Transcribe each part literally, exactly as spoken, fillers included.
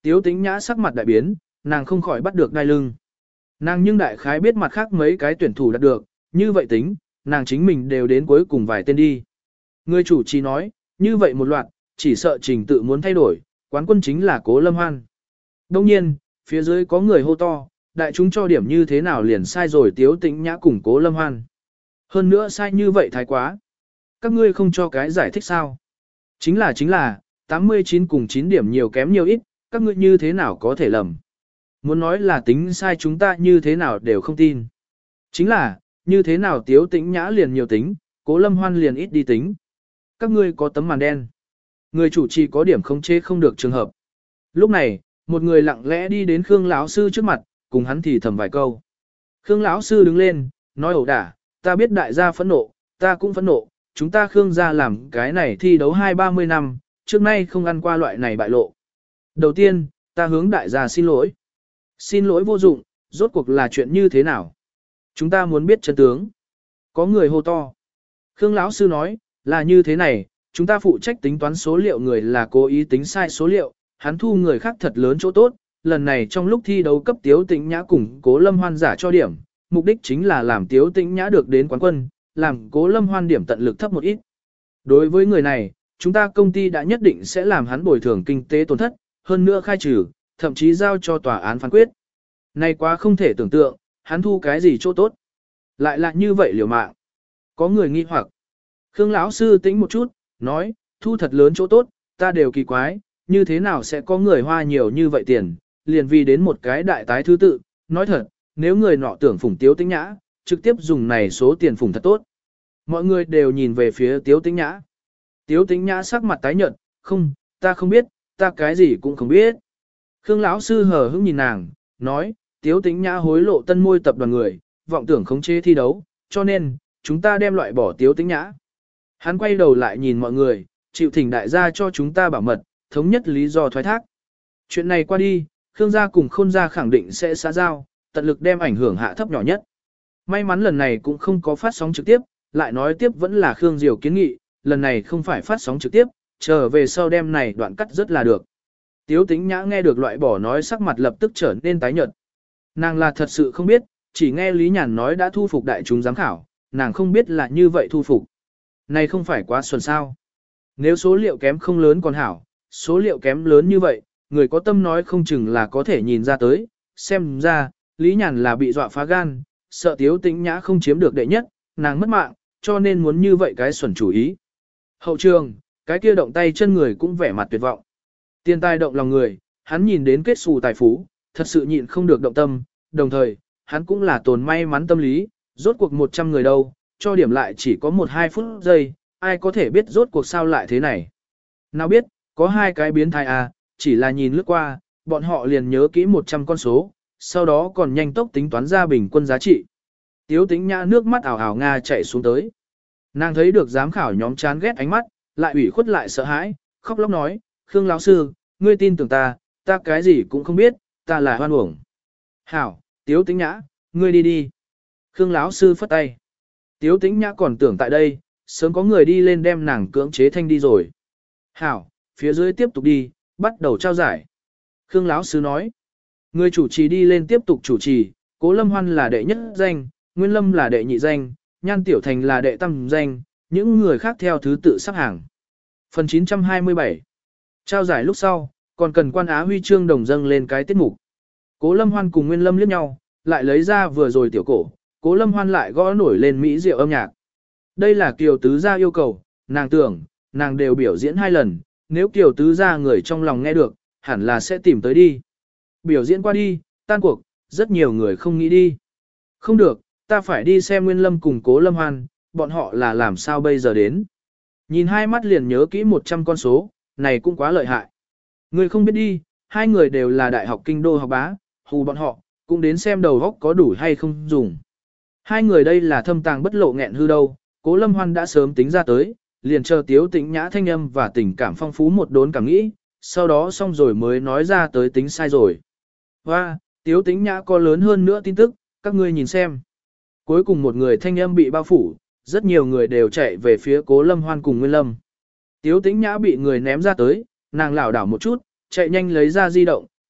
Tiếu Tĩnh Nhã sắc mặt đại biến, nàng không khỏi bắt được đai lưng. Nàng nhưng đại khái biết mặt khác mấy cái tuyển thủ đạt được, như vậy tính, nàng chính mình đều đến cuối cùng vài tên đi. Người chủ trì nói, như vậy một loạt, chỉ sợ trình tự muốn thay đổi, quán quân chính là Cố Lâm Hoan. Đông nhiên, phía dưới có người hô to, đại chúng cho điểm như thế nào liền sai rồi. Tiếu Tĩnh Nhã cùng Cố Lâm Hoan. Hơn nữa sai như vậy thái quá. Các ngươi không cho cái giải thích sao? Chính là chính là, tám mươi chín cùng chín điểm nhiều kém nhiều ít, các ngươi như thế nào có thể lầm? Muốn nói là tính sai chúng ta như thế nào đều không tin. Chính là, như thế nào Tiếu Tĩnh Nhã liền nhiều tính, Cố Lâm Hoan liền ít đi tính. Các ngươi có tấm màn đen. Người chủ trì có điểm khống chế không được trường hợp. Lúc này, một người lặng lẽ đi đến Khương lão sư trước mặt, cùng hắn thì thầm vài câu. Khương lão sư đứng lên, nói ẩu đả, ta biết đại gia phẫn nộ, ta cũng phẫn nộ, chúng ta Khương gia làm cái này thi đấu hai ba mươi năm, trước nay không ăn qua loại này bại lộ. Đầu tiên, ta hướng đại gia xin lỗi. Xin lỗi vô dụng, rốt cuộc là chuyện như thế nào? Chúng ta muốn biết chân tướng. Có người hô to. Khương lão sư nói, là như thế này, chúng ta phụ trách tính toán số liệu người là cố ý tính sai số liệu, hắn thu người khác thật lớn chỗ tốt, lần này trong lúc thi đấu cấp Tiếu Tĩnh Nhã cùng Cố Lâm Hoan giả cho điểm, mục đích chính là làm Tiếu Tĩnh Nhã được đến quán quân, làm Cố Lâm Hoan điểm tận lực thấp một ít. Đối với người này, chúng ta công ty đã nhất định sẽ làm hắn bồi thường kinh tế tổn thất, hơn nữa khai trừ, thậm chí giao cho tòa án phán quyết. Này quá không thể tưởng tượng, hắn thu cái gì chỗ tốt. Lại là như vậy liều mạng. Có người nghi hoặc. Khương lão sư tĩnh một chút, nói, thu thật lớn chỗ tốt, ta đều kỳ quái, như thế nào sẽ có người hoa nhiều như vậy tiền, liền vì đến một cái đại tái thứ tự. Nói thật, nếu người nọ tưởng phủng Tiếu Tĩnh Nhã, trực tiếp dùng này số tiền phủng thật tốt. Mọi người đều nhìn về phía Tiếu Tĩnh Nhã. Tiếu Tĩnh Nhã sắc mặt tái nhợt, không, ta không biết, ta cái gì cũng không biết. Khương lão sư hờ hững nhìn nàng, nói, Tiếu Tĩnh Nhã hối lộ tân môi tập đoàn người, vọng tưởng khống chế thi đấu, cho nên, chúng ta đem loại bỏ Tiếu Tĩnh Nhã. Hắn quay đầu lại nhìn mọi người, chịu thỉnh đại gia cho chúng ta bảo mật, thống nhất lý do thoái thác. Chuyện này qua đi, Khương gia cùng Khôn gia khẳng định sẽ xã giao, tận lực đem ảnh hưởng hạ thấp nhỏ nhất. May mắn lần này cũng không có phát sóng trực tiếp, lại nói tiếp vẫn là Khương Diều kiến nghị, lần này không phải phát sóng trực tiếp, trở về sau đêm này đoạn cắt rất là được. Tiếu Tĩnh Nhã nghe được loại bỏ nói sắc mặt lập tức trở nên tái nhợt. Nàng là thật sự không biết, chỉ nghe Lý Nhàn nói đã thu phục đại chúng giám khảo, nàng không biết là như vậy thu phục. Này không phải quá xuẩn sao. Nếu số liệu kém không lớn còn hảo, số liệu kém lớn như vậy, người có tâm nói không chừng là có thể nhìn ra tới, xem ra, Lý Nhàn là bị dọa phá gan, sợ Tiếu Tĩnh Nhã không chiếm được đệ nhất, nàng mất mạng, cho nên muốn như vậy cái xuẩn chủ ý. Hậu trường, cái kia động tay chân người cũng vẻ mặt tuyệt vọng. Tiền tài động lòng người, hắn nhìn đến kết xù tài phú, thật sự nhịn không được động tâm, đồng thời, hắn cũng là tồn may mắn tâm lý, rốt cuộc một trăm người đâu, cho điểm lại chỉ có một hai phút giây, ai có thể biết rốt cuộc sao lại thế này. Nào biết, có hai cái biến thái à, chỉ là nhìn lướt qua, bọn họ liền nhớ kỹ một trăm con số, sau đó còn nhanh tốc tính toán ra bình quân giá trị. Tiếu Tĩnh Nhã nước mắt ảo ảo nga chạy xuống tới. Nàng thấy được giám khảo nhóm chán ghét ánh mắt, lại ủy khuất lại sợ hãi, khóc lóc nói, Khương lão sư, ngươi tin tưởng ta, ta cái gì cũng không biết, ta là hoan uổng. Hảo, Tiếu Tĩnh Nhã, ngươi đi đi. Khương lão sư phất tay. Tiếu Tĩnh Nhã còn tưởng tại đây, sớm có người đi lên đem nàng cưỡng chế thanh đi rồi. Hảo, phía dưới tiếp tục đi, bắt đầu trao giải. Khương lão sư nói. Người chủ trì đi lên tiếp tục chủ trì, Cố Lâm Hoan là đệ nhất danh, Nguyên Lâm là đệ nhị danh, Nhan Tiểu Thành là đệ tam danh, những người khác theo thứ tự sắp hàng. Phần chín trăm hai mươi bảy. Trao giải lúc sau, còn cần quan á huy chương đồng dâng lên cái tiết mục. Cố Lâm Hoan cùng Nguyên Lâm liếc nhau, lại lấy ra vừa rồi tiểu cổ, Cố Lâm Hoan lại gõ nổi lên mỹ diệu âm nhạc. Đây là Kiều Tứ gia yêu cầu, nàng tưởng, nàng đều biểu diễn hai lần, nếu Kiều Tứ gia người trong lòng nghe được, hẳn là sẽ tìm tới đi. Biểu diễn qua đi, tan cuộc, rất nhiều người không nghĩ đi. Không được, ta phải đi xem Nguyên Lâm cùng Cố Lâm Hoan, bọn họ là làm sao bây giờ đến. Nhìn hai mắt liền nhớ kỹ một trăm con số, này cũng quá lợi hại. Người không biết đi, hai người đều là đại học kinh đô học bá, hù bọn họ, cũng đến xem đầu góc có đủ hay không dùng. Hai người đây là thâm tàng bất lộ nghẹn hư đâu, Cố Lâm Hoan đã sớm tính ra tới, liền chờ Tiếu Tĩnh Nhã thanh âm và tình cảm phong phú một đốn cảm nghĩ, sau đó xong rồi mới nói ra tới tính sai rồi. Và, Tiếu Tĩnh Nhã có lớn hơn nữa tin tức, các ngươi nhìn xem. Cuối cùng một người thanh âm bị bao phủ, rất nhiều người đều chạy về phía Cố Lâm Hoan cùng Nguyên Lâm. Tiếu Tĩnh Nhã bị người ném ra tới, nàng lảo đảo một chút, chạy nhanh lấy ra di động,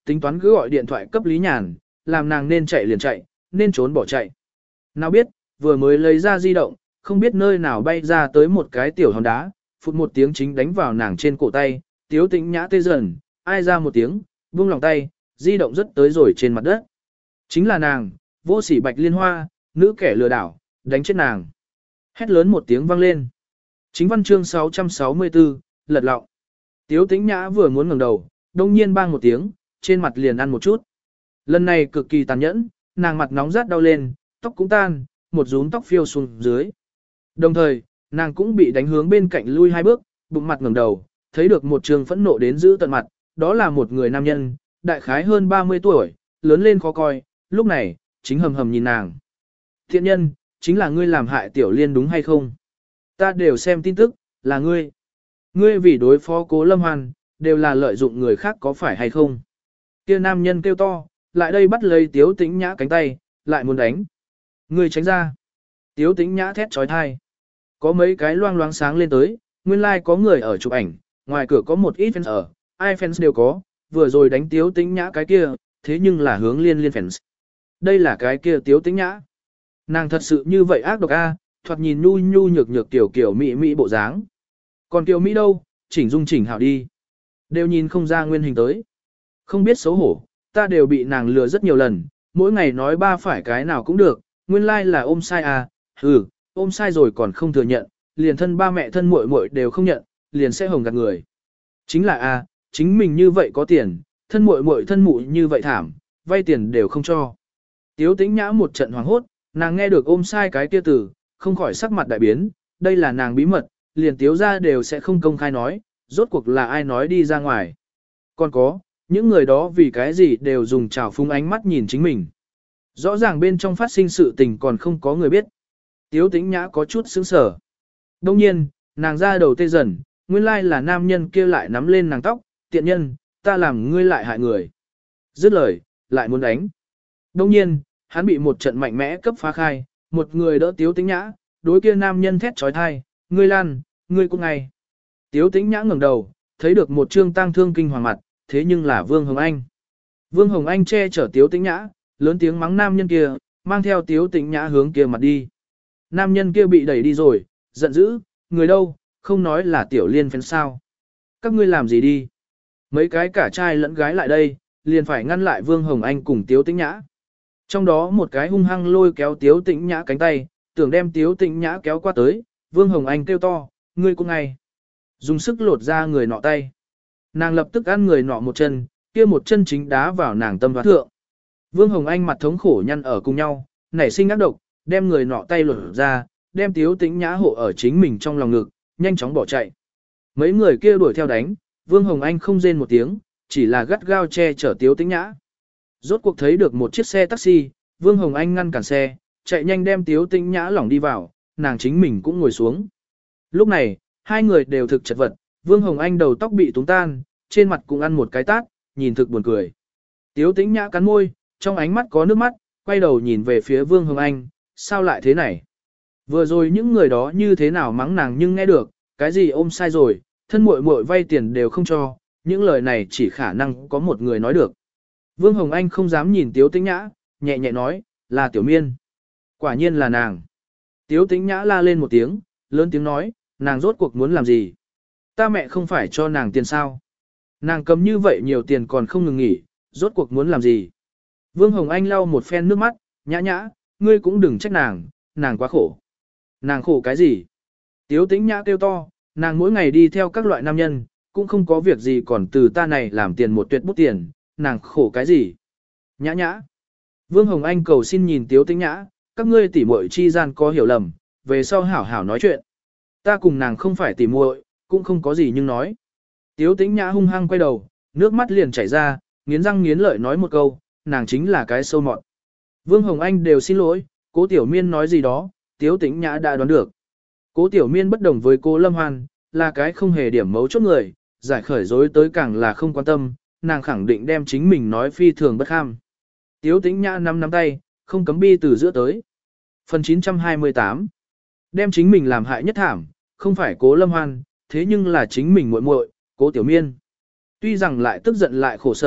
tính toán cứ gọi điện thoại cấp Lý Nhàn, làm nàng nên chạy liền chạy, nên trốn bỏ chạy. Nào biết, vừa mới lấy ra di động, không biết nơi nào bay ra tới một cái tiểu hòn đá, phụt một tiếng chính đánh vào nàng trên cổ tay, Tiếu Tĩnh Nhã tê dần, ai ra một tiếng, buông lòng tay, di động rất tới rồi trên mặt đất. Chính là nàng, vô sỉ Bạch Liên Hoa, nữ kẻ lừa đảo, đánh chết nàng. Hét lớn một tiếng vang lên. Chính văn chương sáu trăm sáu mươi tư, lật lọng. Tiếu Tĩnh Nhã vừa muốn ngẩng đầu, đông nhiên bang một tiếng, trên mặt liền ăn một chút. Lần này cực kỳ tàn nhẫn, nàng mặt nóng rát đau lên, tóc cũng tan, một rúm tóc phiêu xuống dưới. Đồng thời, nàng cũng bị đánh hướng bên cạnh lui hai bước, bụng mặt ngẩng đầu, thấy được một trường phẫn nộ đến giữ tận mặt, đó là một người nam nhân, đại khái hơn ba mươi tuổi, lớn lên khó coi, lúc này, chính hầm hầm nhìn nàng. Thiện nhân, chính là ngươi làm hại Tiểu Liên đúng hay không? Ta đều xem tin tức, là ngươi. Ngươi vì đối phó Cố Lâm Hoan, đều là lợi dụng người khác có phải hay không? Kia nam nhân kêu to, lại đây bắt lấy Tiếu Tĩnh Nhã cánh tay, lại muốn đánh. Ngươi tránh ra. Tiếu Tĩnh Nhã thét trói thai. Có mấy cái loang loáng sáng lên tới, nguyên lai like có người ở chụp ảnh, ngoài cửa có một ít fans ở, ai fans đều có, vừa rồi đánh Tiếu Tĩnh Nhã cái kia, thế nhưng là hướng liên liên fans. Đây là cái kia Tiếu Tĩnh Nhã. Nàng thật sự như vậy ác độc a, thoạt nhìn nhu nhu nhược nhược tiểu kiểu mỹ mỹ bộ dáng. Còn tiểu mỹ đâu, chỉnh dung chỉnh hảo đi. Đều nhìn không ra nguyên hình tới. Không biết xấu hổ, ta đều bị nàng lừa rất nhiều lần, mỗi ngày nói ba phải cái nào cũng được, nguyên lai like là ôm sai à, ừ, ôm sai rồi còn không thừa nhận, liền thân ba mẹ thân muội muội đều không nhận, liền sẽ hồng gạt người. Chính là a, chính mình như vậy có tiền, thân muội muội thân mụ như vậy thảm, vay tiền đều không cho. Tiếu Tĩnh Nhã một trận hoảng hốt, nàng nghe được ôm sai cái kia từ, không khỏi sắc mặt đại biến, đây là nàng bí mật, liền Tiếu gia đều sẽ không công khai nói, rốt cuộc là ai nói đi ra ngoài. Còn có, những người đó vì cái gì đều dùng trào phúng ánh mắt nhìn chính mình. Rõ ràng bên trong phát sinh sự tình còn không có người biết. Tiếu Tĩnh Nhã có chút sững sờ. Đông nhiên, nàng ra đầu tê dần, nguyên lai là nam nhân kia lại nắm lên nàng tóc, tiện nhân, ta làm ngươi lại hại người. Dứt lời, lại muốn đánh. Đông nhiên, hắn bị một trận mạnh mẽ cấp phá khai, một người đỡ Tiếu Tĩnh Nhã, đối kia nam nhân thét trói thai, ngươi lan, ngươi cũng ngay. Tiếu Tĩnh Nhã ngẩng đầu, thấy được một trương tang thương kinh hoàng mặt, thế nhưng là Vương Hồng Anh. Vương Hồng Anh che chở Tiếu Tĩnh Nhã, lớn tiếng mắng nam nhân kia, mang theo Tiếu Tĩnh Nhã hướng kia mặt đi. Nam nhân kia bị đẩy đi rồi, giận dữ, người đâu, không nói là Tiểu Liên phèn sao. Các ngươi làm gì đi? Mấy cái cả trai lẫn gái lại đây, liền phải ngăn lại Vương Hồng Anh cùng Tiếu Tĩnh Nhã. Trong đó một cái hung hăng lôi kéo Tiếu Tĩnh Nhã cánh tay, tưởng đem Tiếu Tĩnh Nhã kéo qua tới, Vương Hồng Anh kêu to, ngươi cũng ngay. Dùng sức lột ra người nọ tay. Nàng lập tức ăn người nọ một chân, kia một chân chính đá vào nàng tâm và thượng. Vương Hồng Anh mặt thống khổ nhăn ở cùng nhau, nảy sinh ác độc, đem người nọ tay lột ra, đem Tiếu Tĩnh Nhã hộ ở chính mình trong lòng ngực, nhanh chóng bỏ chạy. Mấy người kia đuổi theo đánh, Vương Hồng Anh không rên một tiếng, chỉ là gắt gao che chở Tiếu Tĩnh Nhã. Rốt cuộc thấy được một chiếc xe taxi, Vương Hồng Anh ngăn cản xe, chạy nhanh đem Tiếu Tĩnh Nhã lỏng đi vào, nàng chính mình cũng ngồi xuống. Lúc này, hai người đều thực chật vật, Vương Hồng Anh đầu tóc bị túng tan, trên mặt cũng ăn một cái tát, nhìn thực buồn cười. Tiếu Tĩnh Nhã cắn môi, trong ánh mắt có nước mắt, quay đầu nhìn về phía Vương Hồng Anh, sao lại thế này? Vừa rồi những người đó như thế nào mắng nàng nhưng nghe được, cái gì ôm sai rồi, thân muội muội vay tiền đều không cho, những lời này chỉ khả năng có một người nói được. Vương Hồng Anh không dám nhìn Tiếu Tĩnh Nhã, nhẹ nhẹ nói, là Tiểu Miên. Quả nhiên là nàng. Tiếu Tĩnh Nhã la lên một tiếng, lớn tiếng nói, nàng rốt cuộc muốn làm gì? Ta mẹ không phải cho nàng tiền sao? Nàng cầm như vậy nhiều tiền còn không ngừng nghỉ, rốt cuộc muốn làm gì? Vương Hồng Anh lau một phen nước mắt, nhã nhã, ngươi cũng đừng trách nàng, nàng quá khổ. Nàng khổ cái gì? Tiếu Tĩnh Nhã kêu to, nàng mỗi ngày đi theo các loại nam nhân, cũng không có việc gì còn từ ta này làm tiền một tuyệt bút tiền, nàng khổ cái gì? Nhã nhã. Vương Hồng Anh cầu xin nhìn Tiếu Tĩnh Nhã, các ngươi tỉ muội chi gian có hiểu lầm, về sau hảo hảo nói chuyện. Ta cùng nàng không phải tỉ muội, cũng không có gì nhưng nói. Tiếu Tĩnh Nhã hung hăng quay đầu, nước mắt liền chảy ra, nghiến răng nghiến lợi nói một câu, nàng chính là cái sâu mọt. Vương Hồng Anh đều xin lỗi, Cố Tiểu Miên nói gì đó, Tiếu Tĩnh Nhã đã đoán được. Cố Tiểu Miên bất đồng với Cố Lâm Hoan, là cái không hề điểm mấu chốt người, giải khởi rối tới càng là không quan tâm, nàng khẳng định đem chính mình nói phi thường bất kham. Tiếu Tĩnh Nhã nắm nắm tay, không cấm bi từ giữa tới. Phần chín trăm hai mươi tám. Đem chính mình làm hại nhất thảm, không phải Cố Lâm Hoan, thế nhưng là chính mình muội muội, Cố Tiểu Miên. Tuy rằng lại tức giận lại khổ sở,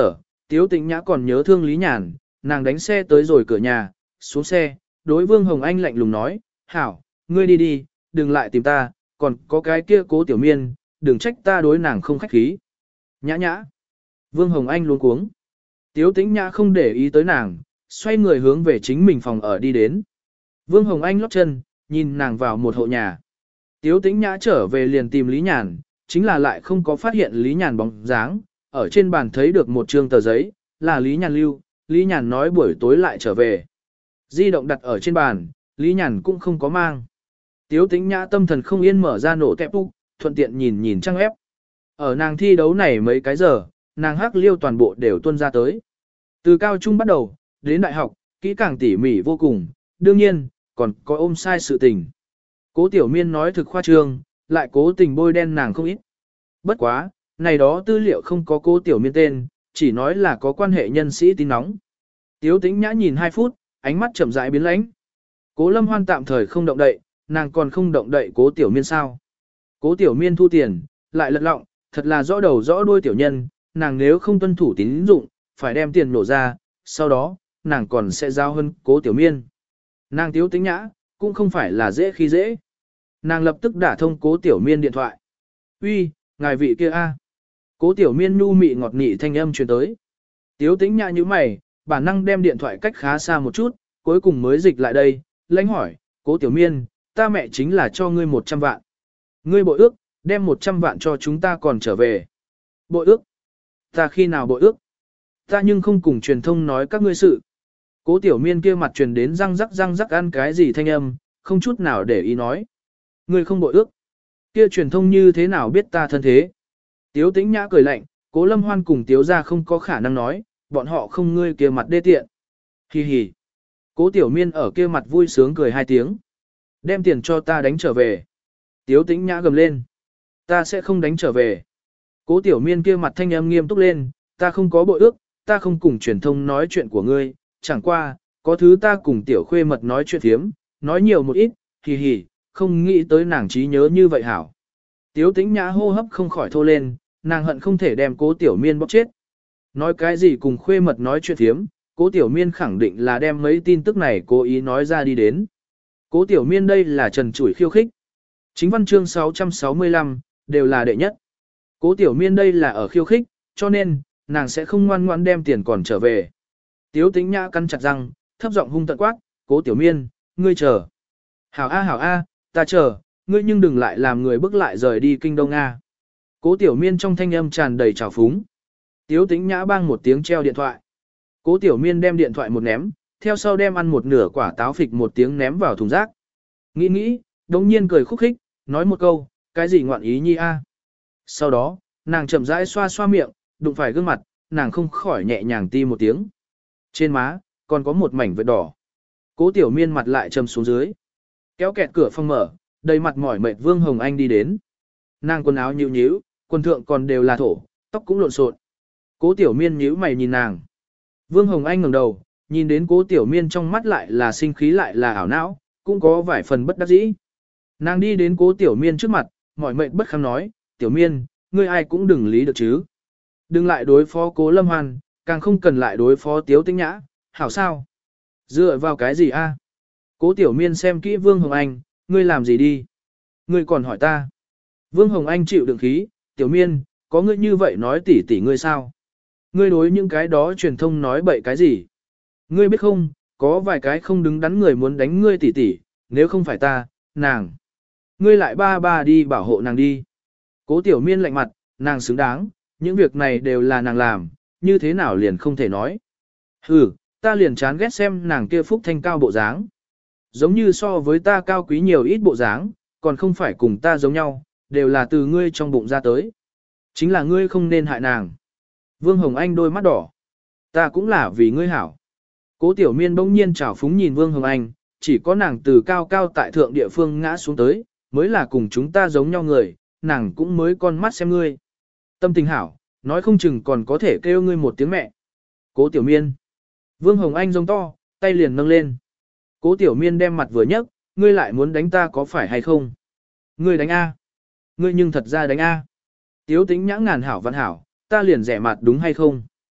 Tiếu Tĩnh Nhã còn nhớ thương Lý Nhàn, nàng đánh xe tới rồi cửa nhà, xuống xe, đối Vương Hồng Anh lạnh lùng nói, hảo, ngươi đi đi, đừng lại tìm ta, còn có cái kia Cố Tiểu Miên, đừng trách ta đối nàng không khách khí. Nhã nhã. Vương Hồng Anh luống cuống. Tiếu Tĩnh Nhã không để ý tới nàng, xoay người hướng về chính mình phòng ở đi đến. Vương Hồng Anh lót chân, nhìn nàng vào một hộ nhà. Tiếu Tĩnh Nhã trở về liền tìm Lý Nhàn, chính là lại không có phát hiện Lý Nhàn bóng dáng, ở trên bàn thấy được một trương tờ giấy, là Lý Nhàn lưu, Lý Nhàn nói buổi tối lại trở về. Di động đặt ở trên bàn, Lý Nhàn cũng không có mang. Tiếu Tĩnh Nhã tâm thần không yên mở ra nổ tẹp úc, thuận tiện nhìn nhìn trang ép. Ở nàng thi đấu này mấy cái giờ, nàng hắc liêu toàn bộ đều tuôn ra tới. Từ cao trung bắt đầu, đến đại học, kỹ càng tỉ mỉ vô cùng, đương nhiên, còn có ôm sai sự tình. Cố Tiểu Miên nói thực khoa trương, lại cố tình bôi đen nàng không ít. Bất quá, này đó tư liệu không có Cố Tiểu Miên tên, chỉ nói là có quan hệ nhân sĩ tin nóng. Tiếu Tĩnh Nhã nhìn hai phút, ánh mắt chậm rãi biến lãnh. Cố Lâm Hoan tạm thời không động đậy, nàng còn không động đậy Cố Tiểu Miên sao? Cố Tiểu Miên thu tiền, lại lật lọng, thật là rõ đầu rõ đuôi tiểu nhân, nàng nếu không tuân thủ tín dụng, phải đem tiền nổ ra, sau đó, nàng còn sẽ giao hơn Cố Tiểu Miên. Nàng Tiếu Tĩnh Nhã, cũng không phải là dễ khi dễ. Nàng lập tức đả thông Cố Tiểu Miên điện thoại. Uy, ngài vị kia a. Cố Tiểu Miên nhu mị ngọt nị thanh âm truyền tới. Tiếu Tĩnh Nhã như mày, bản năng đem điện thoại cách khá xa một chút, cuối cùng mới dịch lại đây, lãnh hỏi, Cố Tiểu Miên, ta mẹ chính là cho ngươi một trăm vạn. Ngươi bội ước, đem một trăm vạn cho chúng ta còn trở về. Bội ước? Ta khi nào bội ước? Ta nhưng không cùng truyền thông nói các ngươi sự. Cố Tiểu Miên kia mặt truyền đến răng rắc răng rắc ăn cái gì thanh âm, không chút nào để ý nói. Ngươi không bội ước. Kia truyền thông như thế nào biết ta thân thế? Tiếu Tĩnh Nhã cười lạnh, Cố Lâm Hoan cùng Tiếu gia không có khả năng nói, bọn họ không ngươi kia mặt đê tiện. Hi hi. Cố Tiểu Miên ở kia mặt vui sướng cười hai tiếng. Đem tiền cho ta đánh trở về. Tiếu Tĩnh Nhã gầm lên. Ta sẽ không đánh trở về. Cố Tiểu Miên kia mặt thanh âm nghiêm túc lên, ta không có bội ước, ta không cùng truyền thông nói chuyện của ngươi, chẳng qua, có thứ ta cùng Tiểu Khuê mật nói chuyện thiếm, nói nhiều một ít, hì hì, không nghĩ tới nàng trí nhớ như vậy hảo. Tiếu Tĩnh Nhã hô hấp không khỏi thô lên, nàng hận không thể đem Cố Tiểu Miên bóp chết. Nói cái gì cùng Khuê mật nói chuyện thiếm, Cố Tiểu Miên khẳng định là đem mấy tin tức này cố ý nói ra đi đến. Cố Tiểu Miên đây là trần trụi khiêu khích. Chính văn chương sáu trăm sáu mươi lăm, đều là đệ nhất. Cố Tiểu Miên đây là ở khiêu khích, cho nên, nàng sẽ không ngoan ngoãn đem tiền còn trở về. Tiếu Tĩnh Nhã cắn chặt răng, thấp giọng hung tận quát, Cố Tiểu Miên, ngươi chờ. Hảo a hảo a, ta chờ, ngươi nhưng đừng lại làm người bước lại rời đi kinh đông A. Cố Tiểu Miên trong thanh âm tràn đầy trào phúng. Tiếu Tĩnh Nhã bang một tiếng treo điện thoại. Cố Tiểu Miên đem điện thoại một ném, theo sau đem ăn một nửa quả táo phịch một tiếng ném vào thùng rác. Nghĩ nghĩ, đống nhiên cười khúc khích, nói một câu, cái gì ngoạn ý nhi a? Sau đó, nàng chậm rãi xoa xoa miệng, đụng phải gương mặt, nàng không khỏi nhẹ nhàng ti một tiếng. Trên má, còn có một mảnh vết đỏ. Cố Tiểu Miên mặt lại trầm xuống dưới. Kéo kẹt cửa phòng mở, đầy mặt mỏi mệt Vương Hồng Anh đi đến. Nàng quần áo nhíu nhíu, quần thượng còn đều là thổ, tóc cũng lộn xộn. Cố Tiểu Miên nhíu mày nhìn nàng. Vương Hồng Anh ngẩng đầu, nhìn đến Cố Tiểu Miên trong mắt lại là sinh khí lại là ảo não, cũng có vài phần bất đắc dĩ. Nàng đi đến Cố Tiểu Miên trước mặt, mỏi mệt bất kham nói, Tiểu Miên, ngươi ai cũng đừng lý được chứ. Đừng lại đối phó Cố Lâm Hoan, càng không cần lại đối phó Tiếu Tĩnh Nhã, hảo sao? Dựa vào cái gì a? Cố Tiểu Miên xem kỹ Vương Hồng Anh, ngươi làm gì đi? Ngươi còn hỏi ta. Vương Hồng Anh chịu đựng khí, Tiểu Miên, có ngươi như vậy nói tỉ tỉ ngươi sao? Ngươi đối những cái đó truyền thông nói bậy cái gì? Ngươi biết không, có vài cái không đứng đắn người muốn đánh ngươi tỉ tỉ, nếu không phải ta, nàng. Ngươi lại ba ba đi bảo hộ nàng đi. Cố Tiểu Miên lạnh mặt, nàng xứng đáng, những việc này đều là nàng làm, như thế nào liền không thể nói. Ừ, ta liền chán ghét xem nàng kia phúc thanh cao bộ dáng. Giống như so với ta cao quý nhiều ít bộ dáng, còn không phải cùng ta giống nhau, đều là từ ngươi trong bụng ra tới. Chính là ngươi không nên hại nàng. Vương Hồng Anh đôi mắt đỏ. Ta cũng là vì ngươi hảo. Cố Tiểu Miên bỗng nhiên trào phúng nhìn Vương Hồng Anh, chỉ có nàng từ cao cao tại thượng địa phương ngã xuống tới, mới là cùng chúng ta giống nhau người, nàng cũng mới con mắt xem ngươi. Tâm tình hảo, nói không chừng còn có thể kêu ngươi một tiếng mẹ. Cố Tiểu Miên. Vương Hồng Anh giống to, tay liền nâng lên. Cố Tiểu Miên đem mặt vừa nhấc, ngươi lại muốn đánh ta có phải hay không? Ngươi đánh A. Ngươi nhưng thật ra đánh A. Tiếu Tĩnh Nhã ngàn hảo văn hảo, ta liền rẻ mặt đúng hay không?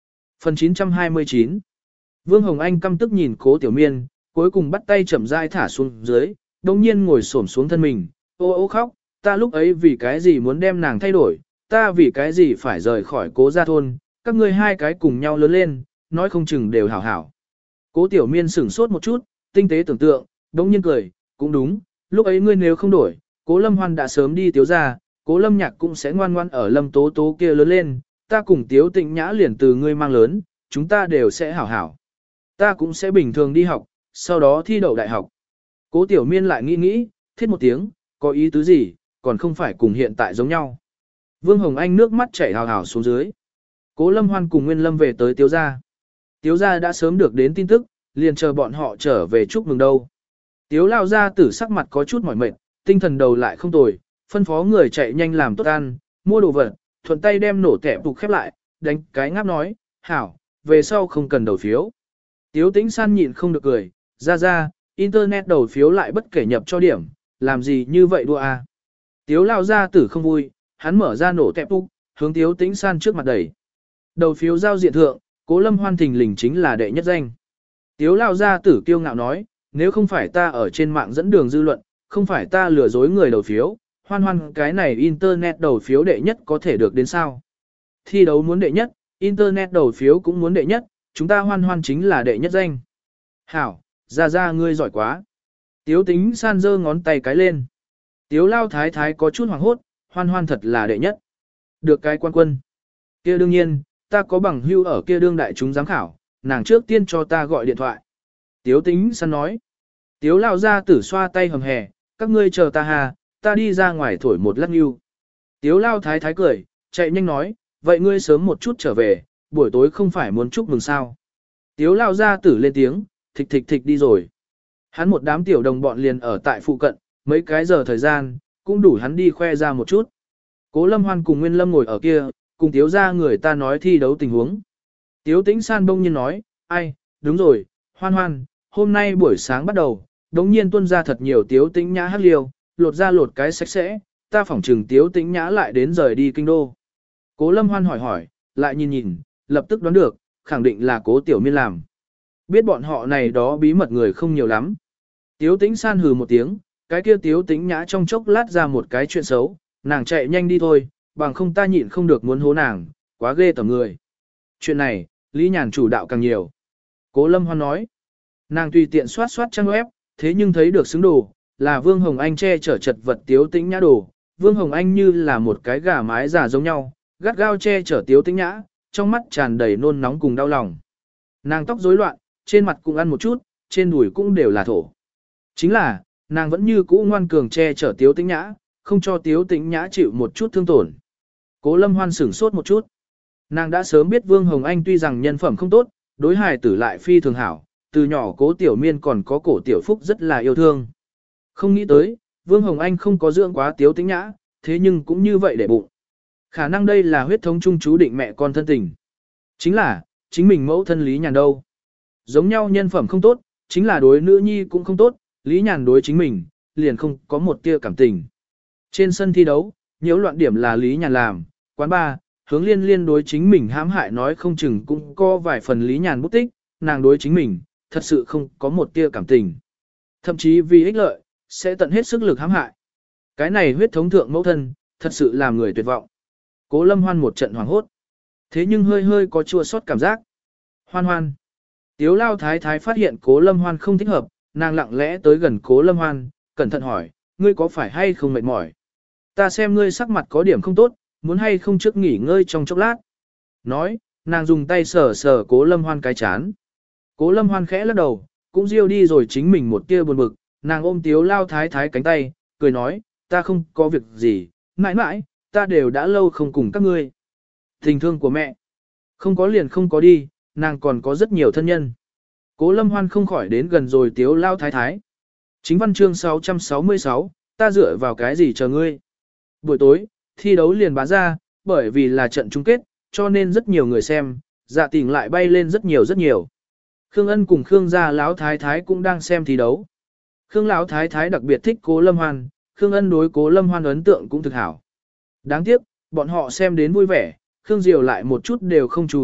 Phần chín trăm hai mươi chín. Vương Hồng Anh căm tức nhìn Cố Tiểu Miên, cuối cùng bắt tay chậm rãi thả xuống dưới, đồng nhiên ngồi xổm xuống thân mình, ô ô khóc, ta lúc ấy vì cái gì muốn đem nàng thay đổi, ta vì cái gì phải rời khỏi Cố gia thôn, các ngươi hai cái cùng nhau lớn lên, nói không chừng đều hảo hảo. Cố Tiểu Miên sửng sốt một chút, tinh tế tưởng tượng, đồng nhiên cười, cũng đúng, lúc ấy ngươi nếu không đổi, Cố Lâm Hoan đã sớm đi Tiếu gia, Cố Lâm Nhạc cũng sẽ ngoan ngoan ở Lâm Tố Tố kia lớn lên, ta cùng Tiếu Tịnh Nhã liền từ ngươi mang lớn, chúng ta đều sẽ hảo hảo. Ta cũng sẽ bình thường đi học, sau đó thi đậu đại học. Cố Tiểu Miên lại nghĩ nghĩ, thiết một tiếng, có ý tứ gì, còn không phải cùng hiện tại giống nhau. Vương Hồng Anh nước mắt chảy hào hào xuống dưới. Cố Lâm Hoan cùng Nguyên Lâm về tới Tiếu gia. Tiếu gia đã sớm được đến tin tức, liền chờ bọn họ trở về chúc mừng đâu. Tiếu lao gia tử sắc mặt có chút mỏi mệt, tinh thần đầu lại không tồi, phân phó người chạy nhanh làm tốt ăn, mua đồ vật, thuận tay đem nổ tẹp tục khép lại, đánh cái ngáp nói, hảo, về sau không cần đầu phiếu. Tiếu Tĩnh San nhịn không được cười, ra ra, internet đầu phiếu lại bất kể nhập cho điểm, làm gì như vậy đua à. Tiếu lao gia tử không vui, hắn mở ra nổ tẹp tục, hướng Tiếu Tĩnh San trước mặt đẩy. Đầu phiếu giao diện thượng, Cố Lâm Hoan thình lình chính là đệ nhất danh. Tiếu lao gia tử kiêu ngạo nói, nếu không phải ta ở trên mạng dẫn đường dư luận, không phải ta lừa dối người đầu phiếu, Hoan Hoan cái này internet đầu phiếu đệ nhất có thể được đến sao? Thi đấu muốn đệ nhất, internet đầu phiếu cũng muốn đệ nhất, chúng ta Hoan Hoan chính là đệ nhất danh. Hảo, ra ra ngươi giỏi quá. Tiếu Tĩnh San giơ ngón tay cái lên. Tiếu lao thái thái có chút hoảng hốt, Hoan Hoan thật là đệ nhất. Được cái quan quân. Kia đương nhiên, ta có bằng hưu ở kia đương đại chúng giám khảo, nàng trước tiên cho ta gọi điện thoại. Tiếu Tĩnh San nói. Tiếu lao ra tử xoa tay hầm hè, các ngươi chờ ta hà, ta đi ra ngoài thổi một lát hưu. Tiếu lao thái thái cười, chạy nhanh nói, vậy ngươi sớm một chút trở về, buổi tối không phải muốn chúc mừng sao. Tiếu lao ra tử lên tiếng, thịch thịch thịch đi rồi. Hắn một đám tiểu đồng bọn liền ở tại phụ cận, mấy cái giờ thời gian, cũng đủ hắn đi khoe ra một chút. Cố Lâm Hoan cùng Nguyên Lâm ngồi ở kia, cùng Tiếu ra người ta nói thi đấu tình huống. Tiếu Tĩnh San bông nhiên nói, ai, đúng rồi, Hoan Hoan, hôm nay buổi sáng bắt đầu, đống nhiên tuân ra thật nhiều Tiếu Tĩnh Nhã hát liều, lột ra lột cái sạch sẽ, ta phỏng trừng Tiếu Tĩnh Nhã lại đến rời đi kinh đô. Cố Lâm Hoan hỏi hỏi, lại nhìn nhìn, lập tức đoán được, khẳng định là Cố Tiểu Miên làm. Biết bọn họ này đó bí mật người không nhiều lắm. Tiếu Tĩnh San hừ một tiếng, cái kia Tiếu Tĩnh Nhã trong chốc lát ra một cái chuyện xấu, nàng chạy nhanh đi thôi, bằng không ta nhịn không được muốn hố nàng, quá ghê tởm người. Chuyện này, Lý Nhàn chủ đạo càng nhiều. Cố Lâm Hoan nói, nàng tùy tiện soát soát trang web, thế nhưng thấy được xứng đồ, là Vương Hồng Anh che chở chật vật Tiếu Tĩnh Nhã đồ. Vương Hồng Anh như là một cái gà mái già giống nhau, gắt gao che chở Tiếu Tĩnh Nhã, trong mắt tràn đầy nôn nóng cùng đau lòng. Nàng tóc rối loạn, trên mặt cũng ăn một chút, trên đùi cũng đều là thổ. Chính là, nàng vẫn như cũ ngoan cường che chở Tiếu Tĩnh Nhã, không cho Tiếu Tĩnh Nhã chịu một chút thương tổn. Cố Lâm Hoan sửng sốt một chút. Nàng đã sớm biết Vương Hồng Anh tuy rằng nhân phẩm không tốt, đối hài tử lại phi thường hảo, từ nhỏ Cố Tiểu Miên còn có Cổ Tiểu Phúc rất là yêu thương. Không nghĩ tới, Vương Hồng Anh không có dưỡng quá Tiếu Tĩnh Nhã, thế nhưng cũng như vậy để bụng. Khả năng đây là huyết thống chung chú định mẹ con thân tình. Chính là, chính mình mẫu thân Lý Nhàn đâu. Giống nhau nhân phẩm không tốt, chính là đối nữ nhi cũng không tốt, Lý Nhàn đối chính mình, liền không có một tia cảm tình. Trên sân thi đấu, nhiễu loạn điểm là Lý Nhàn làm, quán bar, hướng liên liên đối chính mình hãm hại nói không chừng cũng có vài phần Lý Nhàn bút tích, nàng đối chính mình, thật sự không có một tia cảm tình. Thậm chí vì ích lợi, sẽ tận hết sức lực hãm hại. Cái này huyết thống thượng mẫu thân, thật sự làm người tuyệt vọng. Cố Lâm Hoan một trận hoảng hốt. Thế nhưng hơi hơi có chua xót cảm giác. Hoan Hoan. Tiếu lao thái thái phát hiện Cố Lâm Hoan không thích hợp, nàng lặng lẽ tới gần Cố Lâm Hoan, cẩn thận hỏi, ngươi có phải hay không mệt mỏi? Ta xem ngươi sắc mặt có điểm không tốt, muốn hay không trước nghỉ ngơi trong chốc lát. Nói, nàng dùng tay sờ sờ Cố Lâm Hoan cái chán. Cố Lâm Hoan khẽ lắc đầu, cũng riêu đi rồi chính mình một tia buồn bực, nàng ôm Tiếu lao thái thái cánh tay, cười nói, ta không có việc gì, mãi mãi, ta đều đã lâu không cùng các ngươi. Tình thương của mẹ, không có liền không có đi, nàng còn có rất nhiều thân nhân. Cố Lâm Hoan không khỏi đến gần rồi Tiếu lao thái thái. Chính văn chương sáu trăm sáu mươi sáu, ta dựa vào cái gì chờ ngươi. Buổi tối, thi đấu liền bá ra, bởi vì là trận chung kết, cho nên rất nhiều người xem, dạ tình lại bay lên rất nhiều rất nhiều. Khương Ân cùng Khương gia lão thái thái cũng đang xem thi đấu. Khương lão thái thái đặc biệt thích Cố Lâm Hoan, Khương Ân đối Cố Lâm Hoan ấn tượng cũng thực hảo. Đáng tiếc, bọn họ xem đến vui vẻ, Khương Diều lại một chút đều không chú ý,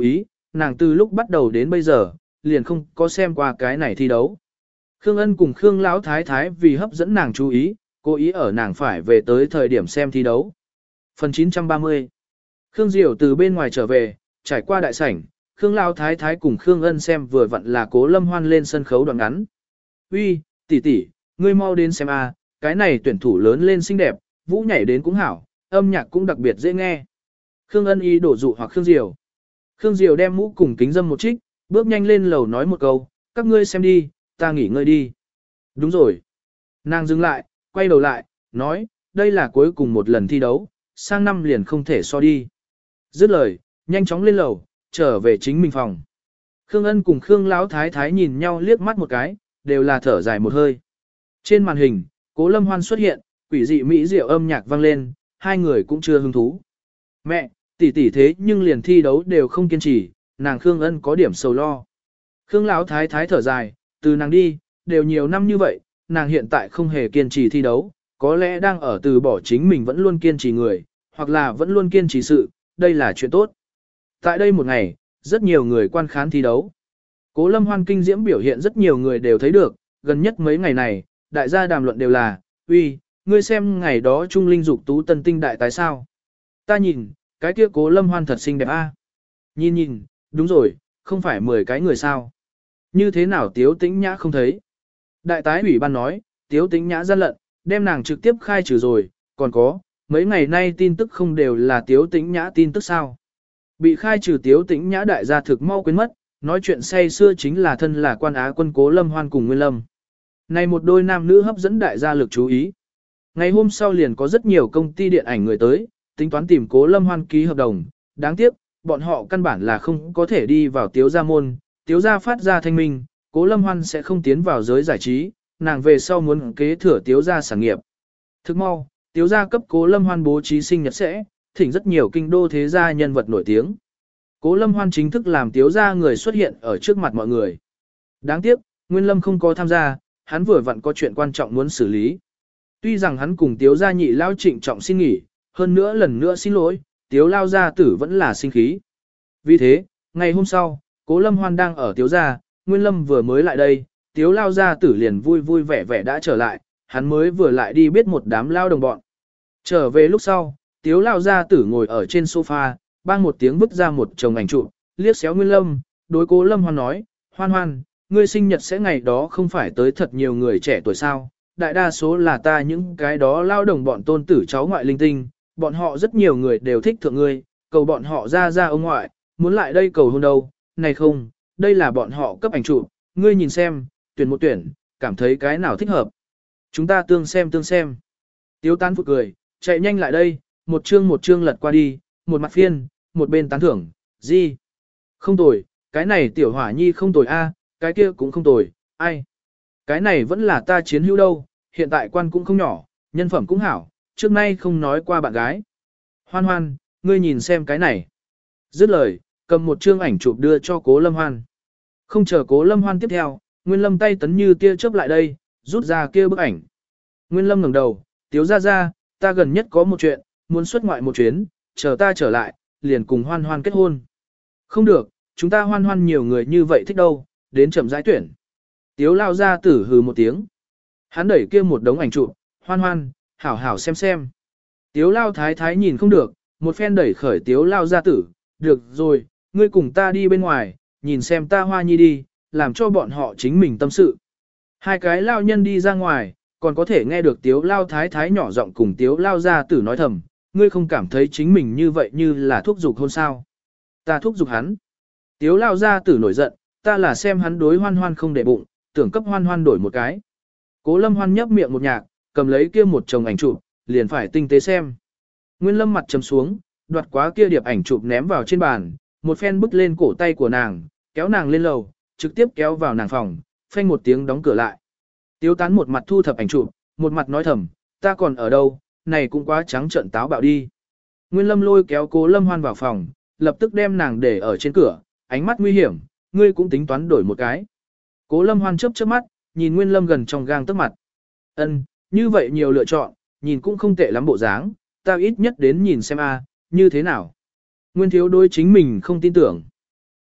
nàng từ lúc bắt đầu đến bây giờ, liền không có xem qua cái này thi đấu. Khương Ân cùng Khương Lão Thái Thái vì hấp dẫn nàng chú ý, cố ý ở nàng phải về tới thời điểm xem thi đấu. Phần chín trăm ba mươi. Khương Diệu từ bên ngoài trở về, trải qua đại sảnh, Khương Lão Thái Thái cùng Khương Ân xem vừa vặn là Cố Lâm Hoan lên sân khấu đoạn ngắn. "Uy, tỷ tỷ, ngươi mau đến xem a, cái này tuyển thủ lớn lên xinh đẹp, vũ nhảy đến cũng hảo, âm nhạc cũng đặc biệt dễ nghe." Khương Ân ý đổ dụ hoặc Khương Diệu. Khương Diệu đem mũ cùng kính dâm một trích, bước nhanh lên lầu nói một câu, "Các ngươi xem đi, ta nghỉ ngơi đi." "Đúng rồi." Nàng dừng lại, quay đầu lại, nói, "Đây là cuối cùng một lần thi đấu, sang năm liền không thể so đi." Dứt lời, nhanh chóng lên lầu, trở về chính mình phòng. Khương Ân cùng Khương Lão Thái Thái nhìn nhau liếc mắt một cái, đều là thở dài một hơi. Trên màn hình, Cố Lâm Hoan xuất hiện, quỷ dị mỹ diệu âm nhạc vang lên, hai người cũng chưa hứng thú. "Mẹ, tỷ tỷ thế nhưng liền thi đấu đều không kiên trì, nàng Khương Ân có điểm sầu lo." Khương Lão Thái Thái thở dài, từ nàng đi, đều nhiều năm như vậy, nàng hiện tại không hề kiên trì thi đấu, có lẽ đang ở từ bỏ chính mình vẫn luôn kiên trì người, hoặc là vẫn luôn kiên trì sự, đây là chuyện tốt. Tại đây một ngày, rất nhiều người quan khán thi đấu. Cố Lâm Hoan kinh diễm biểu hiện rất nhiều người đều thấy được, gần nhất mấy ngày này, đại gia đàm luận đều là, "Uy, ngươi xem ngày đó Trung Linh dục tú tân tinh đại tái sao? Ta nhìn, cái kia Cố Lâm Hoan thật xinh đẹp a." Nhìn nhìn, đúng rồi, không phải mười cái người sao? Như thế nào Tiếu Tĩnh Nhã không thấy? Đại tái ủy ban nói, Tiếu Tĩnh Nhã gian lận, đem nàng trực tiếp khai trừ rồi, còn có, mấy ngày nay tin tức không đều là Tiếu Tĩnh Nhã tin tức sao? Bị khai trừ Tiếu Tĩnh Nhã đại gia thực mau quên mất, nói chuyện say xưa chính là thân là quan á quân Cố Lâm Hoan cùng Nguyên Lâm. Này một đôi nam nữ hấp dẫn đại gia lực chú ý. Ngày hôm sau liền có rất nhiều công ty điện ảnh người tới, tính toán tìm Cố Lâm Hoan ký hợp đồng, đáng tiếc, bọn họ căn bản là không có thể đi vào Tiếu gia môn, Tiếu gia phát ra thanh minh, Cố Lâm Hoan sẽ không tiến vào giới giải trí, nàng về sau muốn kế thừa Tiếu gia sản nghiệp. Thức mau, Tiếu gia cấp Cố Lâm Hoan bố trí sinh nhật sẽ, thỉnh rất nhiều kinh đô thế gia nhân vật nổi tiếng. Cố Lâm Hoan chính thức làm Tiếu gia người xuất hiện ở trước mặt mọi người. Đáng tiếc, Nguyên Lâm không có tham gia, hắn vừa vặn có chuyện quan trọng muốn xử lý. Tuy rằng hắn cùng Tiếu gia nhị lao trịnh trọng xin nghỉ, hơn nữa lần nữa xin lỗi, Tiếu lao gia tử vẫn là sinh khí. Vì thế, ngày hôm sau, Cố Lâm Hoan đang ở Tiếu gia, Nguyên Lâm vừa mới lại đây, Tiếu lao gia tử liền vui vui vẻ vẻ đã trở lại, hắn mới vừa lại đi biết một đám lao đồng bọn. Trở về lúc sau, Tiếu lao gia tử ngồi ở trên sofa, bang một tiếng vứt ra một chồng ảnh chụp, liếc xéo Nguyên Lâm, đối Cố Lâm Hoan nói, "Hoan Hoan, ngươi sinh nhật sẽ ngày đó không phải tới thật nhiều người trẻ tuổi sao, đại đa số là ta những cái đó lao đồng bọn tôn tử cháu ngoại linh tinh, bọn họ rất nhiều người đều thích thượng ngươi, cầu bọn họ ra ra ông ngoại, muốn lại đây cầu hôn đâu, này không, đây là bọn họ cấp ảnh chụp, ngươi nhìn xem, tuyển một tuyển, cảm thấy cái nào thích hợp. Chúng ta tương xem tương xem." Tiếu Tán phụ cười, chạy nhanh lại đây, một chương một chương lật qua đi, một mặt phiên, một bên tán thưởng, "Gì? Không tồi, cái này tiểu hỏa nhi không tồi a, cái kia cũng không tồi, ai? Cái này vẫn là ta chiến hữu đâu, hiện tại quan cũng không nhỏ, nhân phẩm cũng hảo, trước nay không nói qua bạn gái. Hoan Hoan, ngươi nhìn xem cái này." Dứt lời, cầm một chương ảnh chụp đưa cho Cố Lâm Hoan. Không chờ Cố Lâm Hoan tiếp theo, Nguyên Lâm tay tấn như tia chớp lại đây, rút ra kia bức ảnh. Nguyên Lâm ngẩng đầu, "Tiếu gia gia, ta gần nhất có một chuyện, muốn xuất ngoại một chuyến, chờ ta trở lại, liền cùng Hoan Hoan kết hôn." "Không được, chúng ta Hoan Hoan nhiều người như vậy thích đâu, đến chậm rãi tuyển." Tiếu lao gia tử hừ một tiếng. Hắn đẩy kia một đống ảnh chụp, "Hoan Hoan, hảo hảo xem xem." Tiếu lao thái thái nhìn không được, một phen đẩy khởi Tiếu lao gia tử, "Được rồi, ngươi cùng ta đi bên ngoài, nhìn xem ta Hoa Nhi đi, làm cho bọn họ chính mình tâm sự." Hai cái lao nhân đi ra ngoài, còn có thể nghe được Tiếu lao thái thái nhỏ giọng cùng Tiếu lao gia tử nói thầm, "Ngươi không cảm thấy chính mình như vậy như là thúc giục hôn sao? Ta thúc giục hắn." Tiếu lao gia tử nổi giận, "Ta là xem hắn đối Hoan Hoan không để bụng, tưởng cấp Hoan Hoan đổi một cái." Cố Lâm Hoan nhấp miệng một nhạc, cầm lấy kia một chồng ảnh chụp, liền phải tinh tế xem. Nguyên Lâm mặt trầm xuống, đoạt quá kia điệp ảnh chụp ném vào trên bàn, một phen bứt lên cổ tay của nàng, kéo nàng lên lầu, trực tiếp kéo vào nàng phòng, phanh một tiếng đóng cửa lại. Tiếu Tán một mặt thu thập ảnh chụp, một mặt nói thầm, "Ta còn ở đâu, này cũng quá trắng trợn táo bạo đi." Nguyên Lâm lôi kéo Cố Lâm Hoan vào phòng, lập tức đem nàng để ở trên cửa, ánh mắt nguy hiểm, "Ngươi cũng tính toán đổi một cái." Cố Lâm Hoan chớp chớp mắt, nhìn Nguyên Lâm gần trong gang tấc mặt. "Ân, như vậy nhiều lựa chọn, nhìn cũng không tệ lắm bộ dáng, ta ít nhất đến nhìn xem a, như thế nào." Nguyên Thiếu đối chính mình không tin tưởng.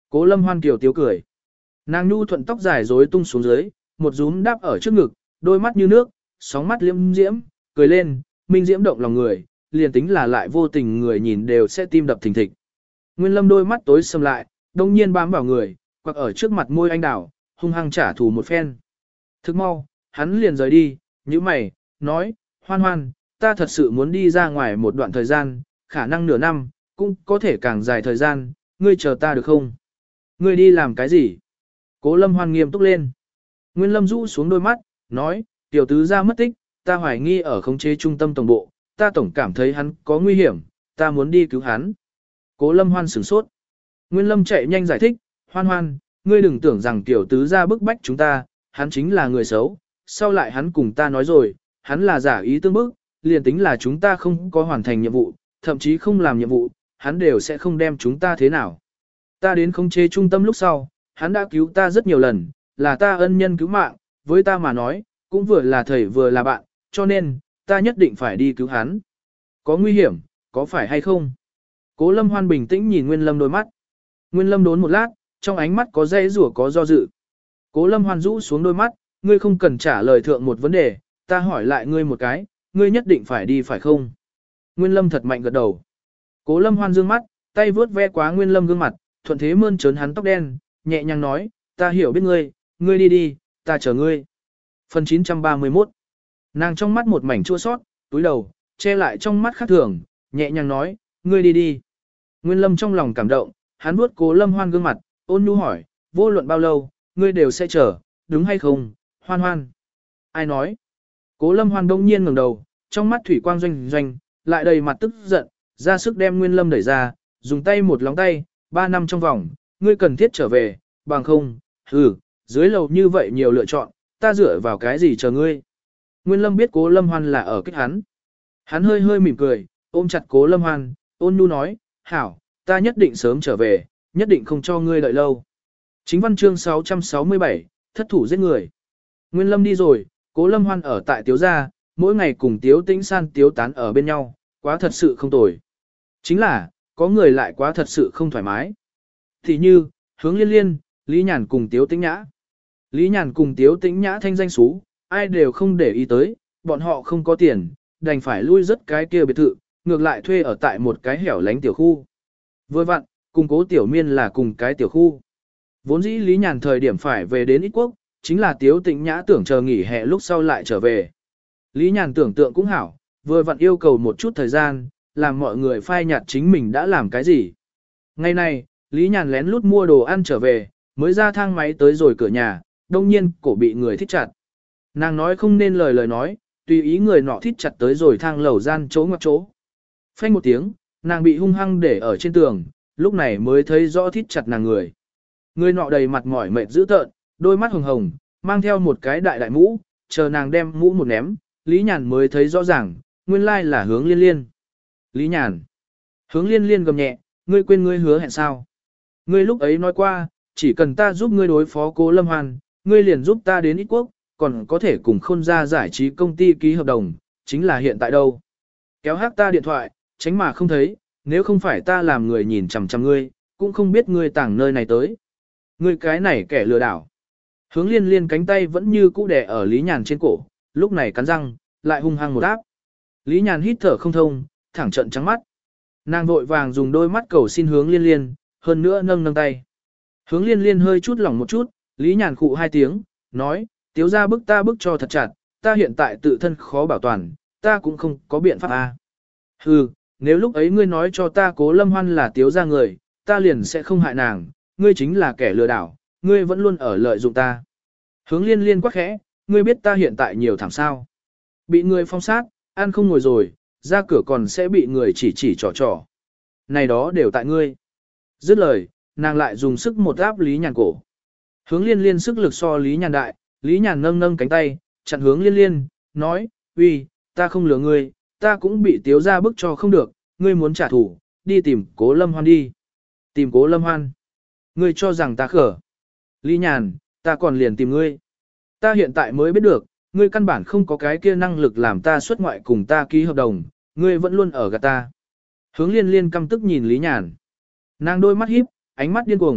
Cố Lâm Hoan kiều tiếu cười. Nàng nhu thuận tóc dài rối tung xuống dưới, một rúm đáp ở trước ngực, đôi mắt như nước, sóng mắt liễm diễm, cười lên, minh diễm động lòng người, liền tính là lại vô tình người nhìn đều sẽ tim đập thình thịch. Nguyên Lâm đôi mắt tối sầm lại, đông nhiên bám vào người, quặc ở trước mặt môi anh đảo, hung hăng trả thù một phen. Thức mau, hắn liền rời đi, như mày, nói, Hoan Hoan, ta thật sự muốn đi ra ngoài một đoạn thời gian, khả năng nửa năm, cũng có thể càng dài thời gian, ngươi chờ ta được không? Ngươi đi làm cái gì? Cố Lâm Hoan nghiêm túc lên. Nguyên Lâm rũ xuống đôi mắt, nói, tiểu tứ ra mất tích, ta hoài nghi ở khống chế trung tâm tổng bộ, ta tổng cảm thấy hắn có nguy hiểm, ta muốn đi cứu hắn. Cố Lâm Hoan sửng sốt. Nguyên Lâm chạy nhanh giải thích, Hoan Hoan, ngươi đừng tưởng rằng tiểu tứ ra bức bách chúng ta, hắn chính là người xấu, sau lại hắn cùng ta nói rồi, hắn là giả ý tương bức, liền tính là chúng ta không có hoàn thành nhiệm vụ, thậm chí không làm nhiệm vụ, hắn đều sẽ không đem chúng ta thế nào. Ta đến khống chế trung tâm lúc sau, hắn đã cứu ta rất nhiều lần, là ta ân nhân cứu mạng, với ta mà nói, cũng vừa là thầy vừa là bạn, cho nên, ta nhất định phải đi cứu hắn. Có nguy hiểm, có phải hay không? Cố Lâm Hoan bình tĩnh nhìn Nguyên Lâm đôi mắt. Nguyên Lâm đốn một lát, trong ánh mắt có dây rủa có do dự. Cố Lâm Hoan rũ xuống đôi mắt, ngươi không cần trả lời thượng một vấn đề, ta hỏi lại ngươi một cái, ngươi nhất định phải đi phải không? Nguyên Lâm thật mạnh gật đầu. Cố Lâm Hoan dương mắt, tay vướt ve quá Nguyên Lâm gương mặt, thuận thế mơn trớn hắn tóc đen, nhẹ nhàng nói, ta hiểu biết ngươi, ngươi đi đi, ta chờ ngươi. Phần chín trăm ba mươi mốt. Nàng trong mắt một mảnh chua sót, túi đầu, che lại trong mắt khác thường, nhẹ nhàng nói, ngươi đi đi. Nguyên Lâm trong lòng cảm động, hắn vuốt Cố Lâm Hoan gương mặt, ôn nhu hỏi, vô luận bao lâu, ngươi đều sẽ chờ, đúng hay không, Hoan Hoan. Ai nói? Cố Lâm Hoan đông nhiên ngẩng đầu, trong mắt thủy quang doanh doanh, lại đầy mặt tức giận, ra sức đem Nguyên Lâm đẩy ra, dùng tay một lóng tay, ba năm trong vòng, ngươi cần thiết trở về, bằng không, hừ, dưới lầu như vậy nhiều lựa chọn, ta dựa vào cái gì chờ ngươi. Nguyên Lâm biết Cố Lâm Hoan là ở kích hắn. Hắn hơi hơi mỉm cười, ôm chặt Cố Lâm Hoan, ôn nhu nói, hảo, ta nhất định sớm trở về, nhất định không cho ngươi đợi lâu. Chính văn chương sáu trăm sáu mươi bảy, thất thủ giết người. Nguyên Lâm đi rồi, Cố Lâm Hoan ở tại Tiếu gia, mỗi ngày cùng Tiếu Tĩnh San Tiếu Tán ở bên nhau, quá thật sự không tồi. Chính là, có người lại quá thật sự không thoải mái. Thì như, Hướng Liên Liên, Lý Nhàn cùng Tiếu Tĩnh Nhã. Lý Nhàn cùng Tiếu Tĩnh Nhã thanh danh xú, ai đều không để ý tới, bọn họ không có tiền, đành phải lui rất cái kia biệt thự, ngược lại thuê ở tại một cái hẻo lánh tiểu khu. Vừa vặn, cùng Cố Tiểu Miên là cùng cái tiểu khu. Vốn dĩ Lý Nhàn thời điểm phải về đến Ít Quốc, chính là Tiếu Tĩnh Nhã tưởng chờ nghỉ hè lúc sau lại trở về. Lý Nhàn tưởng tượng cũng hảo, vừa vặn yêu cầu một chút thời gian, làm mọi người phai nhạt chính mình đã làm cái gì. Ngày này, Lý Nhàn lén lút mua đồ ăn trở về, mới ra thang máy tới rồi cửa nhà, đông nhiên cổ bị người thích chặt. Nàng nói không nên lời lời nói, tùy ý người nọ thích chặt tới rồi thang lầu gian chỗ ngoặc chỗ. Phanh một tiếng, nàng bị hung hăng để ở trên tường, lúc này mới thấy rõ thích chặt nàng người. Người nọ đầy mặt mỏi mệt dữ tợn, đôi mắt hồng hồng, mang theo một cái đại đại mũ, chờ nàng đem mũ một ném, Lý Nhàn mới thấy rõ ràng, nguyên lai là Hướng Liên Liên. Lý Nhàn. Hướng Liên Liên gầm nhẹ, ngươi quên ngươi hứa hẹn sao? Ngươi lúc ấy nói qua, chỉ cần ta giúp ngươi đối phó Cố Lâm Hoan, ngươi liền giúp ta đến Ít Quốc, còn có thể cùng Khôn gia giải trí công ty ký hợp đồng, chính là hiện tại đâu. Kéo hát ta điện thoại, tránh mà không thấy, nếu không phải ta làm người nhìn chằm chằm ngươi, cũng không biết ngươi tàng nơi này tới. Ngươi cái này kẻ lừa đảo. Hướng Liên Liên cánh tay vẫn như cũ đè ở Lý Nhàn trên cổ, lúc này cắn răng, lại hung hăng một áp. Lý Nhàn hít thở không thông, thẳng trận trắng mắt. Nàng vội vàng dùng đôi mắt cầu xin Hướng Liên Liên, hơn nữa nâng nâng tay. Hướng Liên Liên hơi chút lỏng một chút, Lý Nhàn khụ hai tiếng, nói, tiếu ra bức ta bức cho thật chặt, ta hiện tại tự thân khó bảo toàn, ta cũng không có biện pháp à. Hừ, nếu lúc ấy ngươi nói cho ta Cố Lâm Hoan là tiếu ra người, ta liền sẽ không hại nàng, ngươi chính là kẻ lừa đảo, ngươi vẫn luôn ở lợi dụng ta. Hướng Liên Liên quắc khẽ, ngươi biết ta hiện tại nhiều thảm sao. Bị người phong sát, ăn không ngồi rồi, ra cửa còn sẽ bị người chỉ chỉ trò trò. Này đó đều tại ngươi. Dứt lời, nàng lại dùng sức một áp Lý Nhàn cổ. Hướng Liên Liên sức lực so Lý Nhàn đại, Lý Nhàn nâng nâng cánh tay, chặn Hướng Liên Liên, nói, uy, ta không lừa ngươi, ta cũng bị tiếu ra bức cho không được, ngươi muốn trả thù, đi tìm Cố Lâm Hoan đi. Tìm Cố Lâm Hoan. Ngươi cho rằng ta khở. Lý Nhàn, ta còn liền tìm ngươi. Ta hiện tại mới biết được, ngươi căn bản không có cái kia năng lực làm ta xuất ngoại cùng ta ký hợp đồng, ngươi vẫn luôn ở gạt ta. Hướng Liên Liên căm tức nhìn Lý Nhàn. Nàng đôi mắt híp, ánh mắt điên cuồng,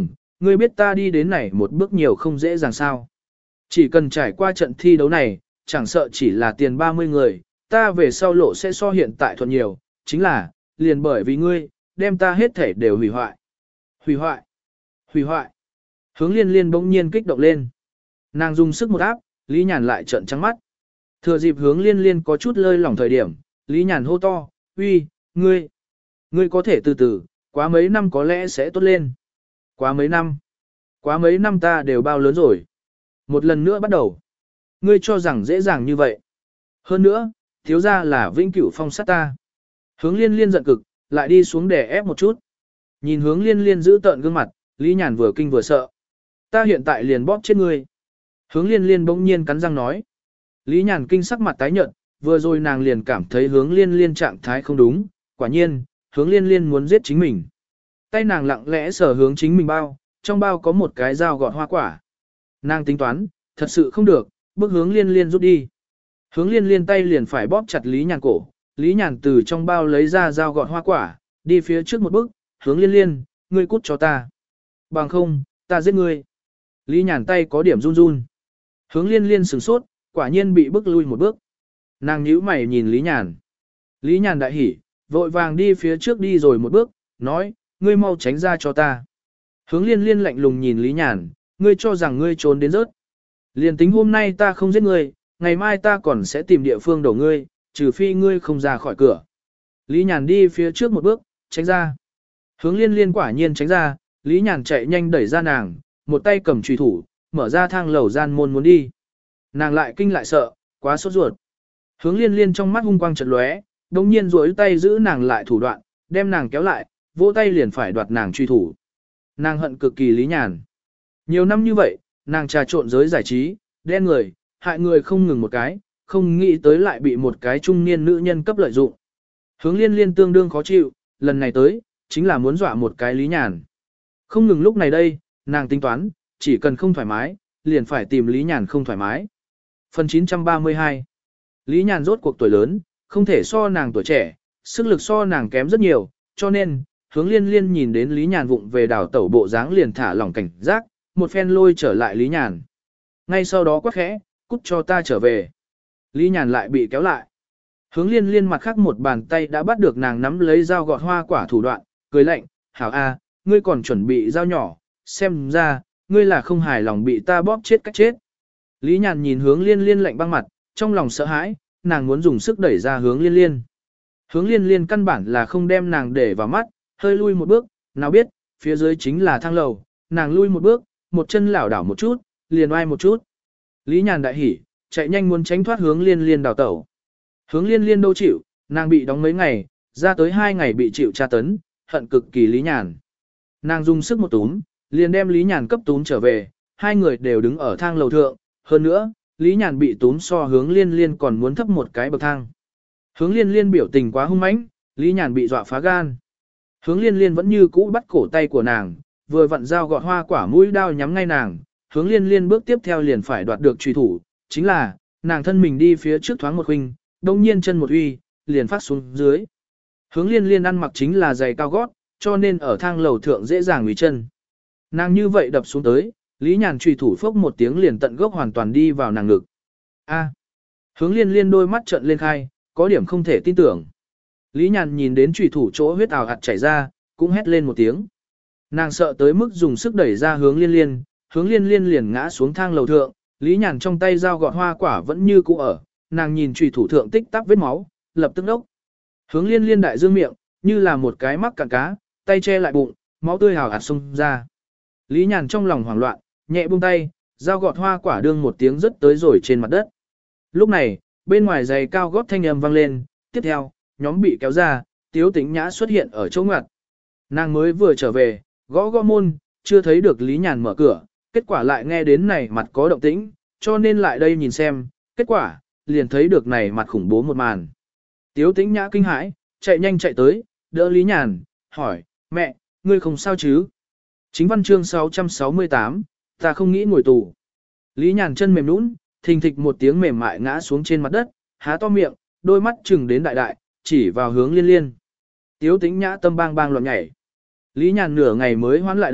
ngươi biết ta đi đến này một bước nhiều không dễ dàng sao. Chỉ cần trải qua trận thi đấu này, chẳng sợ chỉ là tiền ba mươi người, ta về sau lộ sẽ so hiện tại thuận nhiều, chính là, liền bởi vì ngươi, đem ta hết thể đều hủy hoại. Hủy hoại, hủy hoại. Hướng liên liên bỗng nhiên kích động lên. Nàng dùng sức một áp, Lý Nhàn lại trợn trắng mắt. Thừa dịp hướng liên liên có chút lơi lỏng thời điểm, Lý Nhàn hô to, uy, ngươi, ngươi có thể từ từ, quá mấy năm có lẽ sẽ tốt lên. Quá mấy năm, quá mấy năm ta đều bao lớn rồi. Một lần nữa bắt đầu. Ngươi cho rằng dễ dàng như vậy. Hơn nữa, thiếu ra là vĩnh cửu phong sát ta. Hướng liên liên giận cực, lại đi xuống để ép một chút. Nhìn hướng liên liên giữ tợn gương mặt, Lý Nhàn vừa kinh vừa sợ. Ta hiện tại liền bóp chết ngươi. Hướng liên liên bỗng nhiên cắn răng nói. Lý Nhàn kinh sắc mặt tái nhợt, vừa rồi nàng liền cảm thấy hướng liên liên trạng thái không đúng. Quả nhiên, hướng liên liên muốn giết chính mình. Tay nàng lặng lẽ sờ hướng chính mình bao, trong bao có một cái dao gọt hoa quả. Nàng tính toán, thật sự không được, bước hướng liên liên rút đi. Hướng liên liên tay liền phải bóp chặt Lý Nhàn cổ, Lý Nhàn từ trong bao lấy ra dao gọt hoa quả, đi phía trước một bước, hướng liên liên, ngươi cút cho ta. Bằng không, ta giết ngươi. Lý Nhàn tay có điểm run run. Hướng liên liên sửng sốt, quả nhiên bị bước lui một bước. Nàng nhíu mày nhìn Lý Nhàn. Lý Nhàn đại hỉ, vội vàng đi phía trước đi rồi một bước, nói, ngươi mau tránh ra cho ta. Hướng liên liên lạnh lùng nhìn Lý Nhàn, ngươi cho rằng ngươi trốn đến rớt. Liền tính hôm nay ta không giết ngươi, ngày mai ta còn sẽ tìm địa phương đổ ngươi, trừ phi ngươi không ra khỏi cửa. Lý Nhàn đi phía trước một bước, tránh ra. Hướng liên liên quả nhiên tránh ra, Lý Nhàn chạy nhanh đẩy ra nàng, một tay cầm chùy thủ, mở ra thang lầu gian môn muốn đi. Nàng lại kinh lại sợ, quá sốt ruột. Hướng liên liên trong mắt hung quang chợt lóe, đồng nhiên duỗi tay giữ nàng lại thủ đoạn, đem nàng kéo lại, vỗ tay liền phải đoạt nàng truy thủ. Nàng hận cực kỳ Lý Nhàn. Nhiều năm như vậy, nàng trà trộn giới giải trí, đen người, hại người không ngừng một cái, không nghĩ tới lại bị một cái trung niên nữ nhân cấp lợi dụng. Hướng liên liên tương đương khó chịu, lần này tới, chính là muốn dọa một cái Lý Nhàn. Không ngừng lúc này đây, nàng tính toán, chỉ cần không thoải mái, liền phải tìm Lý Nhàn không thoải mái. Phần chín trăm ba mươi hai. Lý Nhàn rốt cuộc tuổi lớn, không thể so nàng tuổi trẻ, sức lực so nàng kém rất nhiều, cho nên, hướng liên liên nhìn đến Lý Nhàn vụng về đảo tẩu bộ dáng liền thả lỏng cảnh giác, một phen lôi trở lại Lý Nhàn. Ngay sau đó quát khẽ, cút cho ta trở về. Lý Nhàn lại bị kéo lại. Hướng liên liên mặt khác một bàn tay đã bắt được nàng nắm lấy dao gọt hoa quả thủ đoạn, cười lạnh, hảo a, ngươi còn chuẩn bị dao nhỏ, xem ra, ngươi là không hài lòng bị ta bóp chết cách chết. Lý Nhàn nhìn hướng liên liên lạnh băng mặt, trong lòng sợ hãi, nàng muốn dùng sức đẩy ra hướng liên liên. Hướng liên liên căn bản là không đem nàng để vào mắt, hơi lui một bước, nào biết, phía dưới chính là thang lầu, nàng lui một bước, một chân lảo đảo một chút, liền oai một chút. Lý Nhàn đại hỉ, chạy nhanh muốn tránh thoát hướng liên liên đào tẩu. Hướng liên liên đâu chịu, nàng bị đóng mấy ngày, ra tới hai ngày bị chịu tra tấn, hận cực kỳ Lý Nhàn. Nàng dùng sức một túm, liền đem Lý Nhàn cấp túm trở về, hai người đều đứng ở thang lầu thượng, hơn nữa, Lý Nhàn bị túm so hướng liên liên còn muốn thấp một cái bậc thang. Hướng liên liên biểu tình quá hung mãnh, Lý Nhàn bị dọa phá gan. Hướng liên liên vẫn như cũ bắt cổ tay của nàng, vừa vặn dao gọt hoa quả mũi đao nhắm ngay nàng, hướng liên liên bước tiếp theo liền phải đoạt được truy thủ, chính là, nàng thân mình đi phía trước thoáng một huynh, đông nhiên chân một uy, liền phát xuống dưới. Hướng liên liên ăn mặc chính là giày cao gót, cho nên ở thang lầu thượng dễ dàng ủy chân. Nàng như vậy đập xuống tới, Lý Nhàn truy thủ phốc một tiếng liền tận gốc hoàn toàn đi vào nàng ngực. A. Hướng liên liên đôi mắt trợn lên khai, có điểm không thể tin tưởng. Lý Nhàn nhìn đến truy thủ chỗ huyết ào hạt chảy ra, cũng hét lên một tiếng. Nàng sợ tới mức dùng sức đẩy ra hướng liên liên, hướng liên liên liền ngã xuống thang lầu thượng, Lý Nhàn trong tay dao gọt hoa quả vẫn như cũ ở, nàng nhìn truy thủ thượng tích tắc vết máu, lập tức đốc. Hướng liên liên đại dương miệng, như là một cái mắc cạn cá, tay che lại bụng, máu tươi hào hạt xông ra. Lý Nhàn trong lòng hoảng loạn, nhẹ buông tay, dao gọt hoa quả đương một tiếng rớt tới rồi trên mặt đất. Lúc này, bên ngoài giày cao gót thanh âm vang lên, tiếp theo, nhóm bị kéo ra, Tiếu Tĩnh Nhã xuất hiện ở chỗ ngoặt. Nàng mới vừa trở về, gõ gõ môn, chưa thấy được Lý Nhàn mở cửa, kết quả lại nghe đến này mặt có động tĩnh, cho nên lại đây nhìn xem, kết quả, liền thấy được này mặt khủng bố một màn. Tiếu Tĩnh Nhã kinh hãi, chạy nhanh chạy tới, đỡ Lý Nhàn, hỏi, mẹ, ngươi không sao chứ? Chính văn chương sáu trăm sáu mươi tám, ta không nghĩ ngồi tù. Lý Nhàn chân mềm nũng, thình thịch một tiếng mềm mại ngã xuống trên mặt đất, há to miệng, đôi mắt chừng đến đại đại, chỉ vào hướng liên liên. Tiếu Tĩnh Nhã tâm bang bang loạn nhảy. Lý Nhàn nửa ngày mới hoán lại đây,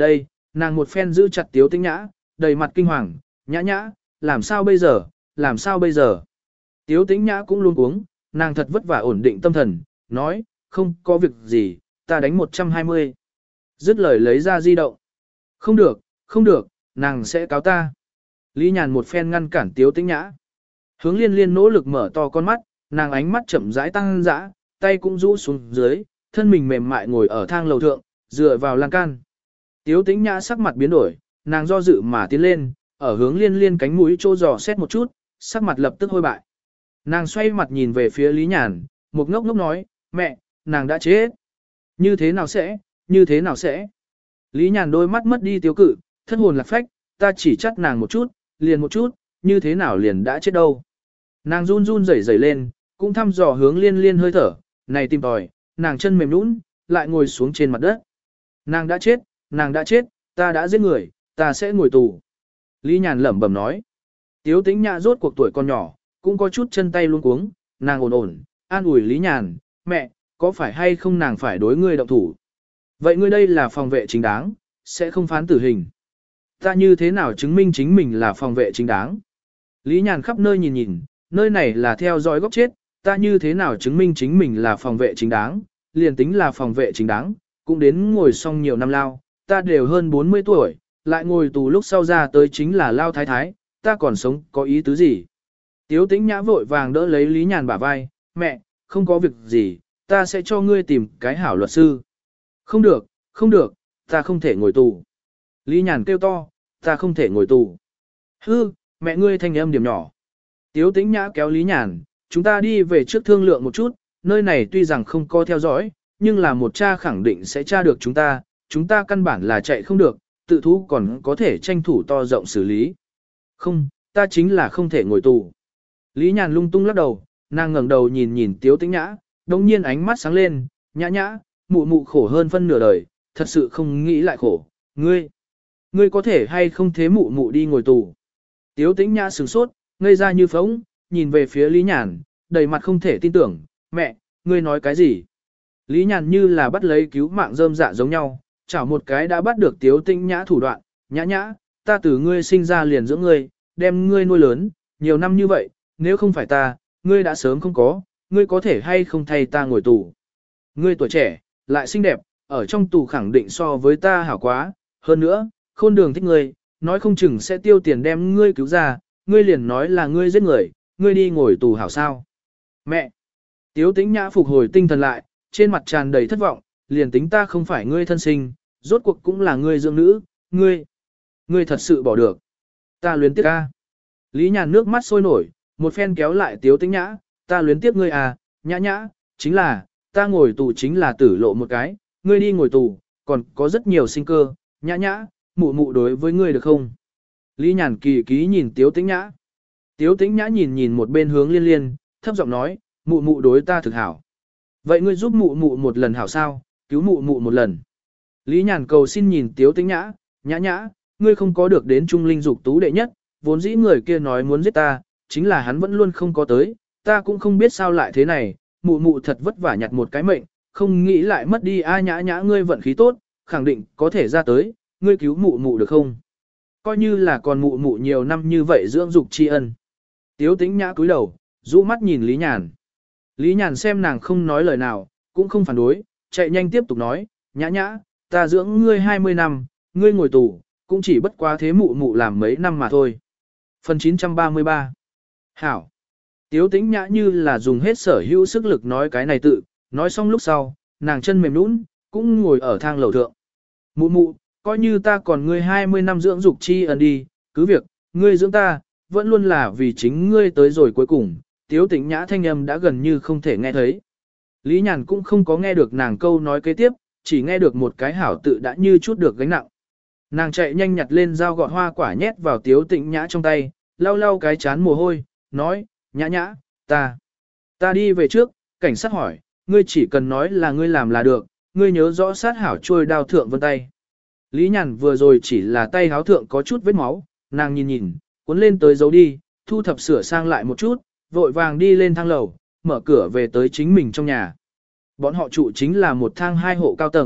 nàng một phen giữ chặt Tiếu Tĩnh Nhã, đầy mặt kinh hoàng, nhã nhã, làm sao bây giờ, làm sao bây giờ. Tiếu Tĩnh Nhã cũng luôn cuống, nàng thật vất vả ổn định tâm thần, nói, không có việc gì, ta đánh một trăm hai mươi. Dứt lời lấy ra di động. Không được, không được, nàng sẽ cáo ta. Lý Nhàn một phen ngăn cản Tiếu Tĩnh Nhã. Hướng Liên Liên nỗ lực mở to con mắt, nàng ánh mắt chậm rãi tăng dã, tay cũng rũ xuống dưới, thân mình mềm mại ngồi ở thang lầu thượng, dựa vào lan can. Tiếu Tĩnh Nhã sắc mặt biến đổi, nàng do dự mà tiến lên, ở Hướng Liên Liên cánh mũi chỗ dò xét một chút, sắc mặt lập tức hôi bại. Nàng xoay mặt nhìn về phía Lý Nhàn, một ngốc ngốc nói, mẹ, nàng đã chết. Như thế nào sẽ, như thế nào sẽ. Lý Nhàn đôi mắt mất đi tiêu cự, thất hồn lạc phách, ta chỉ chắt nàng một chút, liền một chút, như thế nào liền đã chết đâu. Nàng run run rẩy rẩy lên, cũng thăm dò Hướng Liên Liên hơi thở, này tìm tòi, nàng chân mềm nhũn, lại ngồi xuống trên mặt đất. Nàng đã chết, nàng đã chết, ta đã giết người, ta sẽ ngồi tù. Lý Nhàn lẩm bẩm nói. Tiếu Tĩnh Nhã rốt cuộc tuổi còn nhỏ, cũng có chút chân tay luống cuống, nàng ổn ổn, an ủi Lý Nhàn, mẹ, có phải hay không nàng phải đối ngươi động thủ. Vậy ngươi đây là phòng vệ chính đáng, sẽ không phán tử hình. Ta như thế nào chứng minh chính mình là phòng vệ chính đáng? Lý Nhàn khắp nơi nhìn nhìn, nơi này là theo dõi góc chết, ta như thế nào chứng minh chính mình là phòng vệ chính đáng, liền tính là phòng vệ chính đáng, cũng đến ngồi xong nhiều năm lao, ta đều hơn bốn mươi tuổi, lại ngồi tù lúc sau ra tới chính là lao thái thái, ta còn sống có ý tứ gì? Tiếu Tĩnh Nhã vội vàng đỡ lấy Lý Nhàn bả vai, mẹ, không có việc gì, ta sẽ cho ngươi tìm cái hảo luật sư. Không được, không được, ta không thể ngồi tù. Lý Nhàn kêu to, ta không thể ngồi tù. Hư, mẹ ngươi thanh âm điểm nhỏ. Tiếu Tĩnh Nhã kéo Lý Nhàn, chúng ta đi về trước thương lượng một chút, nơi này tuy rằng không có theo dõi, nhưng là một cha khẳng định sẽ tra được chúng ta, chúng ta căn bản là chạy không được, tự thú còn có thể tranh thủ to rộng xử lý. Không, ta chính là không thể ngồi tù. Lý Nhàn lung tung lắc đầu, nàng ngẩng đầu nhìn nhìn Tiếu Tĩnh Nhã, đồng nhiên ánh mắt sáng lên, nhã nhã, mụ mụ khổ hơn phân nửa đời, thật sự không nghĩ lại khổ, ngươi, ngươi có thể hay không thế mụ mụ đi ngồi tù. Tiếu Tĩnh Nhã sửng sốt, ngây ra như phóng, nhìn về phía Lý Nhàn, đầy mặt không thể tin tưởng, mẹ, ngươi nói cái gì? Lý Nhàn như là bắt lấy cứu mạng rơm dạ giống nhau, chảo một cái đã bắt được Tiếu Tĩnh Nhã thủ đoạn, nhã nhã, ta từ ngươi sinh ra liền dưỡng ngươi, đem ngươi nuôi lớn, nhiều năm như vậy, nếu không phải ta, ngươi đã sớm không có, ngươi có thể hay không thay ta ngồi tù. Ngươi tuổi trẻ, lại xinh đẹp, ở trong tù khẳng định so với ta hảo quá, hơn nữa, khôn đường thích ngươi, nói không chừng sẽ tiêu tiền đem ngươi cứu ra, ngươi liền nói là ngươi giết người, ngươi đi ngồi tù hảo sao. Mẹ! Tiếu Tĩnh Nhã phục hồi tinh thần lại, trên mặt tràn đầy thất vọng, liền tính ta không phải ngươi thân sinh, rốt cuộc cũng là ngươi dưỡng nữ, ngươi, ngươi thật sự bỏ được. Ta luyến tiếc ca. Lý Nhàn nước mắt sôi nổi, một phen kéo lại Tiếu Tĩnh Nhã, ta luyến tiếc ngươi à, nhã nhã, chính là, ta ngồi tù chính là tử lộ một cái, ngươi đi ngồi tù, còn có rất nhiều sinh cơ, nhã nhã, mụ mụ đối với ngươi được không? Lý Nhàn kỳ ký nhìn Tiếu Tĩnh Nhã. Tiếu Tĩnh Nhã nhìn nhìn một bên Hướng Liên Liên, thấp giọng nói, mụ mụ đối ta thực hảo. Vậy ngươi giúp mụ mụ một lần hảo sao, cứu mụ mụ một lần. Lý Nhàn cầu xin nhìn Tiếu Tĩnh Nhã, nhã nhã, ngươi không có được đến trung linh dục tú đệ nhất, vốn dĩ người kia nói muốn giết ta, chính là hắn vẫn luôn không có tới, ta cũng không biết sao lại thế này, mụ mụ thật vất vả nhặt một cái mệnh, không nghĩ lại mất đi a nhã nhã ngươi vận khí tốt, khẳng định có thể ra tới, ngươi cứu mụ mụ được không? Coi như là còn mụ mụ nhiều năm như vậy dưỡng dục tri ân. Tiếu Tĩnh Nhã cúi đầu, rũ mắt nhìn Lý Nhàn. Lý Nhàn xem nàng không nói lời nào, cũng không phản đối, chạy nhanh tiếp tục nói, nhã nhã, ta dưỡng ngươi hai mươi năm, ngươi ngồi tù, cũng chỉ bất quá thế mụ mụ làm mấy năm mà thôi. Phần chín trăm ba mươi ba Hảo. Tiếu Tĩnh Nhã như là dùng hết sở hữu sức lực nói cái này tự, nói xong lúc sau, nàng chân mềm nũng, cũng ngồi ở thang lầu thượng. Mụ mụ, coi như ta còn ngươi hai mươi năm dưỡng dục tri ân đi, cứ việc, ngươi dưỡng ta, vẫn luôn là vì chính ngươi tới rồi cuối cùng, Tiếu Tĩnh Nhã thanh âm đã gần như không thể nghe thấy. Lý Nhàn cũng không có nghe được nàng câu nói kế tiếp, chỉ nghe được một cái hảo tự đã như chút được gánh nặng. Nàng chạy nhanh nhặt lên dao gọt hoa quả nhét vào Tiếu Tĩnh Nhã trong tay, lau lau cái chán mồ hôi, nói, nhã nhã, ta, ta đi về trước, cảnh sát hỏi, ngươi chỉ cần nói là ngươi làm là được, ngươi nhớ rõ sát hảo trôi đao thượng vân tay. Lý Nhàn vừa rồi chỉ là tay háo thượng có chút vết máu, nàng nhìn nhìn, cuốn lên tới giấu đi, thu thập sửa sang lại một chút, vội vàng đi lên thang lầu, mở cửa về tới chính mình trong nhà. Bọn họ trụ chính là một thang hai hộ cao tầng,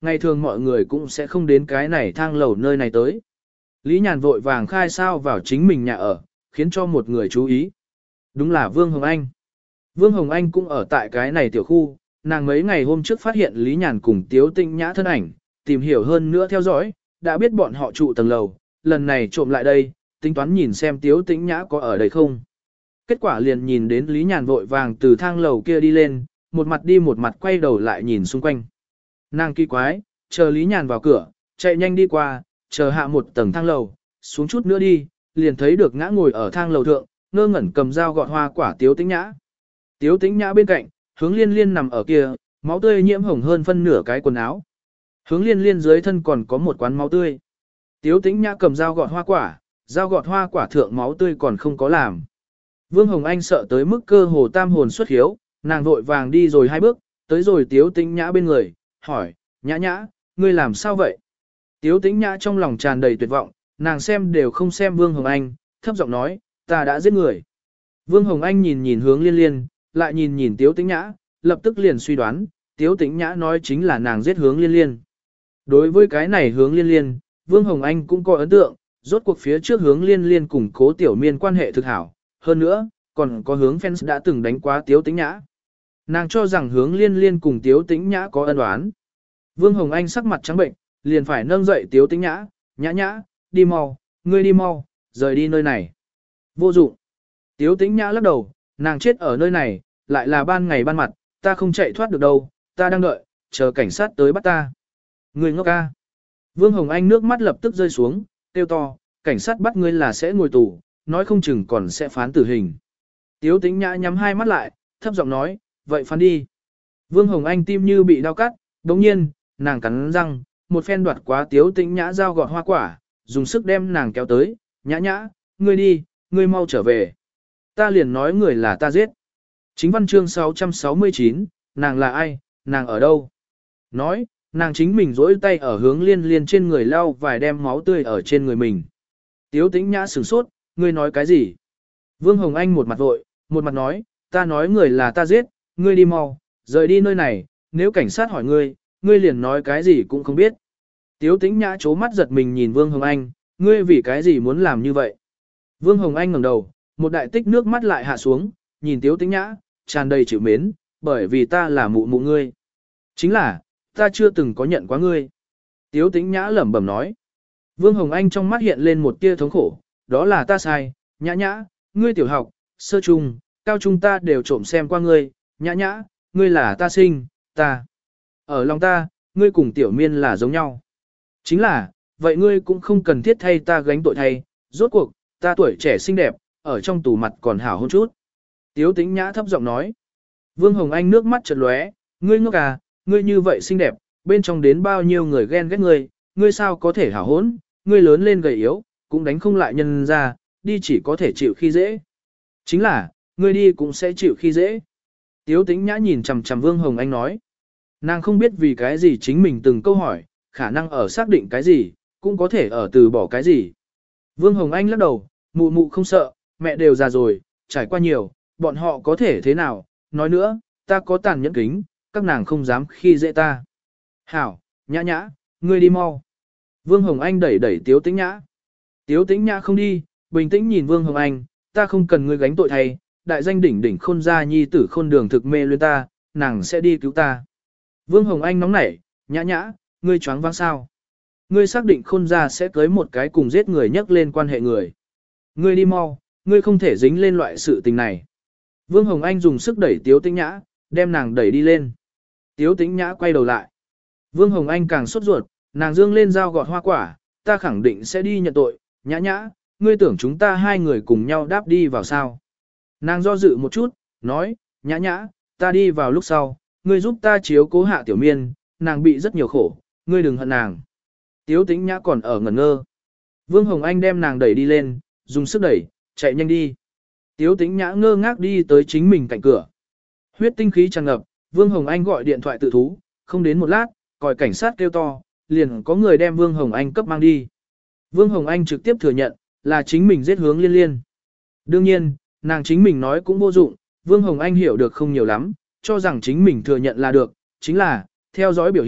ngày thường mọi người cũng sẽ không đến cái này thang lầu nơi này tới. Lý Nhàn vội vàng khai sao vào chính mình nhà ở, khiến cho một người chú ý. Đúng là Vương Hồng Anh. Vương Hồng Anh cũng ở tại cái này tiểu khu, nàng mấy ngày hôm trước phát hiện Lý Nhàn cùng Tiếu Tĩnh Nhã thân ảnh, tìm hiểu hơn nữa theo dõi, đã biết bọn họ trụ tầng lầu, lần này trộm lại đây, tính toán nhìn xem Tiếu Tĩnh Nhã có ở đây không. Kết quả liền nhìn đến Lý Nhàn vội vàng từ thang lầu kia đi lên, một mặt đi một mặt quay đầu lại nhìn xung quanh. Nàng kỳ quái, chờ Lý Nhàn vào cửa, chạy nhanh đi qua, chờ hạ một tầng thang lầu, xuống chút nữa đi, liền thấy được ngã ngồi ở thang lầu thượng, ngơ ngẩn cầm dao gọt hoa quả Tiếu Tĩnh Nhã. Tiếu Tĩnh Nhã bên cạnh, Hướng Liên Liên nằm ở kia, máu tươi nhiễm hồng hơn phân nửa cái quần áo. Hướng Liên Liên dưới thân còn có một quán máu tươi. Tiếu Tĩnh Nhã cầm dao gọt hoa quả, dao gọt hoa quả thượng máu tươi còn không có làm. Vương Hồng Anh sợ tới mức cơ hồ tam hồn xuất hiếu, nàng vội vàng đi rồi hai bước, tới rồi Tiếu Tĩnh Nhã bên người, hỏi, Nhã Nhã, ngươi làm sao vậy? Tiếu Tĩnh Nhã trong lòng tràn đầy tuyệt vọng, nàng xem đều không xem Vương Hồng Anh, thấp giọng nói, ta đã giết người. Vương Hồng Anh nhìn nhìn Hướng Liên Liên, lại nhìn nhìn Tiếu Tĩnh Nhã, lập tức liền suy đoán, Tiếu Tĩnh Nhã nói chính là nàng giết Hướng Liên Liên. Đối với cái này Hướng Liên Liên, Vương Hồng Anh cũng có ấn tượng, rốt cuộc phía trước Hướng Liên Liên cùng Cố Tiểu Miên quan hệ thực hảo, hơn nữa, còn có Hướng fans đã từng đánh quá Tiếu Tĩnh Nhã. Nàng cho rằng Hướng Liên Liên cùng Tiếu Tĩnh Nhã có ân oán. Vương Hồng Anh sắc mặt trắng bệnh, liền phải nâng dậy Tiếu Tĩnh Nhã, Nhã Nhã, đi mau, ngươi đi mau, rời đi nơi này. Vô dụng. Tiếu Tĩnh Nhã lắc đầu, nàng chết ở nơi này, lại là ban ngày ban mặt, ta không chạy thoát được đâu, ta đang đợi, chờ cảnh sát tới bắt ta. Ngươi ngốc ca. Vương Hồng Anh nước mắt lập tức rơi xuống, kêu to, cảnh sát bắt ngươi là sẽ ngồi tù, nói không chừng còn sẽ phán tử hình. Tiếu Tĩnh Nhã nhắm hai mắt lại, thấp giọng nói, vậy phán đi. Vương Hồng Anh tim như bị đau cắt, đồng nhiên, nàng cắn răng, một phen đoạt quá Tiếu Tĩnh Nhã dao gọt hoa quả, dùng sức đem nàng kéo tới, Nhã Nhã, ngươi đi, ngươi mau trở về. Ta liền nói người là ta giết. Chính văn chương sáu trăm sáu mươi chín, nàng là ai, nàng ở đâu? Nói, nàng chính mình rỗi tay ở Hướng Liên Liên trên người lau vài đem máu tươi ở trên người mình. Tiếu Tĩnh Nhã sửng sốt, ngươi nói cái gì? Vương Hồng Anh một mặt vội, một mặt nói, ta nói người là ta giết, ngươi đi mau, rời đi nơi này, nếu cảnh sát hỏi ngươi, ngươi liền nói cái gì cũng không biết. Tiếu Tĩnh Nhã chố mắt giật mình nhìn Vương Hồng Anh, ngươi vì cái gì muốn làm như vậy? Vương Hồng Anh ngẩng đầu, một đại tích nước mắt lại hạ xuống, nhìn Tiếu Tĩnh Nhã, tràn đầy chịu mến, bởi vì ta là mụ mụ ngươi. Chính là, ta chưa từng có nhận quá ngươi. Tiếu Tĩnh Nhã lẩm bẩm nói. Vương Hồng Anh trong mắt hiện lên một tia thống khổ, đó là ta sai, Nhã Nhã, ngươi tiểu học, sơ trung, cao trung ta đều trộm xem qua ngươi, Nhã Nhã, ngươi là ta sinh, ta. Ở lòng ta, ngươi cùng tiểu miên là giống nhau. Chính là, vậy ngươi cũng không cần thiết thay ta gánh tội thay, rốt cuộc, ta tuổi trẻ xinh đẹp, ở trong tủ mặt còn hảo hơn chút. Tiếu Tĩnh Nhã thấp giọng nói. Vương Hồng Anh nước mắt chợt lóe, ngươi ngốc à, ngươi như vậy xinh đẹp, bên trong đến bao nhiêu người ghen ghét ngươi, ngươi sao có thể hảo hốn, ngươi lớn lên gầy yếu, cũng đánh không lại nhân ra, đi chỉ có thể chịu khi dễ. Chính là, ngươi đi cũng sẽ chịu khi dễ. Tiếu Tĩnh Nhã nhìn chằm chằm Vương Hồng Anh nói. Nàng không biết vì cái gì chính mình từng câu hỏi, khả năng ở xác định cái gì, cũng có thể ở từ bỏ cái gì. Vương Hồng Anh lắc đầu, mụ mụ không sợ, mẹ đều già rồi, trải qua nhiều, bọn họ có thể thế nào, nói nữa, ta có tàn nhẫn kính, các nàng không dám khi dễ ta. Hảo, Nhã Nhã, ngươi đi mau. Vương Hồng Anh đẩy đẩy Tiếu Tĩnh Nhã. Tiếu Tĩnh Nhã không đi, bình tĩnh nhìn Vương Hồng Anh, ta không cần ngươi gánh tội thay, đại danh đỉnh đỉnh khôn gia nhi tử khôn đường thực mê luyến ta, nàng sẽ đi cứu ta. Vương Hồng Anh nóng nảy, Nhã Nhã, ngươi choáng váng sao? Ngươi xác định khôn gia sẽ cưới một cái cùng giết người nhắc lên quan hệ người. Ngươi đi mau, ngươi không thể dính lên loại sự tình này. Vương Hồng Anh dùng sức đẩy Tiếu Tĩnh Nhã, đem nàng đẩy đi lên. Tiếu Tĩnh Nhã quay đầu lại. Vương Hồng Anh càng sốt ruột, nàng dương lên dao gọt hoa quả, ta khẳng định sẽ đi nhận tội, Nhã Nhã, ngươi tưởng chúng ta hai người cùng nhau đáp đi vào sao. Nàng do dự một chút, nói, Nhã Nhã, ta đi vào lúc sau, ngươi giúp ta chiếu cố hạ tiểu miên, nàng bị rất nhiều khổ, ngươi đừng hận nàng. Tiếu Tĩnh Nhã còn ở ngẩn ngơ. Vương Hồng Anh đem nàng đẩy đi lên, dùng sức đẩy, chạy nhanh đi. Tiếu Tĩnh Nhã ngơ ngác đi tới chính mình cạnh cửa. Huyết tinh khí tràn ngập, Vương Hồng Anh gọi điện thoại tự thú, không đến một lát, còi cảnh sát kêu to, liền có người đem Vương Hồng Anh cấp mang đi. Vương Hồng Anh trực tiếp thừa nhận, là chính mình giết Hướng Liên Liên. Đương nhiên, nàng chính mình nói cũng vô dụng, Vương Hồng Anh hiểu được không nhiều lắm, cho rằng chính mình thừa nhận là được, chính là, theo dõi biểu hiện,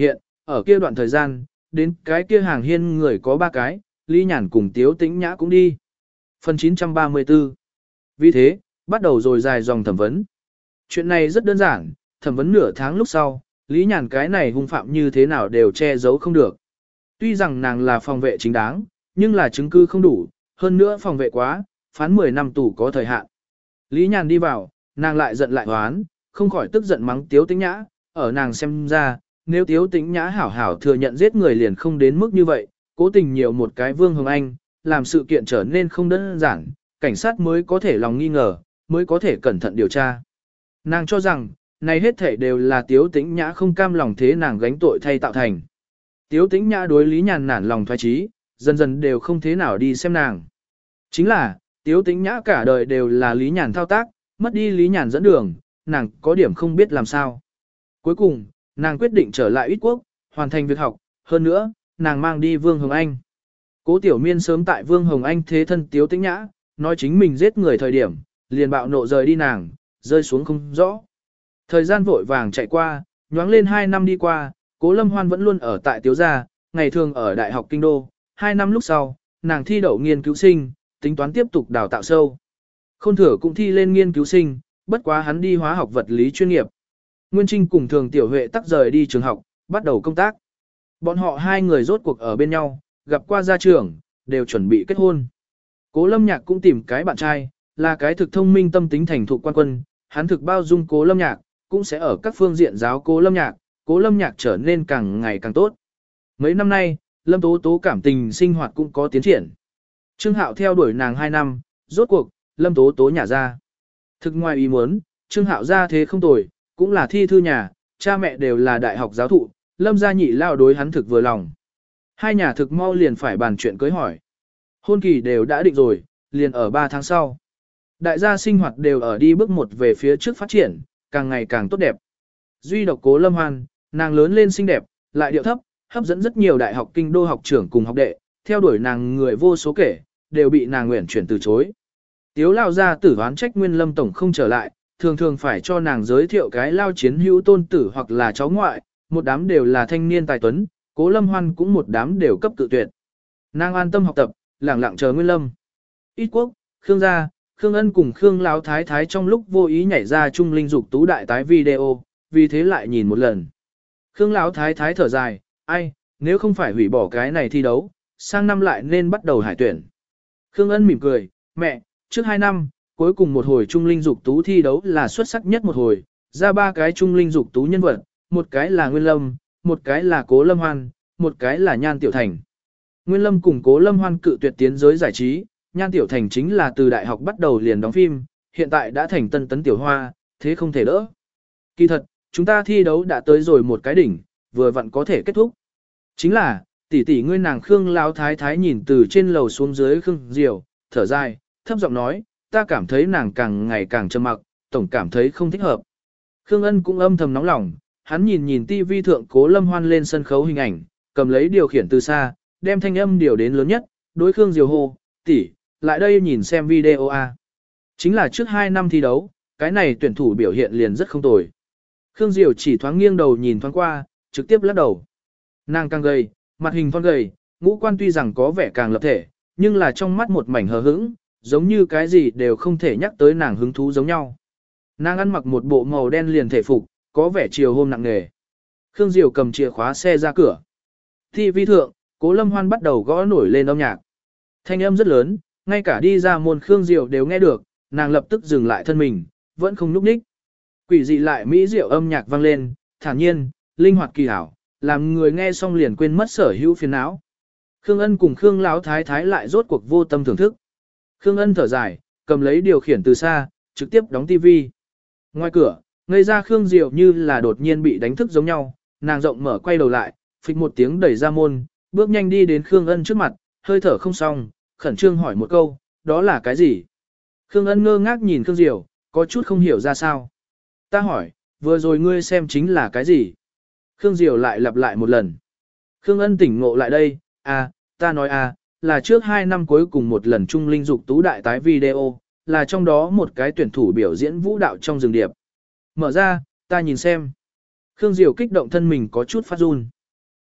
ở kia đoạn thời gian, đến cái kia hàng hiên người có ba cái, Lý Nhàn cùng Tiếu Tĩnh Nhã cũng đi. Phần chín trăm ba mươi tư. Vì thế, bắt đầu rồi dài dòng thẩm vấn. Chuyện này rất đơn giản, thẩm vấn nửa tháng lúc sau, Lý Nhàn cái này hung phạm như thế nào đều che giấu không được. Tuy rằng nàng là phòng vệ chính đáng, nhưng là chứng cứ không đủ, hơn nữa phòng vệ quá, phán mười năm tù có thời hạn. Lý Nhàn đi vào, nàng lại giận lại hoán, không khỏi tức giận mắng Tiếu Tĩnh Nhã, ở nàng xem ra, nếu Tiếu Tĩnh Nhã hảo hảo thừa nhận giết người liền không đến mức như vậy, cố tình nhiều một cái Vương Hồng Anh, làm sự kiện trở nên không đơn giản, cảnh sát mới có thể lòng nghi ngờ, mới có thể cẩn thận điều tra. Nàng cho rằng, này hết thể đều là Tiếu Tĩnh Nhã không cam lòng thế nàng gánh tội thay tạo thành. Tiếu Tĩnh Nhã đối Lý Nhàn nản lòng thoái trí, dần dần đều không thế nào đi xem nàng. Chính là, Tiếu Tĩnh Nhã cả đời đều là Lý Nhàn thao tác, mất đi Lý Nhàn dẫn đường, nàng có điểm không biết làm sao. Cuối cùng, nàng quyết định trở lại Ít Quốc, hoàn thành việc học, hơn nữa, nàng mang đi Vương Hồng Anh. Cố Tiểu Miên sớm tại Vương Hồng Anh thế thân Tiếu Tĩnh Nhã, nói chính mình giết người thời điểm, liền bạo nộ rời đi nàng, rơi xuống không rõ. Thời gian vội vàng chạy qua, nhoáng lên hai năm đi qua, Cố Lâm Hoan vẫn luôn ở tại Tiếu gia, ngày thường ở Đại học Kinh Đô, hai năm lúc sau, nàng thi đậu nghiên cứu sinh, tính toán tiếp tục đào tạo sâu. Khôn Thừa cũng thi lên nghiên cứu sinh, bất quá hắn đi hóa học vật lý chuyên nghiệp. Nguyên Trinh cùng Thường Tiểu Huệ tắc rời đi trường học, bắt đầu công tác. Bọn họ hai người rốt cuộc ở bên nhau, gặp qua gia trưởng, đều chuẩn bị kết hôn. Cố Lâm Nhạc cũng tìm cái bạn trai, là cái thực thông minh tâm tính thành thục quan quân, hắn thực bao dung Cố Lâm Nhạc, cũng sẽ ở các phương diện giáo Cố Lâm Nhạc, Cố Lâm Nhạc trở nên càng ngày càng tốt. Mấy năm nay, Lâm Tố Tố cảm tình sinh hoạt cũng có tiến triển. Trương Hạo theo đuổi nàng hai năm, rốt cuộc, Lâm Tố Tố nhả ra. Thực ngoài ý muốn, Trương Hạo ra thế không tồi, cũng là thi thư nhà, cha mẹ đều là đại học giáo thụ, Lâm gia nhị lao đối hắn thực vừa lòng. Hai nhà thực mau liền phải bàn chuyện cưới hỏi. Hôn kỳ đều đã định rồi, liền ở ba tháng sau. Đại gia sinh hoạt đều ở đi bước một về phía trước phát triển, càng ngày càng tốt đẹp. Duy độc Cố Lâm Hoan, nàng lớn lên xinh đẹp, lại điệu thấp, hấp dẫn rất nhiều đại học kinh đô học trưởng cùng học đệ, theo đuổi nàng người vô số kể, đều bị nàng nguyện chuyển từ chối. Tiếu lao ra tử đoán trách Nguyên Lâm tổng không trở lại, thường thường phải cho nàng giới thiệu cái lao chiến hữu tôn tử hoặc là cháu ngoại, một đám đều là thanh niên tài tuấn, Cố Lâm Hoan cũng một đám đều cấp tự tuyệt. Nàng an tâm học tập, lẳng lặng chờ Nguyên Lâm. Ít Quốc, Khương gia, Khương Ân cùng Khương Lão Thái Thái trong lúc vô ý nhảy ra Trung Linh Dục Tú đại tái video, vì thế lại nhìn một lần. Khương Lão Thái Thái thở dài, ai, nếu không phải hủy bỏ cái này thi đấu, sang năm lại nên bắt đầu hải tuyển. Khương Ân mỉm cười, mẹ, trước hai năm, cuối cùng một hồi Trung Linh Dục Tú thi đấu là xuất sắc nhất một hồi, ra ba cái Trung Linh Dục Tú nhân vật, một cái là Nguyên Lâm, một cái là Cố Lâm Hoan, một cái là Nhan Tiểu Thành. Nguyên Lâm cùng Cố Lâm Hoan cự tuyệt tiến giới giải trí, Nhan Tiểu Thành chính là từ đại học bắt đầu liền đóng phim, hiện tại đã thành tân tấn tiểu hoa, thế không thể đỡ. Kỳ thật, chúng ta thi đấu đã tới rồi một cái đỉnh, vừa vặn có thể kết thúc. Chính là, tỷ tỷ ngươi nàng Khương Lão Thái Thái nhìn từ trên lầu xuống dưới Khương Diều, thở dài, thấp giọng nói, ta cảm thấy nàng càng ngày càng trầm mặc, tổng cảm thấy không thích hợp. Khương Ân cũng âm thầm nóng lòng, hắn nhìn nhìn tivi thượng Cố Lâm Hoan lên sân khấu hình ảnh, cầm lấy điều khiển từ xa, đem thanh âm điều đến lớn nhất, đối Khương Diều hô, tỷ, lại đây nhìn xem video a. Chính là trước hai năm thi đấu, cái này tuyển thủ biểu hiện liền rất không tồi. Khương Diều chỉ thoáng nghiêng đầu nhìn thoáng qua, trực tiếp lắc đầu. Nàng càng gầy, mặt hình thon gầy, ngũ quan tuy rằng có vẻ càng lập thể, nhưng là trong mắt một mảnh hờ hững, giống như cái gì đều không thể nhắc tới nàng hứng thú giống nhau. Nàng ăn mặc một bộ màu đen liền thể phục, có vẻ chiều hôm nặng nề. Khương Diều cầm chìa khóa xe ra cửa. Thi vi thượng, Cố Lâm Hoan bắt đầu gõ nổi lên âm nhạc. Thanh âm rất lớn, ngay cả đi ra môn Khương Diều đều nghe được, nàng lập tức dừng lại thân mình, vẫn không núp ních. Quỷ dị lại mỹ diệu âm nhạc vang lên, thản nhiên, linh hoạt kỳ hảo, làm người nghe xong liền quên mất sở hữu phiền não. Khương Ân cùng Khương Lão Thái Thái lại rốt cuộc vô tâm thưởng thức. Khương Ân thở dài, cầm lấy điều khiển từ xa, trực tiếp đóng tivi. Ngoài cửa, ngây ra Khương Diệu như là đột nhiên bị đánh thức giống nhau, nàng rộng mở quay đầu lại, phịch một tiếng đẩy ra môn, bước nhanh đi đến Khương Ân trước mặt, hơi thở không xong, khẩn trương hỏi một câu, đó là cái gì? Khương Ân ngơ ngác nhìn Khương Diệu, có chút không hiểu ra sao. Ta hỏi, vừa rồi ngươi xem chính là cái gì? Khương Diệu lại lặp lại một lần. Khương Ân tỉnh ngộ lại đây, à, ta nói à, là trước hai năm cuối cùng một lần Trung Linh Dục Tú đại tái video, là trong đó một cái tuyển thủ biểu diễn vũ đạo trong rừng điệp. Mở ra, ta nhìn xem. Khương Diệu kích động thân mình có chút phát run.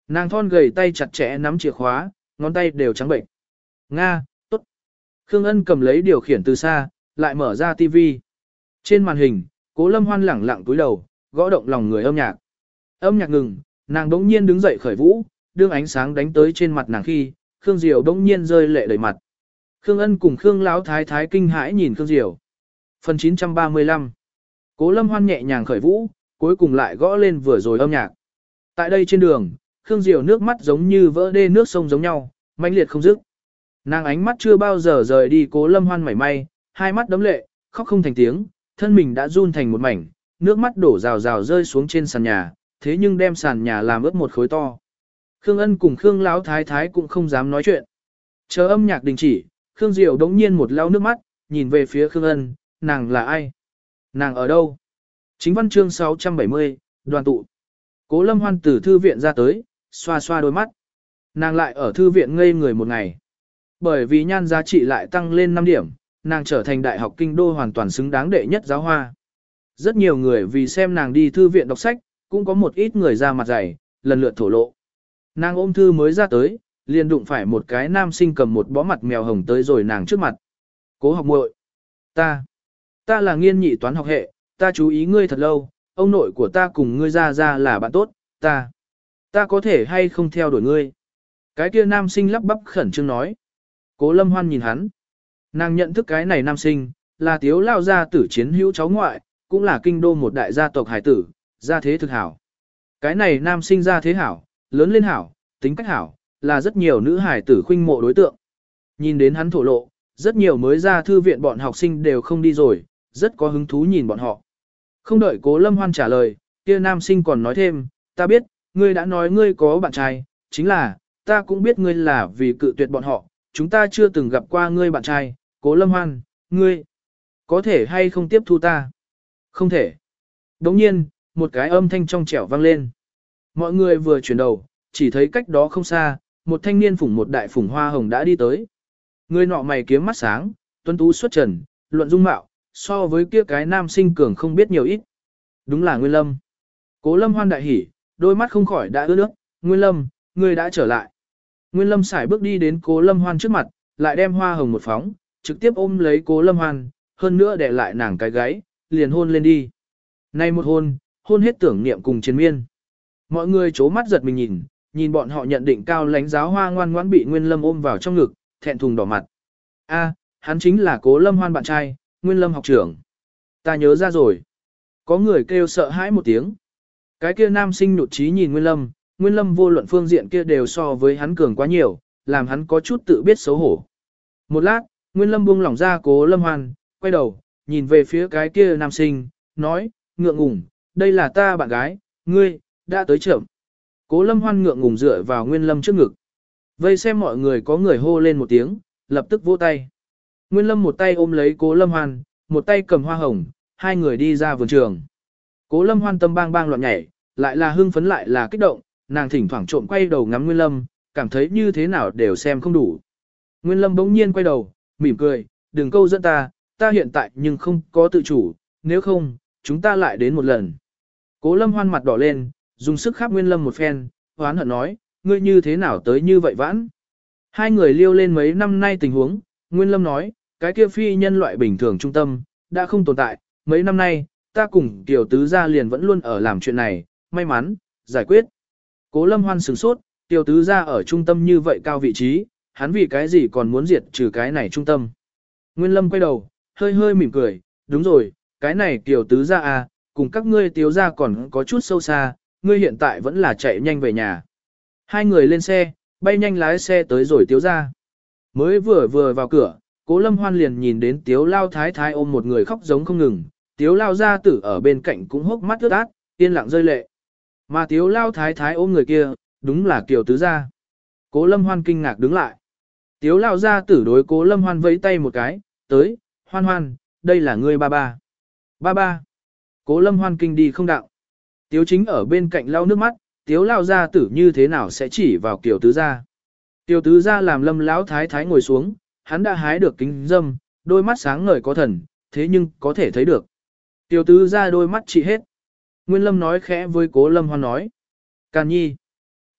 Nàng thon gầy tay chặt chẽ nắm chìa khóa, ngón tay đều trắng bệnh. Nga, tốt. Khương Ân cầm lấy điều khiển từ xa, lại mở ra tivi. Trên màn hình, Cố Lâm Hoan lẳng lặng cúi đầu, gõ động lòng người âm nhạc. Âm nhạc ngừng, nàng đống nhiên đứng dậy khởi vũ, đương ánh sáng đánh tới trên mặt nàng khi, Khương Diều đống nhiên rơi lệ đầy mặt. Khương Ân cùng Khương Lão Thái Thái kinh hãi nhìn Khương Diều. Phần chín trăm ba mươi lăm. Cố Lâm Hoan nhẹ nhàng khởi vũ, cuối cùng lại gõ lên vừa rồi âm nhạc. Tại đây trên đường, Khương Diều nước mắt giống như vỡ đê nước sông giống nhau, mãnh liệt không dứt. Nàng ánh mắt chưa bao giờ rời đi Cố Lâm Hoan mảy may, hai mắt đấm lệ, khóc không thành tiếng, thân mình đã run thành một mảnh, nước mắt đổ rào rào rơi xuống trên sàn nhà, thế nhưng đem sàn nhà làm ướt một khối to. Khương Ân cùng Khương Lão Thái Thái cũng không dám nói chuyện. Chờ âm nhạc đình chỉ, Khương Diệu đống nhiên một lau nước mắt, nhìn về phía Khương Ân, nàng là ai? Nàng ở đâu? Chính văn chương sáu trăm bảy mươi, đoàn tụ. Cố Lâm Hoan từ thư viện ra tới, xoa xoa đôi mắt. Nàng lại ở thư viện ngây người một ngày. Bởi vì nhan giá trị lại tăng lên năm điểm, nàng trở thành đại học kinh đô hoàn toàn xứng đáng đệ nhất giáo hoa. Rất nhiều người vì xem nàng đi thư viện đọc sách, cũng có một ít người ra mặt dày, lần lượt thổ lộ. Nàng ôm thư mới ra tới, liền đụng phải một cái nam sinh cầm một bó mặt mèo hồng tới rồi nàng trước mặt. Cố học muội, ta, ta là nghiên nhị toán học hệ, ta chú ý ngươi thật lâu, ông nội của ta cùng ngươi ra ra là bạn tốt, ta, ta có thể hay không theo đuổi ngươi. Cái kia nam sinh lắp bắp khẩn trương nói. Cố Lâm Hoan nhìn hắn. Nàng nhận thức cái này nam sinh, là Tiếu lao gia tử chiến hữu cháu ngoại, cũng là kinh đô một đại gia tộc hải tử, gia thế thực hảo. Cái này nam sinh gia thế hảo, lớn lên hảo, tính cách hảo, là rất nhiều nữ hải tử khuynh mộ đối tượng. Nhìn đến hắn thổ lộ, rất nhiều mới ra thư viện bọn học sinh đều không đi rồi, rất có hứng thú nhìn bọn họ. Không đợi Cố Lâm Hoan trả lời, kia nam sinh còn nói thêm, ta biết, ngươi đã nói ngươi có bạn trai, chính là, ta cũng biết ngươi là vì cự tuyệt bọn họ, chúng ta chưa từng gặp qua ngươi bạn trai, Cố Lâm Hoan, ngươi, có thể hay không tiếp thu ta? Không thể. Đồng nhiên, một cái âm thanh trong trẻo vang lên. Mọi người vừa chuyển đầu, chỉ thấy cách đó không xa, một thanh niên phủng một đại phủng hoa hồng đã đi tới. Người nọ mày kiếm mắt sáng, tuấn tú xuất trần, luận dung mạo, so với kia cái nam sinh cường không biết nhiều ít. Đúng là Nguyên Lâm. Cố Lâm Hoan đại hỉ, đôi mắt không khỏi đã ướt nước, Nguyên Lâm, ngươi đã trở lại. Nguyên Lâm sải bước đi đến Cố Lâm Hoan trước mặt, lại đem hoa hồng một phóng, trực tiếp ôm lấy Cố Lâm Hoan, hơn nữa để lại nàng cái gáy, liền hôn lên đi. Nay một hôn, hôn hết tưởng niệm cùng chiến miên. Mọi người chố mắt giật mình nhìn, nhìn bọn họ nhận định cao lãnh giáo hoa ngoan ngoãn bị Nguyên Lâm ôm vào trong ngực, thẹn thùng đỏ mặt. A, hắn chính là Cố Lâm Hoan bạn trai, Nguyên Lâm học trưởng. Ta nhớ ra rồi. Có người kêu sợ hãi một tiếng. Cái kia nam sinh nhụt chí nhìn Nguyên Lâm, Nguyên Lâm vô luận phương diện kia đều so với hắn cường quá nhiều, làm hắn có chút tự biết xấu hổ. Một lát, Nguyên Lâm buông lỏng ra Cố Lâm Hoan, quay đầu, nhìn về phía cái kia nam sinh, nói, ngượng ngùng, đây là ta bạn gái, ngươi, đã tới trưởng. Cố Lâm Hoan ngượng ngùng dựa vào Nguyên Lâm trước ngực. Vây xem mọi người có người hô lên một tiếng, lập tức vỗ tay. Nguyên Lâm một tay ôm lấy Cố Lâm Hoan, một tay cầm hoa hồng, hai người đi ra vườn trường. Cố Lâm Hoan tâm bang bang loạn nhảy, lại là hưng phấn lại là kích động, nàng thỉnh thoảng trộm quay đầu ngắm Nguyên Lâm, cảm thấy như thế nào đều xem không đủ. Nguyên Lâm bỗng nhiên quay đầu, mỉm cười, đừng câu dẫn ta, ta hiện tại nhưng không có tự chủ, nếu không, chúng ta lại đến một lần. Cố Lâm Hoan mặt đỏ lên, dùng sức khắp Nguyên Lâm một phen, hoán hận nói, ngươi như thế nào tới như vậy vãn. Hai người liêu lên mấy năm nay tình huống, Nguyên Lâm nói, cái kia phi nhân loại bình thường trung tâm, đã không tồn tại, mấy năm nay, ta cùng tiểu tứ gia liền vẫn luôn ở làm chuyện này, may mắn, giải quyết. Cố Lâm Hoan sửng sốt, tiểu tứ gia ở trung tâm như vậy cao vị trí, hắn vì cái gì còn muốn diệt trừ cái này trung tâm. Nguyên Lâm quay đầu, hơi hơi mỉm cười, đúng rồi, cái này tiểu tứ gia à, cùng các ngươi tiểu gia còn có chút sâu xa, ngươi hiện tại vẫn là chạy nhanh về nhà. Hai người lên xe, bay nhanh lái xe tới rồi tiểu gia. Mới vừa vừa vào cửa, Cố Lâm Hoan liền nhìn đến Tiếu Lao Thái Thái ôm một người khóc giống không ngừng, Tiếu Lao gia tử ở bên cạnh cũng hốc mắt ướt át, yên lặng rơi lệ. Mà Tiếu Lao Thái Thái ôm người kia, đúng là Kiều Tứ gia. Cố Lâm Hoan kinh ngạc đứng lại. Tiếu Lao gia tử đối Cố Lâm Hoan vẫy tay một cái, tới, Hoan Hoan, đây là ngươi ba ba. Ba ba. Cố Lâm Hoan kinh đi không đạo. Tiếu Chính ở bên cạnh lau nước mắt, Tiếu Lao gia tử như thế nào sẽ chỉ vào Kiều Tứ gia. Kiều Tứ gia làm Lâm Lão Thái Thái ngồi xuống, hắn đã hái được kính dâm, đôi mắt sáng ngời có thần, thế nhưng có thể thấy được. Kiều Tứ gia đôi mắt trị hết. Nguyên Lâm nói khẽ với Cố Lâm Hoan nói. Càn nhi.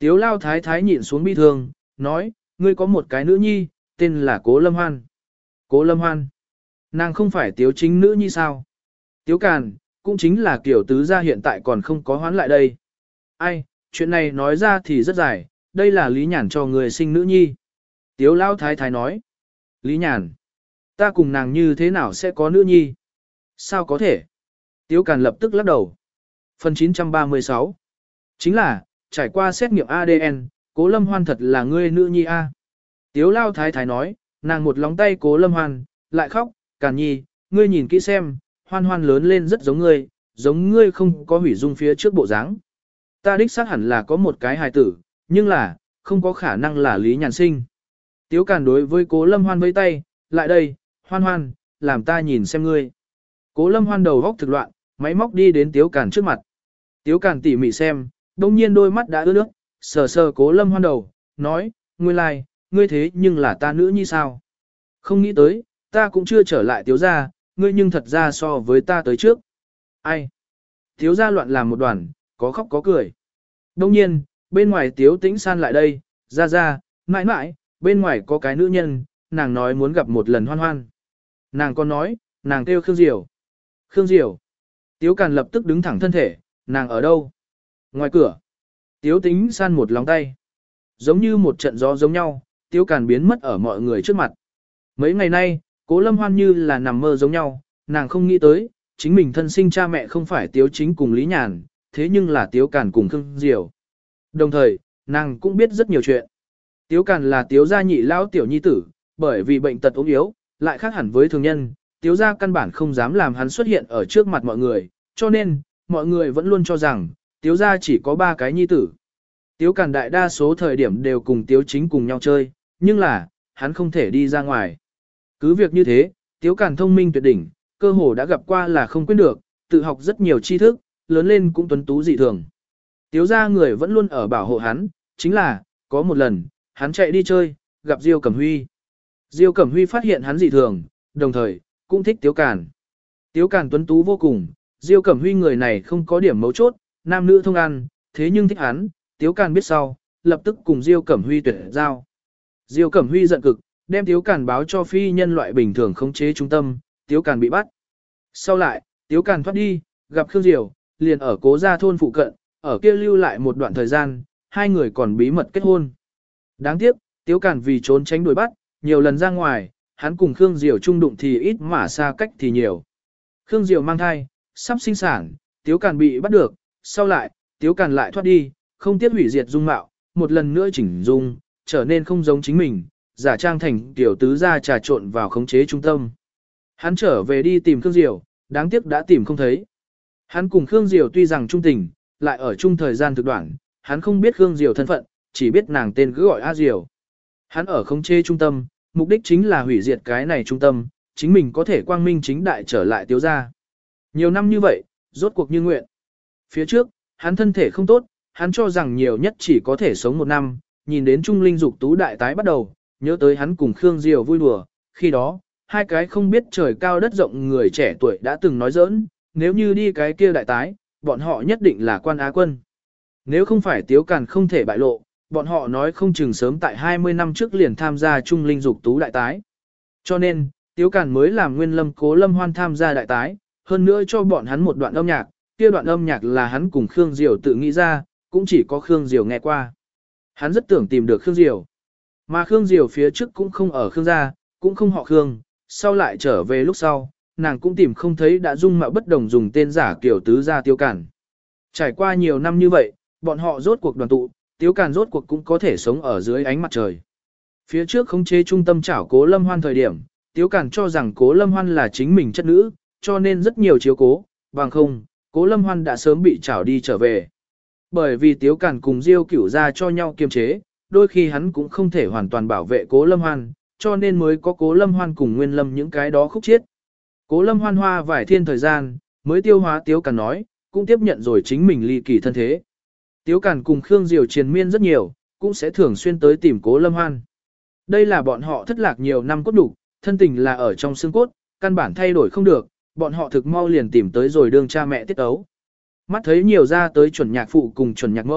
Tiếu lao thái thái nhịn xuống bi thương, nói, ngươi có một cái nữ nhi, tên là Cố Lâm Hoan. Cố Lâm Hoan. Nàng không phải Tiếu chính nữ nhi sao? Tiếu Càn, cũng chính là kiểu tứ gia hiện tại còn không có hoán lại đây. Ai, chuyện này nói ra thì rất dài, đây là Lý Nhàn cho người sinh nữ nhi. Tiếu lao thái thái nói. Lý Nhàn. Ta cùng nàng như thế nào sẽ có nữ nhi? Sao có thể? Tiếu Càn lập tức lắc đầu. Phần chín trăm ba mươi sáu. Chính là, trải qua xét nghiệm a đê en, Cố Lâm Hoan thật là ngươi nữ nhi a. Tiếu lao thái thái nói, nàng một lóng tay Cố Lâm Hoan, lại khóc, Càn nhi, ngươi nhìn kỹ xem, Hoan Hoan lớn lên rất giống ngươi, giống ngươi không có hủy dung phía trước bộ dáng. Ta đích xác hẳn là có một cái hài tử, nhưng là, không có khả năng là Lý Nhàn sinh. Tiếu Càn đối với Cố Lâm Hoan với tay, lại đây, Hoan Hoan, làm ta nhìn xem ngươi. Cố Lâm Hoan đầu góc thực loạn, máy móc đi đến Tiếu Càn trước mặt. Tiếu Càn tỉ mỉ xem, đông nhiên đôi mắt đã ướt nước, sờ sờ Cố Lâm Hoan đầu, nói, ngươi lai, like, ngươi thế nhưng là ta nữ nhi sao? Không nghĩ tới, ta cũng chưa trở lại Tiếu gia, ngươi nhưng thật ra so với ta tới trước. Ai? Tiếu gia loạn làm một đoàn, có khóc có cười. Đông nhiên, bên ngoài Tiếu Tĩnh San lại đây, ra ra, mãi mãi, bên ngoài có cái nữ nhân, nàng nói muốn gặp một lần Hoan Hoan. Nàng còn nói, nàng kêu Khương Diều. Khương Diều. Tiếu Càn lập tức đứng thẳng thân thể, nàng ở đâu? Ngoài cửa. Tiếu Tĩnh San một lòng tay. Giống như một trận gió giống nhau, Tiếu Càn biến mất ở mọi người trước mặt. Mấy ngày nay, Cố Lâm Hoan như là nằm mơ giống nhau, nàng không nghĩ tới, chính mình thân sinh cha mẹ không phải Tiếu Chính cùng Lý Nhàn, thế nhưng là Tiếu Càn cùng Khương Diều. Đồng thời, nàng cũng biết rất nhiều chuyện. Tiếu Càn là Tiếu gia nhị lão tiểu nhi tử, bởi vì bệnh tật ốm yếu, lại khác hẳn với thường nhân, Tiếu gia căn bản không dám làm hắn xuất hiện ở trước mặt mọi người, cho nên, mọi người vẫn luôn cho rằng, Tiếu gia chỉ có ba cái nhi tử. Tiếu Càn đại đa số thời điểm đều cùng Tiếu Chính cùng nhau chơi, nhưng là, hắn không thể đi ra ngoài. Cứ việc như thế, Tiếu Càn thông minh tuyệt đỉnh, cơ hồ đã gặp qua là không quên được, tự học rất nhiều tri thức, lớn lên cũng tuấn tú dị thường. Tiếu gia người vẫn luôn ở bảo hộ hắn, chính là, có một lần, hắn chạy đi chơi, gặp Diêu Cẩm Huy. Diêu Cẩm Huy phát hiện hắn dị thường, đồng thời, cũng thích Tiếu Càn. Tiếu Càn tuấn tú vô cùng, Diêu Cẩm Huy người này không có điểm mấu chốt, nam nữ thông ăn, thế nhưng thích hắn, Tiếu Càn biết sau, lập tức cùng Diêu Cẩm Huy tuyệt giao. Diêu Cẩm Huy giận cực, đem Tiếu Càn báo cho phi nhân loại bình thường khống chế trung tâm, Tiếu Càn bị bắt. Sau lại, Tiếu Càn thoát đi, gặp Khương Diều, liền ở Cố gia thôn phụ cận, ở kia lưu lại một đoạn thời gian, hai người còn bí mật kết hôn. Đáng tiếc, Tiếu Càn vì trốn tránh đuổi bắt, nhiều lần ra ngoài, hắn cùng Khương Diều chung đụng thì ít mà xa cách thì nhiều. Khương Diều mang thai, sắp sinh sản, Tiếu Càn bị bắt được, sau lại, Tiếu Càn lại thoát đi, không tiếc hủy diệt dung mạo, một lần nữa chỉnh dung, trở nên không giống chính mình, giả trang thành tiểu tứ gia trà trộn vào khống chế trung tâm. Hắn trở về đi tìm Khương Diều, đáng tiếc đã tìm không thấy. Hắn cùng Khương Diều tuy rằng trung tình, lại ở chung thời gian thực đoạn, hắn không biết Khương Diều thân phận, chỉ biết nàng tên cứ gọi A Diều. Hắn ở khống chế trung tâm, mục đích chính là hủy diệt cái này trung tâm, chính mình có thể quang minh chính đại trở lại Tiếu gia. Nhiều năm như vậy, rốt cuộc như nguyện. Phía trước, hắn thân thể không tốt, hắn cho rằng nhiều nhất chỉ có thể sống một năm, nhìn đến Trung Linh Dục Tú đại tái bắt đầu, nhớ tới hắn cùng Khương Diều vui đùa, khi đó, hai cái không biết trời cao đất rộng người trẻ tuổi đã từng nói giỡn, nếu như đi cái kia đại tái, bọn họ nhất định là quan á quân. Nếu không phải Tiếu Càn không thể bại lộ, bọn họ nói không chừng sớm tại hai mươi năm trước liền tham gia Trung Linh Dục Tú đại tái. Cho nên, Tiếu Càn mới làm Nguyên Lâm Cố Lâm Hoan tham gia đại tái, hơn nữa cho bọn hắn một đoạn âm nhạc, kia đoạn âm nhạc là hắn cùng Khương Diều tự nghĩ ra, cũng chỉ có Khương Diều nghe qua. Hắn rất tưởng tìm được Khương Diều. Mà Khương Diều phía trước cũng không ở Khương gia, cũng không họ Khương, sau lại trở về lúc sau, nàng cũng tìm không thấy đã dung mạo bất đồng dùng tên giả kiểu tứ gia Tiếu Càn. Trải qua nhiều năm như vậy, bọn họ rốt cuộc đoàn tụ, Tiếu Càn rốt cuộc cũng có thể sống ở dưới ánh mặt trời. Phía trước khống chế trung tâm chảo Cố Lâm Hoan thời điểm, Tiếu Càn cho rằng Cố Lâm Hoan là chính mình chất nữ, cho nên rất nhiều chiếu cố, bằng không, Cố Lâm Hoan đã sớm bị chảo đi trở về. Bởi vì Tiếu Càn cùng Diêu Cửu gia cho nhau kiềm chế, đôi khi hắn cũng không thể hoàn toàn bảo vệ Cố Lâm Hoan, cho nên mới có Cố Lâm Hoan cùng Nguyên Lâm những cái đó khúc chiết. Cố Lâm Hoan hoa vài thiên thời gian, mới tiêu hóa Tiếu Càn nói, cũng tiếp nhận rồi chính mình ly kỳ thân thế. Tiếu Càn cùng Khương Diều triền miên rất nhiều, cũng sẽ thường xuyên tới tìm Cố Lâm Hoan. Đây là bọn họ thất lạc nhiều năm cốt đủ, thân tình là ở trong xương cốt, căn bản thay đổi không được, bọn họ thực mau liền tìm tới rồi đương cha mẹ tiết ấu. Mắt thấy nhiều ra tới chuẩn nhạc phụ cùng chuẩn nhạc mẫu,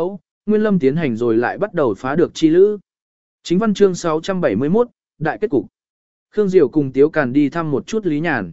Nguyên Lâm tiến hành rồi lại bắt đầu phá được chi lữ. Chính văn chương sáu trăm bảy mươi mốt, đại kết cục. Khương Diều cùng Tiếu Càn đi thăm một chút Lý Nhàn.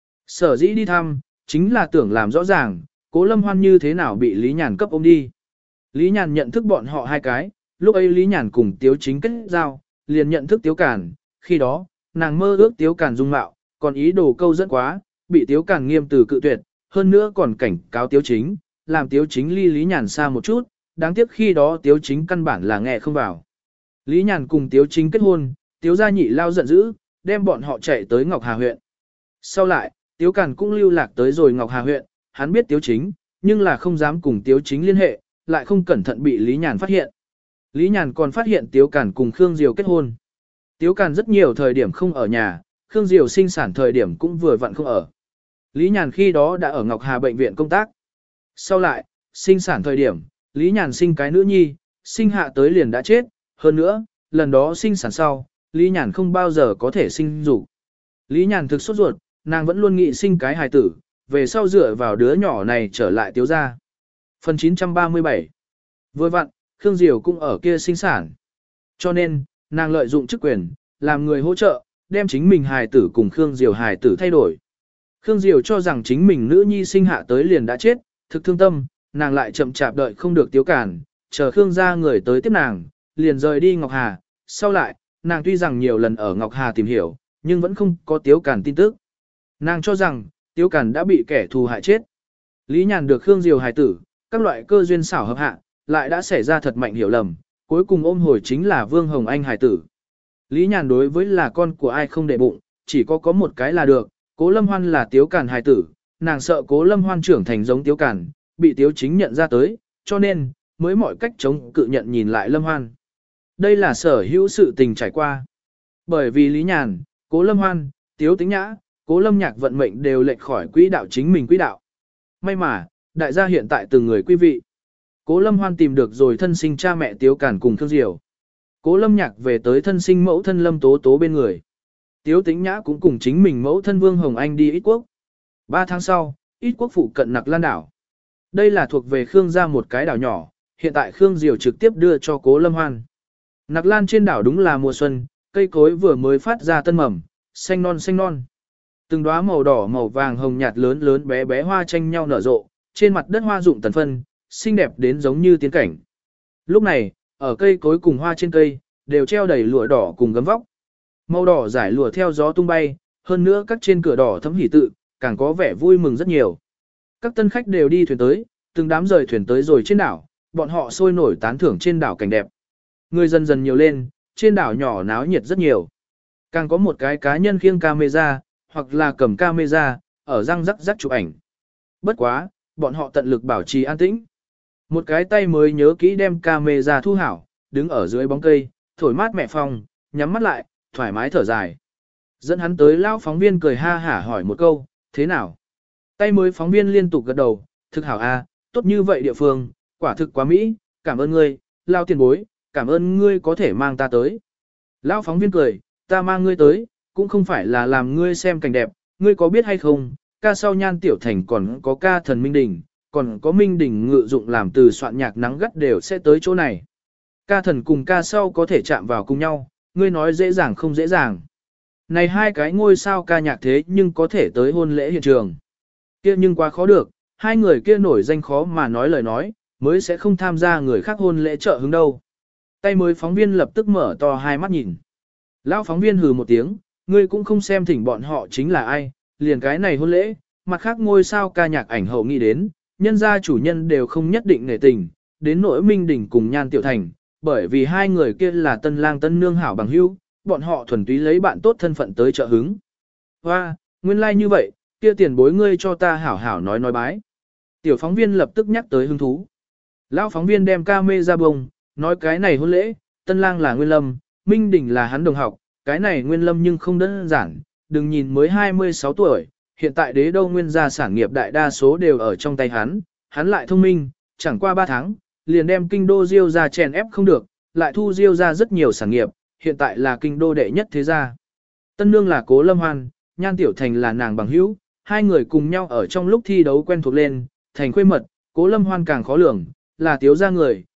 Sở dĩ đi thăm, chính là tưởng làm rõ ràng, Cố Lâm Hoan như thế nào bị Lý Nhàn cấp ôm đi. Lý Nhàn nhận thức bọn họ hai cái, lúc ấy Lý Nhàn cùng Tiếu Chính kết giao, liền nhận thức Tiếu Càn, khi đó, nàng mơ ước Tiếu Càn dung mạo, còn ý đồ câu dẫn quá, bị Tiếu Càn nghiêm từ cự tuyệt, hơn nữa còn cảnh cáo Tiếu Chính, làm Tiếu Chính ly Lý Nhàn xa một chút, đáng tiếc khi đó Tiếu Chính căn bản là nghe không vào. Lý Nhàn cùng Tiếu Chính kết hôn, Tiếu gia nhị lao giận dữ, đem bọn họ chạy tới Ngọc Hà huyện. Sau lại, Tiếu Càn cũng lưu lạc tới rồi Ngọc Hà huyện, hắn biết Tiếu Chính, nhưng là không dám cùng Tiếu Chính liên hệ, lại không cẩn thận bị Lý Nhàn phát hiện. Lý Nhàn còn phát hiện Tiếu Càn cùng Khương Diều kết hôn. Tiếu Càn rất nhiều thời điểm không ở nhà, Khương Diều sinh sản thời điểm cũng vừa vặn không ở. Lý Nhàn khi đó đã ở Ngọc Hà bệnh viện công tác. Sau lại, sinh sản thời điểm, Lý Nhàn sinh cái nữ nhi, sinh hạ tới liền đã chết, hơn nữa, lần đó sinh sản sau, Lý Nhàn không bao giờ có thể sinh dục. Lý Nhàn thực sốt ruột, nàng vẫn luôn nghĩ sinh cái hài tử, về sau dựa vào đứa nhỏ này trở lại Tiếu gia. Phần chín trăm ba mươi bảy. Vừa vặn, Khương Diều cũng ở kia sinh sản. Cho nên, nàng lợi dụng chức quyền, làm người hỗ trợ, đem chính mình hài tử cùng Khương Diều hài tử thay đổi. Khương Diều cho rằng chính mình nữ nhi sinh hạ tới liền đã chết, thực thương tâm, nàng lại chậm chạp đợi không được Tiếu Càn, chờ Khương gia người tới tiếp nàng, liền rời đi Ngọc Hà. Sau lại, nàng tuy rằng nhiều lần ở Ngọc Hà tìm hiểu, nhưng vẫn không có Tiếu Càn tin tức. Nàng cho rằng, Tiếu Càn đã bị kẻ thù hại chết. Lý Nhàn được Khương Diều hài tử, các loại cơ duyên xảo hợp hạ, lại đã xảy ra thật mạnh hiểu lầm, cuối cùng ôm hồi chính là Vương Hồng Anh hài tử. Lý Nhàn đối với là con của ai không để bụng, chỉ có có một cái là được, Cố Lâm Hoan là Tiếu Càn hài tử, nàng sợ Cố Lâm Hoan trưởng thành giống Tiếu Càn, bị Tiếu Chính nhận ra tới, cho nên, mới mọi cách chống cự nhận nhìn lại Lâm Hoan. Đây là sở hữu sự tình trải qua. Bởi vì Lý Nhàn, Cố Lâm Hoan, Tiếu Tĩnh Nhã, Cố Lâm Nhạc vận mệnh đều lệch khỏi quỹ đạo chính mình quỹ đạo. May mà, đại gia hiện tại từng người quý vị. Cố Lâm Hoan tìm được rồi thân sinh cha mẹ Tiếu Càn cùng Khương Diều. Cố Lâm Nhạc về tới thân sinh mẫu thân Lâm Tố Tố bên người. Tiếu Tĩnh Nhã cũng cùng chính mình mẫu thân Vương Hồng Anh đi Ít Quốc. Ba tháng sau, Ít Quốc phụ cận Nặc Lan đảo. Đây là thuộc về Khương gia một cái đảo nhỏ, hiện tại Khương Diều trực tiếp đưa cho Cố Lâm Hoan. Nặc Lan trên đảo đúng là mùa xuân, cây cối vừa mới phát ra tân mầm, xanh non xanh non. Từng đóa màu đỏ màu vàng hồng nhạt lớn lớn bé bé hoa tranh nhau nở rộ, trên mặt đất hoa rụng tần phân, xinh đẹp đến giống như tiên cảnh. Lúc này, ở cây cối cùng hoa trên cây, đều treo đầy lụa đỏ cùng gấm vóc. Màu đỏ giải lụa theo gió tung bay, hơn nữa các trên cửa đỏ thấm hỉ tự, càng có vẻ vui mừng rất nhiều. Các tân khách đều đi thuyền tới, từng đám rời thuyền tới rồi trên đảo, bọn họ sôi nổi tán thưởng trên đảo cảnh đẹp. Người dần dần nhiều lên, trên đảo nhỏ náo nhiệt rất nhiều. Càng có một cái cá nhân khiêng camera, hoặc là cầm camera, ở răng rắc rắc chụp ảnh. Bất quá, bọn họ tận lực bảo trì an tĩnh. Một cái tay mới nhớ kỹ đem camera thu hảo, đứng ở dưới bóng cây, thổi mát mẹ phong, nhắm mắt lại, thoải mái thở dài. Dẫn hắn tới lao phóng viên cười ha hả hỏi một câu, thế nào? Tay mới phóng viên liên tục gật đầu, thực hảo a, tốt như vậy địa phương, quả thực quá mỹ, cảm ơn ngươi, lao tiền bối, cảm ơn ngươi có thể mang ta tới. Lao phóng viên cười, ta mang ngươi tới, cũng không phải là làm ngươi xem cảnh đẹp, ngươi có biết hay không, ca sau Nhan Tiểu Thành còn có ca thần Minh Đình, còn có Minh Đình ngự dụng làm từ soạn nhạc nắng gắt đều sẽ tới chỗ này. Ca thần cùng ca sau có thể chạm vào cùng nhau, ngươi nói dễ dàng không dễ dàng. Này hai cái ngôi sao ca nhạc thế nhưng có thể tới hôn lễ hiện trường. Kia nhưng quá khó được, hai người kia nổi danh khó mà nói lời nói, mới sẽ không tham gia người khác hôn lễ trợ hứng đâu. Tay mới phóng viên lập tức mở to hai mắt nhìn. Lão phóng viên hừ một tiếng, ngươi cũng không xem thỉnh bọn họ chính là ai, liền cái này hôn lễ, mặt khác ngôi sao ca nhạc ảnh hậu nghĩ đến, nhân gia chủ nhân đều không nhất định nể tình, đến nỗi Minh Đình cùng Nhan Tiểu Thành, bởi vì hai người kia là tân lang tân nương hảo bằng hữu, bọn họ thuần túy lấy bạn tốt thân phận tới trợ hứng. Hoa, nguyên lai like như vậy, kia tiền bối ngươi cho ta hảo hảo nói nói bái. Tiểu phóng viên lập tức nhắc tới hứng thú. Lão phóng viên đem ca mê ra bông, nói cái này hôn lễ, tân lang là Nguyên Lâm, Minh Đình là hắn đồng học, cái này Nguyên Lâm nhưng không đơn giản, đừng nhìn mới hai mươi sáu tuổi, hiện tại đế đô nguyên gia sản nghiệp đại đa số đều ở trong tay hắn, hắn lại thông minh, chẳng qua ba tháng, liền đem kinh đô Diêu ra chèn ép không được, lại thu Diêu ra rất nhiều sản nghiệp, hiện tại là kinh đô đệ nhất thế gia. Tân nương là Cố Lâm Hoan, Nhan Tiểu Thành là nàng bằng hữu, hai người cùng nhau ở trong lúc thi đấu quen thuộc lên, thành khuê mật, Cố Lâm Hoan càng khó lường, là Tiếu gia người,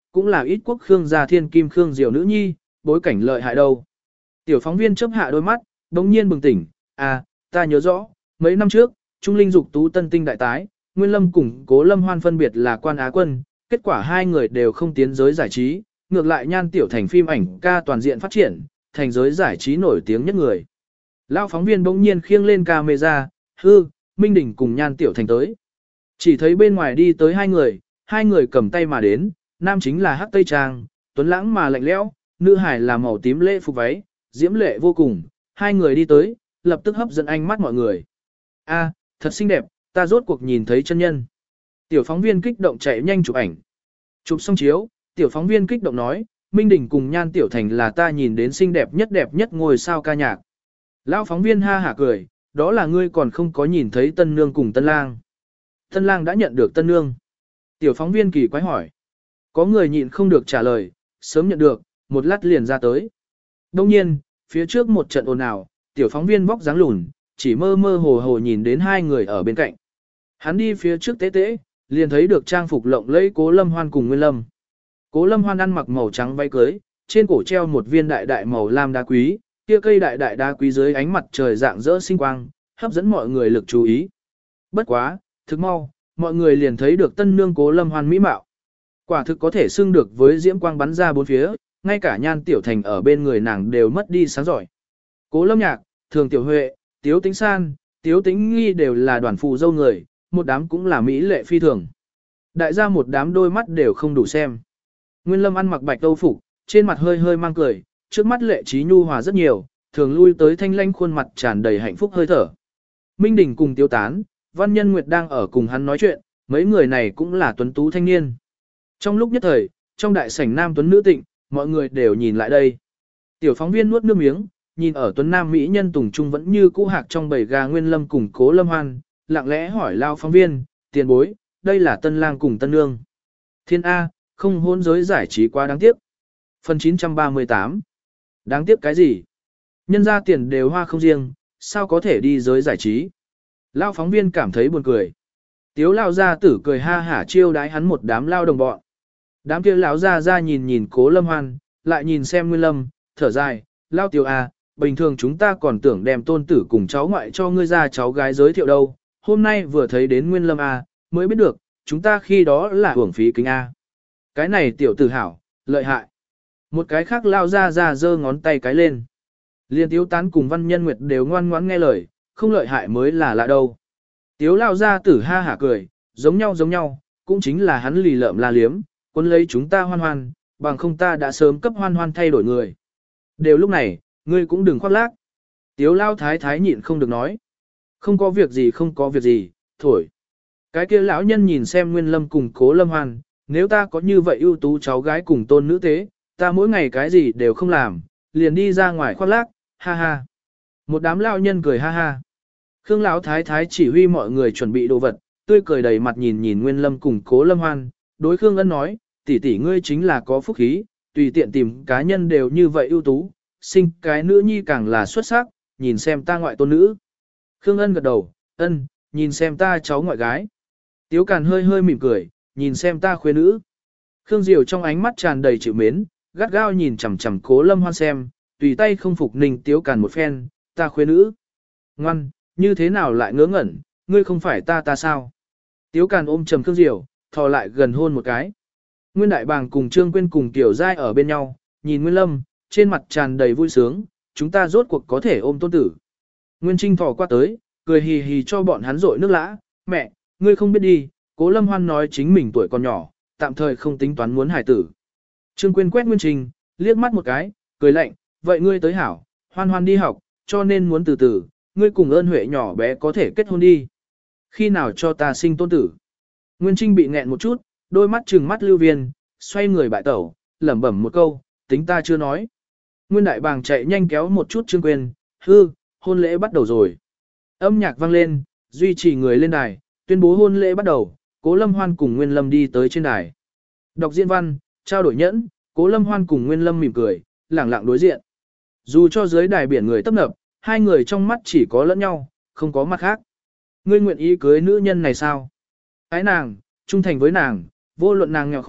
cũng là ít quốc Khương gia thiên kim Khương Diệu nữ nhi, bối cảnh lợi hại đâu. Tiểu phóng viên chớp hạ đôi mắt, đống nhiên bừng tỉnh, à, ta nhớ rõ, mấy năm trước, Trung Linh dục tú tân tinh đại tái, Nguyên Lâm cùng Cố Lâm Hoan phân biệt là quan á quân, kết quả hai người đều không tiến giới giải trí, ngược lại Nhan Tiểu Thành phim ảnh ca toàn diện phát triển, thành giới giải trí nổi tiếng nhất người. Lão phóng viên bỗng nhiên khiêng lên camera, hư, Minh Đình cùng Nhan Tiểu Thành tới. Chỉ thấy bên ngoài đi tới hai người, hai người cầm tay mà đến, nam chính là hắc tây trang, tuấn lãng mà lạnh lẽo, nữ hải là màu tím lễ phục váy, diễm lệ vô cùng, hai người đi tới, lập tức hấp dẫn ánh mắt mọi người. A, thật xinh đẹp, ta rốt cuộc nhìn thấy chân nhân. Tiểu phóng viên kích động chạy nhanh chụp ảnh. Chụp xong chiếu, tiểu phóng viên kích động nói, Minh Đình cùng Nhan Tiểu Thành là ta nhìn đến xinh đẹp nhất đẹp nhất ngôi sao ca nhạc. Lão phóng viên ha hả cười, đó là ngươi còn không có nhìn thấy tân nương cùng tân lang. Tân lang đã nhận được tân nương. Tiểu phóng viên kỳ quái hỏi. Có người nhịn không được trả lời, sớm nhận được, một lát liền ra tới. Đông nhiên, phía trước một trận ồn ào, tiểu phóng viên vóc dáng lùn, chỉ mơ mơ hồ hồ nhìn đến hai người ở bên cạnh. Hắn đi phía trước tế tế, liền thấy được trang phục lộng lẫy Cố Lâm Hoan cùng Nguyên Lâm. Cố Lâm Hoan ăn mặc màu trắng váy cưới, trên cổ treo một viên đại đại màu lam đá quý, kia cây đại đại đá quý dưới ánh mặt trời dạng rỡ sinh quang, hấp dẫn mọi người lực chú ý. Bất quá, thực mau, mọi người liền thấy được tân nương Cố Lâm Hoan mỹ mạo. Quả thực có thể xưng được với diễm quang bắn ra bốn phía, ngay cả Nhan Tiểu Thành ở bên người nàng đều mất đi sáng giỏi. Cố Lâm Nhạc, Thường Tiểu Huệ, Tiếu Tĩnh San, Tiếu Tĩnh Nghi đều là đoàn phụ dâu người, một đám cũng là mỹ lệ phi thường. Đại gia một đám đôi mắt đều không đủ xem. Nguyên Lâm ăn mặc bạch âu phục, trên mặt hơi hơi mang cười, trước mắt lệ trí nhu hòa rất nhiều, thường lui tới thanh lanh khuôn mặt tràn đầy hạnh phúc hơi thở. Minh Đình cùng Tiếu Tán, Văn Nhân Nguyệt đang ở cùng hắn nói chuyện, mấy người này cũng là tuấn tú thanh niên. Trong lúc nhất thời, trong đại sảnh nam tuấn nữ tịnh, mọi người đều nhìn lại đây. Tiểu phóng viên nuốt nước miếng, nhìn ở tuấn nam mỹ nhân Tùng Trung vẫn như cũ hạc trong bầy gà Nguyên Lâm cùng Cố Lâm Hoan, lặng lẽ hỏi lao phóng viên, tiền bối, đây là tân lang cùng tân nương. Thiên A, không hôn giới giải trí quá đáng tiếc. Phần chín trăm ba mươi tám. Đáng tiếc cái gì? Nhân ra tiền đều hoa không riêng, sao có thể đi giới giải trí? Lao phóng viên cảm thấy buồn cười. Tiếu lao gia tử cười ha hả chiêu đái hắn một đám lao đồng bọn. Đám kia lão gia ra nhìn nhìn Cố Lâm Hoan, lại nhìn xem Nguyên Lâm, thở dài, lao tiểu à, bình thường chúng ta còn tưởng đem tôn tử cùng cháu ngoại cho ngươi ra cháu gái giới thiệu đâu, hôm nay vừa thấy đến Nguyên Lâm à, mới biết được, chúng ta khi đó là hưởng phí kính A. Cái này tiểu tử hảo, lợi hại. Một cái khác lao ra ra giơ ngón tay cái lên. Liên Tiếu Tán cùng Văn Nhân Nguyệt đều ngoan ngoãn nghe lời, không lợi hại mới là lạ đâu. Tiếu lao ra tử ha hả cười, giống nhau giống nhau, cũng chính là hắn lì lợm la liếm, quân lấy chúng ta hoan hoan, bằng không ta đã sớm cấp hoan hoan thay đổi người. Đều lúc này, ngươi cũng đừng khoác lác. Tiếu lao thái thái nhịn không được nói. Không có việc gì không có việc gì, thổi. Cái kia lão nhân nhìn xem Nguyên Lâm cùng Cố Lâm Hoan, nếu ta có như vậy ưu tú cháu gái cùng tôn nữ tế, ta mỗi ngày cái gì đều không làm, liền đi ra ngoài khoác lác, ha ha. Một đám lão nhân cười ha ha. Khương lão thái thái chỉ huy mọi người chuẩn bị đồ vật, tươi cười đầy mặt nhìn nhìn Nguyên Lâm cùng Cố Lâm Hoan, đối Khương Ân nói, tỷ tỷ ngươi chính là có phúc khí, tùy tiện tìm cá nhân đều như vậy ưu tú, sinh cái nữ nhi càng là xuất sắc, nhìn xem ta ngoại tôn nữ. Khương Ân gật đầu, ân, nhìn xem ta cháu ngoại gái. Tiếu Càn hơi hơi mỉm cười, nhìn xem ta khuê nữ. Khương Diều trong ánh mắt tràn đầy chịu mến, gắt gao nhìn chằm chằm Cố Lâm Hoan xem, tùy tay không phục Ninh Tiếu Càn một phen, ta khuê nữ. Ngoan, như thế nào lại ngớ ngẩn, ngươi không phải ta ta sao? Tiếu Càn ôm trầm Khương Diều, thò lại gần hôn một cái. Nguyên Đại Bàng cùng Trương Quyên cùng Tiểu Giai ở bên nhau, nhìn Nguyên Lâm, trên mặt tràn đầy vui sướng, chúng ta rốt cuộc có thể ôm tôn tử. Nguyên Trinh thò qua tới, cười hì hì cho bọn hắn rội nước lã, mẹ, ngươi không biết đi, Cố Lâm Hoan nói chính mình tuổi còn nhỏ, tạm thời không tính toán muốn hài tử. Trương Quyên quét Nguyên Trinh, liếc mắt một cái, cười lạnh, vậy ngươi tới hảo, Hoan Hoan đi học, cho nên muốn từ từ, ngươi cùng Ơn Huệ nhỏ bé có thể kết hôn đi. Khi nào cho ta sinh tôn tử? Nguyên Trinh bị nghẹn một chút, đôi mắt trừng mắt lưu viên, xoay người bại tẩu, lẩm bẩm một câu, tính ta chưa nói. Nguyên Đại Bàng chạy nhanh kéo một chút Trương Quyên, hư, hôn lễ bắt đầu rồi. Âm nhạc vang lên, duy trì người lên đài, tuyên bố hôn lễ bắt đầu, Cố Lâm Hoan cùng Nguyên Lâm đi tới trên đài. Đọc diễn văn, trao đổi nhẫn, Cố Lâm Hoan cùng Nguyên Lâm mỉm cười, lẳng lặng đối diện. Dù cho dưới đài biển người tấp nập, hai người trong mắt chỉ có lẫn nhau, không có mặt khác. Ngươi nguyện ý cưới nữ nhân này sao? Ái nàng, trung thành với nàng, vô luận nàng nghèo khó,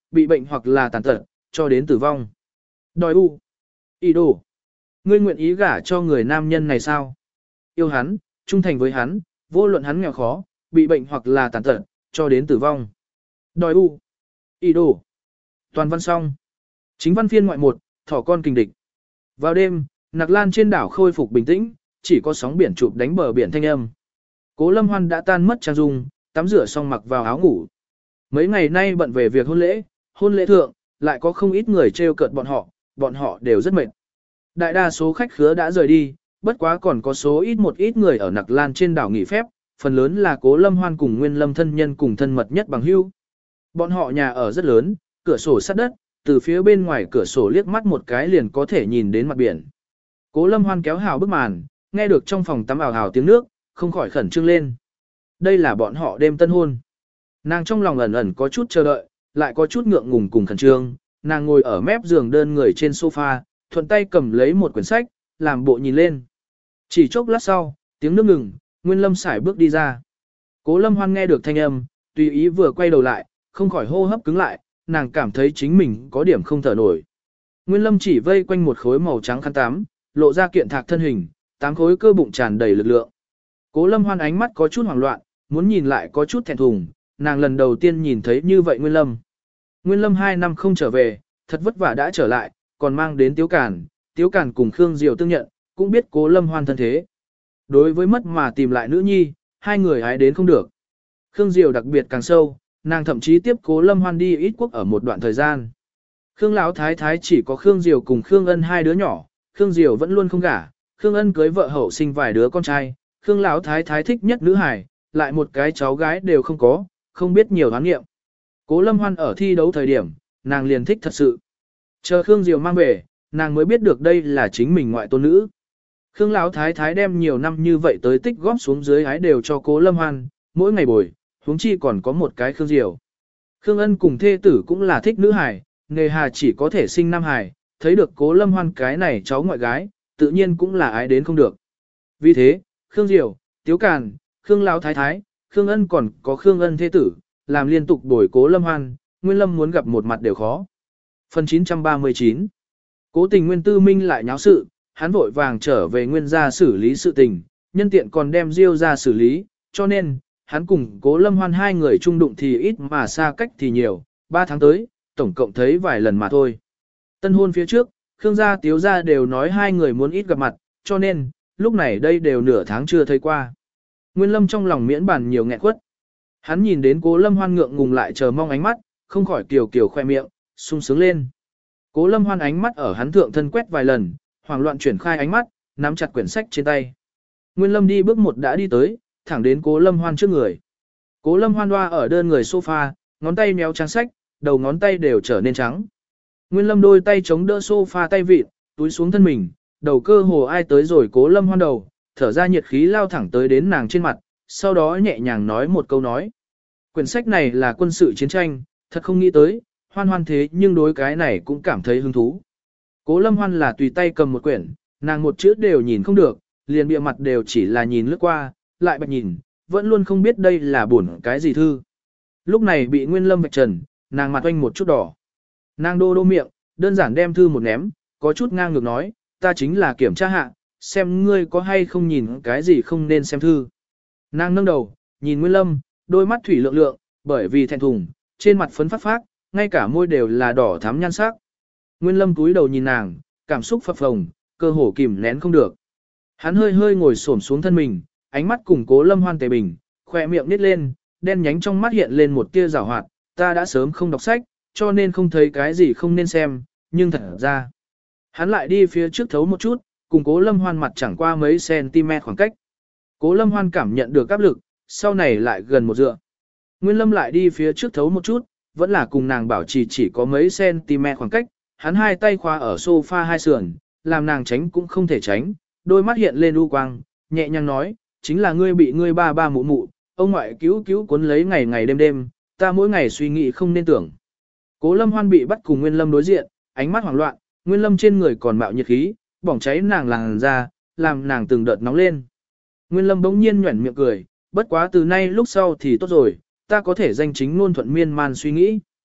bị bệnh hoặc là tàn tật, cho đến tử vong. Đòi u. Ý đồ. Ngươi nguyện ý gả cho người nam nhân này sao? Yêu hắn, trung thành với hắn, vô luận hắn nghèo khó, bị bệnh hoặc là tàn tật, cho đến tử vong. Đòi u. Ý đồ. Toàn văn xong. Chính văn phiên ngoại một, thỏ con kình địch. Vào đêm, Nặc Lan trên đảo khôi phục bình tĩnh, chỉ có sóng biển chụp đánh bờ biển thanh âm. Cố Lâm Hoan đã tan mất trang dung, tắm rửa xong mặc vào áo ngủ. Mấy ngày nay bận về việc hôn lễ, hôn lễ thượng, lại có không ít người trêu cợt bọn họ, bọn họ đều rất mệt. Đại đa số khách khứa đã rời đi, bất quá còn có số ít một ít người ở Nặc Lan trên đảo nghỉ phép, phần lớn là Cố Lâm Hoan cùng Nguyên Lâm thân nhân cùng thân mật nhất bằng hữu. Bọn họ nhà ở rất lớn, cửa sổ sát đất, từ phía bên ngoài cửa sổ liếc mắt một cái liền có thể nhìn đến mặt biển. Cố Lâm Hoan kéo hào bức màn, nghe được trong phòng tắm ào ào tiếng nước, không khỏi khẩn trương lên. Đây là bọn họ đêm tân hôn. Nàng trong lòng ẩn ẩn có chút chờ đợi, lại có chút ngượng ngùng cùng khẩn trương, nàng ngồi ở mép giường đơn người trên sofa, thuận tay cầm lấy một quyển sách, làm bộ nhìn lên. Chỉ chốc lát sau, tiếng nước ngừng, Nguyên Lâm sải bước đi ra. Cố Lâm Hoan nghe được thanh âm, tùy ý vừa quay đầu lại, không khỏi hô hấp cứng lại, nàng cảm thấy chính mình có điểm không thở nổi. Nguyên Lâm chỉ vây quanh một khối màu trắng khăn tắm, lộ ra kiện thạc thân hình, tám khối cơ bụng tràn đầy lực lượng. Cố Lâm Hoan ánh mắt có chút hoảng loạn, muốn nhìn lại có chút thẹn thùng, nàng lần đầu tiên nhìn thấy như vậy Nguyên Lâm. Nguyên Lâm hai năm không trở về, thật vất vả đã trở lại, còn mang đến Tiếu Cản, Tiếu Cản cùng Khương Diều tương nhận, cũng biết Cố Lâm Hoan thân thế. Đối với mất mà tìm lại nữ nhi, hai người hái đến không được. Khương Diều đặc biệt càng sâu, nàng thậm chí tiếp Cố Lâm Hoan đi ít quốc ở một đoạn thời gian. Khương Lão Thái Thái chỉ có Khương Diều cùng Khương Ân hai đứa nhỏ, Khương Diều vẫn luôn không gả, Khương Ân cưới vợ hậu sinh vài đứa con trai, Khương Lão Thái Thái thích nhất nữ hài, lại một cái cháu gái đều không có, không biết nhiều hoán nghiệm. Cố Lâm Hoan ở thi đấu thời điểm, nàng liền thích thật sự. Chờ Khương Diều mang về, nàng mới biết được đây là chính mình ngoại tôn nữ. Khương Lão Thái Thái đem nhiều năm như vậy tới tích góp xuống dưới ái đều cho Cố Lâm Hoan, mỗi ngày bồi, huống chi còn có một cái Khương Diều. Khương Ân cùng thê tử cũng là thích nữ hài, nghề hà chỉ có thể sinh nam hài, thấy được Cố Lâm Hoan cái này cháu ngoại gái, tự nhiên cũng là ái đến không được. Vì thế, Khương Diều, Tiếu Càn, Khương Lão Thái Thái, Khương Ân còn có Khương Ân thê tử, làm liên tục bồi Cố Lâm Hoan, Nguyên Lâm muốn gặp một mặt đều khó. Phần chín trăm ba mươi chín. Cố Tình Nguyên Tư Minh lại nháo sự, hắn vội vàng trở về Nguyên gia xử lý sự tình, nhân tiện còn đem Diêu ra xử lý, cho nên, hắn cùng Cố Lâm Hoan hai người chung đụng thì ít mà xa cách thì nhiều, ba tháng tới, tổng cộng thấy vài lần mà thôi. Tân hôn phía trước, Khương gia Tiếu gia đều nói hai người muốn ít gặp mặt, cho nên, lúc này đây đều nửa tháng chưa thấy qua. Nguyên Lâm trong lòng miễn bàn nhiều nghẹn quất. Hắn nhìn đến Cố Lâm Hoan ngượng ngùng lại chờ mong ánh mắt, không khỏi kiều kiều khoe miệng, sung sướng lên. Cố Lâm Hoan ánh mắt ở hắn thượng thân quét vài lần, hoảng loạn chuyển khai ánh mắt, nắm chặt quyển sách trên tay. Nguyên Lâm đi bước một đã đi tới, thẳng đến Cố Lâm Hoan trước người. Cố Lâm Hoan loa ở đơn người sofa, ngón tay méo trang sách, đầu ngón tay đều trở nên trắng. Nguyên Lâm đôi tay chống đỡ sofa tay vịt, túi xuống thân mình, đầu cơ hồ ai tới rồi Cố Lâm Hoan đầu, thở ra nhiệt khí lao thẳng tới đến nàng trên mặt, sau đó nhẹ nhàng nói một câu nói. Quyển sách này là quân sự chiến tranh, thật không nghĩ tới, Hoan Hoan thế nhưng đối cái này cũng cảm thấy hứng thú. Cố Lâm Hoan là tùy tay cầm một quyển, nàng một chữ đều nhìn không được, liền bìa mặt đều chỉ là nhìn lướt qua, lại bạch nhìn, vẫn luôn không biết đây là buồn cái gì thư. Lúc này bị Nguyên Lâm vạch trần, nàng mặt oanh một chút đỏ. Nàng đô đô miệng, đơn giản đem thư một ném, có chút ngang ngược nói, ta chính là kiểm tra hạ, xem ngươi có hay không nhìn cái gì không nên xem thư. Nàng nâng đầu, nhìn Nguyên Lâm, đôi mắt thủy lượng lượng, bởi vì thẹn thùng, trên mặt phấn phát phát, ngay cả môi đều là đỏ thắm nhan sắc. Nguyên Lâm cúi đầu nhìn nàng, cảm xúc phập phồng, cơ hồ kìm nén không được. Hắn hơi hơi ngồi xổm xuống thân mình, ánh mắt cùng Cố Lâm Hoan tề bình, khỏe miệng nít lên, đen nhánh trong mắt hiện lên một tia rào hoạt, ta đã sớm không đọc sách, cho nên không thấy cái gì không nên xem, nhưng thật ra. Hắn lại đi phía trước thấu một chút, cùng Cố Lâm Hoan mặt chẳng qua mấy cm khoảng cách. Cố Lâm Hoan cảm nhận được áp lực, sau này lại gần một dựa. Nguyên Lâm lại đi phía trước thấu một chút, vẫn là cùng nàng bảo trì chỉ, chỉ có mấy cm khoảng cách, hắn hai tay khóa ở sofa hai sườn, làm nàng tránh cũng không thể tránh, đôi mắt hiện lên u quang, nhẹ nhàng nói, chính là ngươi bị ngươi ba ba mụ mụ, ông ngoại cứu cứu cuốn lấy ngày ngày đêm đêm, ta mỗi ngày suy nghĩ không nên tưởng. Cố Lâm Hoan bị bắt cùng Nguyên Lâm đối diện, ánh mắt hoảng loạn, Nguyên Lâm trên người còn mạo nhiệt khí, bỏng cháy nàng làn da, làm nàng từng đợt nóng lên. Nguyên Lâm bỗng nhiên nhuẩn miệng cười, bất quá từ nay lúc sau thì tốt rồi, ta có thể danh chính ngôn thuận miên man suy nghĩ.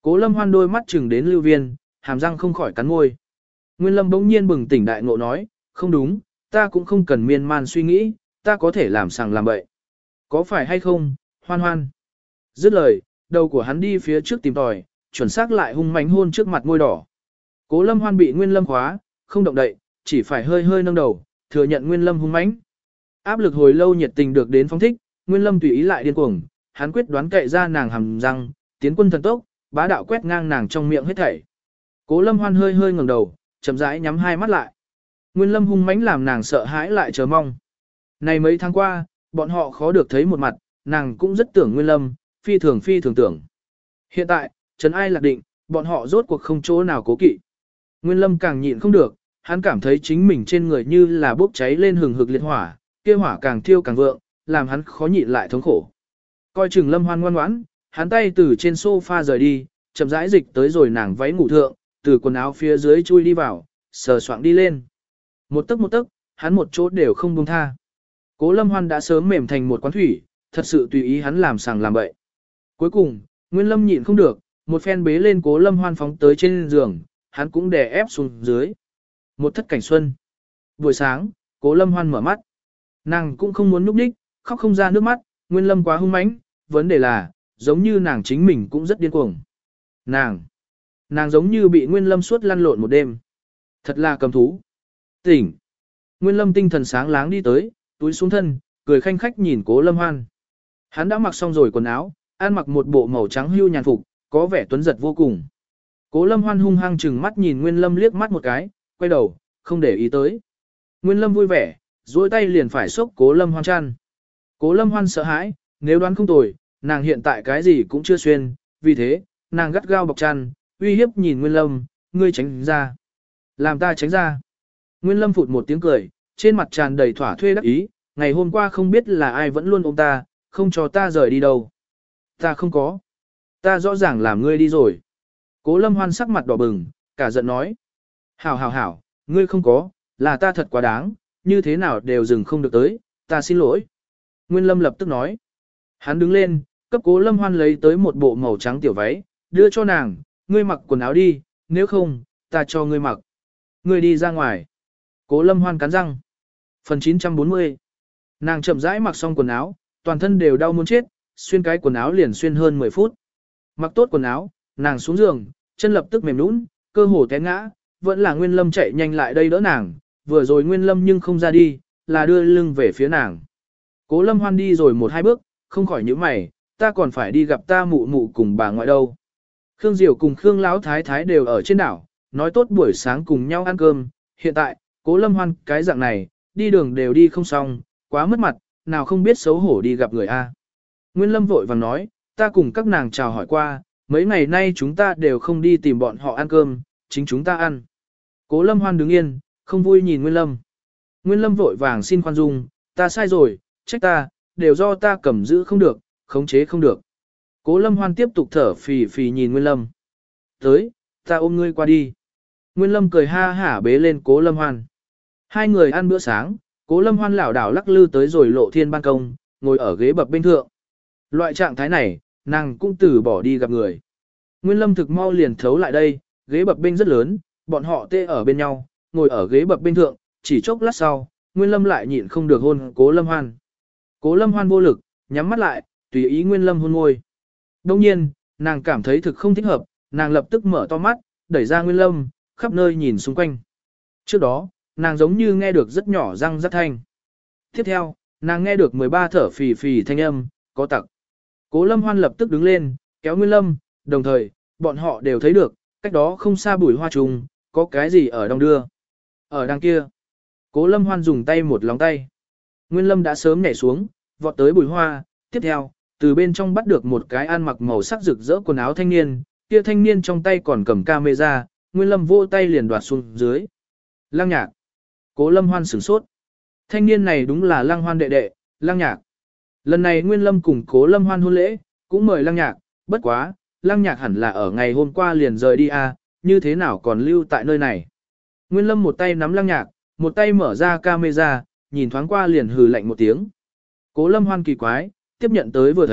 Cố Lâm Hoan đôi mắt chừng đến Lưu Viên, hàm răng không khỏi cắn môi. Nguyên Lâm bỗng nhiên bừng tỉnh đại ngộ nói, không đúng, ta cũng không cần miên man suy nghĩ, ta có thể làm sàng làm bậy. Có phải hay không, Hoan Hoan? Dứt lời, đầu của hắn đi phía trước tìm tòi, chuẩn xác lại hung mãnh hôn trước mặt môi đỏ. Cố Lâm Hoan bị Nguyên Lâm khóa, không động đậy, chỉ phải hơi hơi nâng đầu, thừa nhận Nguyên Lâm hung mãnh. Áp lực hồi lâu nhiệt tình được đến phóng thích, Nguyên Lâm tùy ý lại điên cuồng, hắn quyết đoán cậy ra nàng hàm răng, tiến quân thần tốc, bá đạo quét ngang nàng trong miệng hết thảy. Cố Lâm Hoan hơi hơi ngẩng đầu, chậm rãi nhắm hai mắt lại. Nguyên Lâm hung mãnh làm nàng sợ hãi lại chờ mong. Này mấy tháng qua, bọn họ khó được thấy một mặt, nàng cũng rất tưởng Nguyên Lâm, phi thường phi thường tưởng. Hiện tại, trấn ai lạc định, bọn họ rốt cuộc không chỗ nào cố kỵ. Nguyên Lâm càng nhịn không được, hắn cảm thấy chính mình trên người như là bốc cháy lên hừng hực liệt hỏa, kia hỏa càng thiêu càng vượng, làm hắn khó nhịn lại thống khổ. Coi chừng Lâm Hoan ngoan ngoãn, hắn tay từ trên sofa rời đi, chậm rãi dịch tới rồi nàng váy ngủ thượng, từ quần áo phía dưới chui đi vào, sờ soạng đi lên. Một tấc một tấc, hắn một chỗ đều không buông tha. Cố Lâm Hoan đã sớm mềm thành một quán thủy, thật sự tùy ý hắn làm sàng làm bậy. Cuối cùng, Nguyên Lâm nhịn không được, một phen bế lên Cố Lâm Hoan phóng tới trên giường, hắn cũng đè ép xuống dưới. Một thất cảnh xuân. Buổi sáng, Cố Lâm Hoan mở mắt. Nàng cũng không muốn núp đích, khóc không ra nước mắt, Nguyên Lâm quá hung mãnh, vấn đề là, giống như nàng chính mình cũng rất điên cuồng. Nàng, nàng giống như bị Nguyên Lâm suốt lăn lộn một đêm. Thật là cầm thú. Tỉnh. Nguyên Lâm tinh thần sáng láng đi tới, túi xuống thân, cười khanh khách nhìn Cố Lâm Hoan. Hắn đã mặc xong rồi quần áo, ăn mặc một bộ màu trắng hưu nhàn phục, có vẻ tuấn giật vô cùng. Cố Lâm Hoan hung hăng chừng mắt nhìn Nguyên Lâm liếc mắt một cái, quay đầu, không để ý tới. Nguyên Lâm vui vẻ, duỗi tay liền phải xốc Cố Lâm Hoan chăn. Cố Lâm Hoan sợ hãi, nếu đoán không tồi, nàng hiện tại cái gì cũng chưa xuyên, vì thế, nàng gắt gao bọc chăn, uy hiếp nhìn Nguyên Lâm, ngươi tránh ra. Làm ta tránh ra. Nguyên Lâm phụt một tiếng cười, trên mặt tràn đầy thỏa thuê đắc ý, ngày hôm qua không biết là ai vẫn luôn ôm ta, không cho ta rời đi đâu. Ta không có. Ta rõ ràng làm ngươi đi rồi. Cố Lâm Hoan sắc mặt đỏ bừng, cả giận nói. Hảo hảo hảo, ngươi không có, là ta thật quá đáng, như thế nào đều dừng không được tới, ta xin lỗi. Nguyên Lâm lập tức nói. Hắn đứng lên, cấp Cố Lâm Hoan lấy tới một bộ màu trắng tiểu váy, đưa cho nàng, ngươi mặc quần áo đi, nếu không, ta cho ngươi mặc. Ngươi đi ra ngoài. Cố Lâm Hoan cắn răng. Phần chín trăm bốn mươi. Nàng chậm rãi mặc xong quần áo, toàn thân đều đau muốn chết, xuyên cái quần áo liền xuyên hơn mười phút. Mặc tốt quần áo, nàng xuống giường, chân lập tức mềm nhũn, cơ hồ té ngã, vẫn là Nguyên Lâm chạy nhanh lại đây đỡ nàng, vừa rồi Nguyên Lâm nhưng không ra đi, là đưa lưng về phía nàng. Cố Lâm Hoan đi rồi một hai bước, không khỏi nhíu mày, ta còn phải đi gặp ta mụ mụ cùng bà ngoại đâu. Khương Diều cùng Khương Lão Thái Thái đều ở trên đảo, nói tốt buổi sáng cùng nhau ăn cơm, hiện tại, Cố Lâm Hoan cái dạng này, đi đường đều đi không xong, quá mất mặt, nào không biết xấu hổ đi gặp người a. Nguyên Lâm vội vàng nói, ta cùng các nàng chào hỏi qua, mấy ngày nay chúng ta đều không đi tìm bọn họ ăn cơm, chính chúng ta ăn. Cố Lâm Hoan đứng yên, không vui nhìn Nguyên Lâm. Nguyên Lâm vội vàng xin khoan dung, ta sai rồi, trách ta, đều do ta cầm giữ không được, khống chế không được. Cố Lâm Hoan tiếp tục thở phì phì nhìn Nguyên Lâm. Tới, ta ôm ngươi qua đi. Nguyên Lâm cười ha hả bế lên Cố Lâm Hoan. Hai người ăn bữa sáng, Cố Lâm Hoan lảo đảo lắc lư tới rồi lộ thiên ban công, ngồi ở ghế bập bên thượng. Loại trạng thái này, nàng cũng từ bỏ đi gặp người. Nguyên Lâm thực mau liền thấu lại đây, ghế bập bên rất lớn, bọn họ tê ở bên nhau, ngồi ở ghế bập bên thượng, chỉ chốc lát sau, Nguyên Lâm lại nhịn không được hôn Cố Lâm Hoan. Cố Lâm Hoan vô lực, nhắm mắt lại, tùy ý Nguyên Lâm hôn môi. Đông nhiên, nàng cảm thấy thực không thích hợp, nàng lập tức mở to mắt, đẩy ra Nguyên Lâm, khắp nơi nhìn xung quanh. Trước đó, nàng giống như nghe được rất nhỏ răng rắc thanh. Tiếp theo, nàng nghe được mười ba thở phì phì thanh âm, có tặc. Cố Lâm Hoan lập tức đứng lên, kéo Nguyên Lâm, đồng thời, bọn họ đều thấy được, cách đó không xa bụi hoa trùng, có cái gì ở đong đưa. Ở đằng kia, Cố Lâm Hoan dùng tay một lóng tay. Nguyên Lâm đã sớm nhảy xuống, vọt tới bụi hoa, tiếp theo, từ bên trong bắt được một cái ăn mặc màu sắc rực rỡ quần áo thanh niên, kia thanh niên trong tay còn cầm camera, Nguyên Lâm vô tay liền đoạt xuống dưới. Lăng Nhạc. Cố Lâm Hoan sửng sốt. Thanh niên này đúng là Lăng Hoan đệ đệ, Lăng Nhạc. Lần này Nguyên Lâm cùng Cố Lâm Hoan hôn lễ, cũng mời Lăng Nhạc, bất quá, Lăng Nhạc hẳn là ở ngày hôm qua liền rời đi à, như thế nào còn lưu tại nơi này. Nguyên Lâm một tay nắm Lăng Nhạc, một tay mở ra camera, nhìn thoáng qua liền hừ lạnh một tiếng. Cố Lâm Hoan kỳ quái, tiếp nhận tới vừa thấy,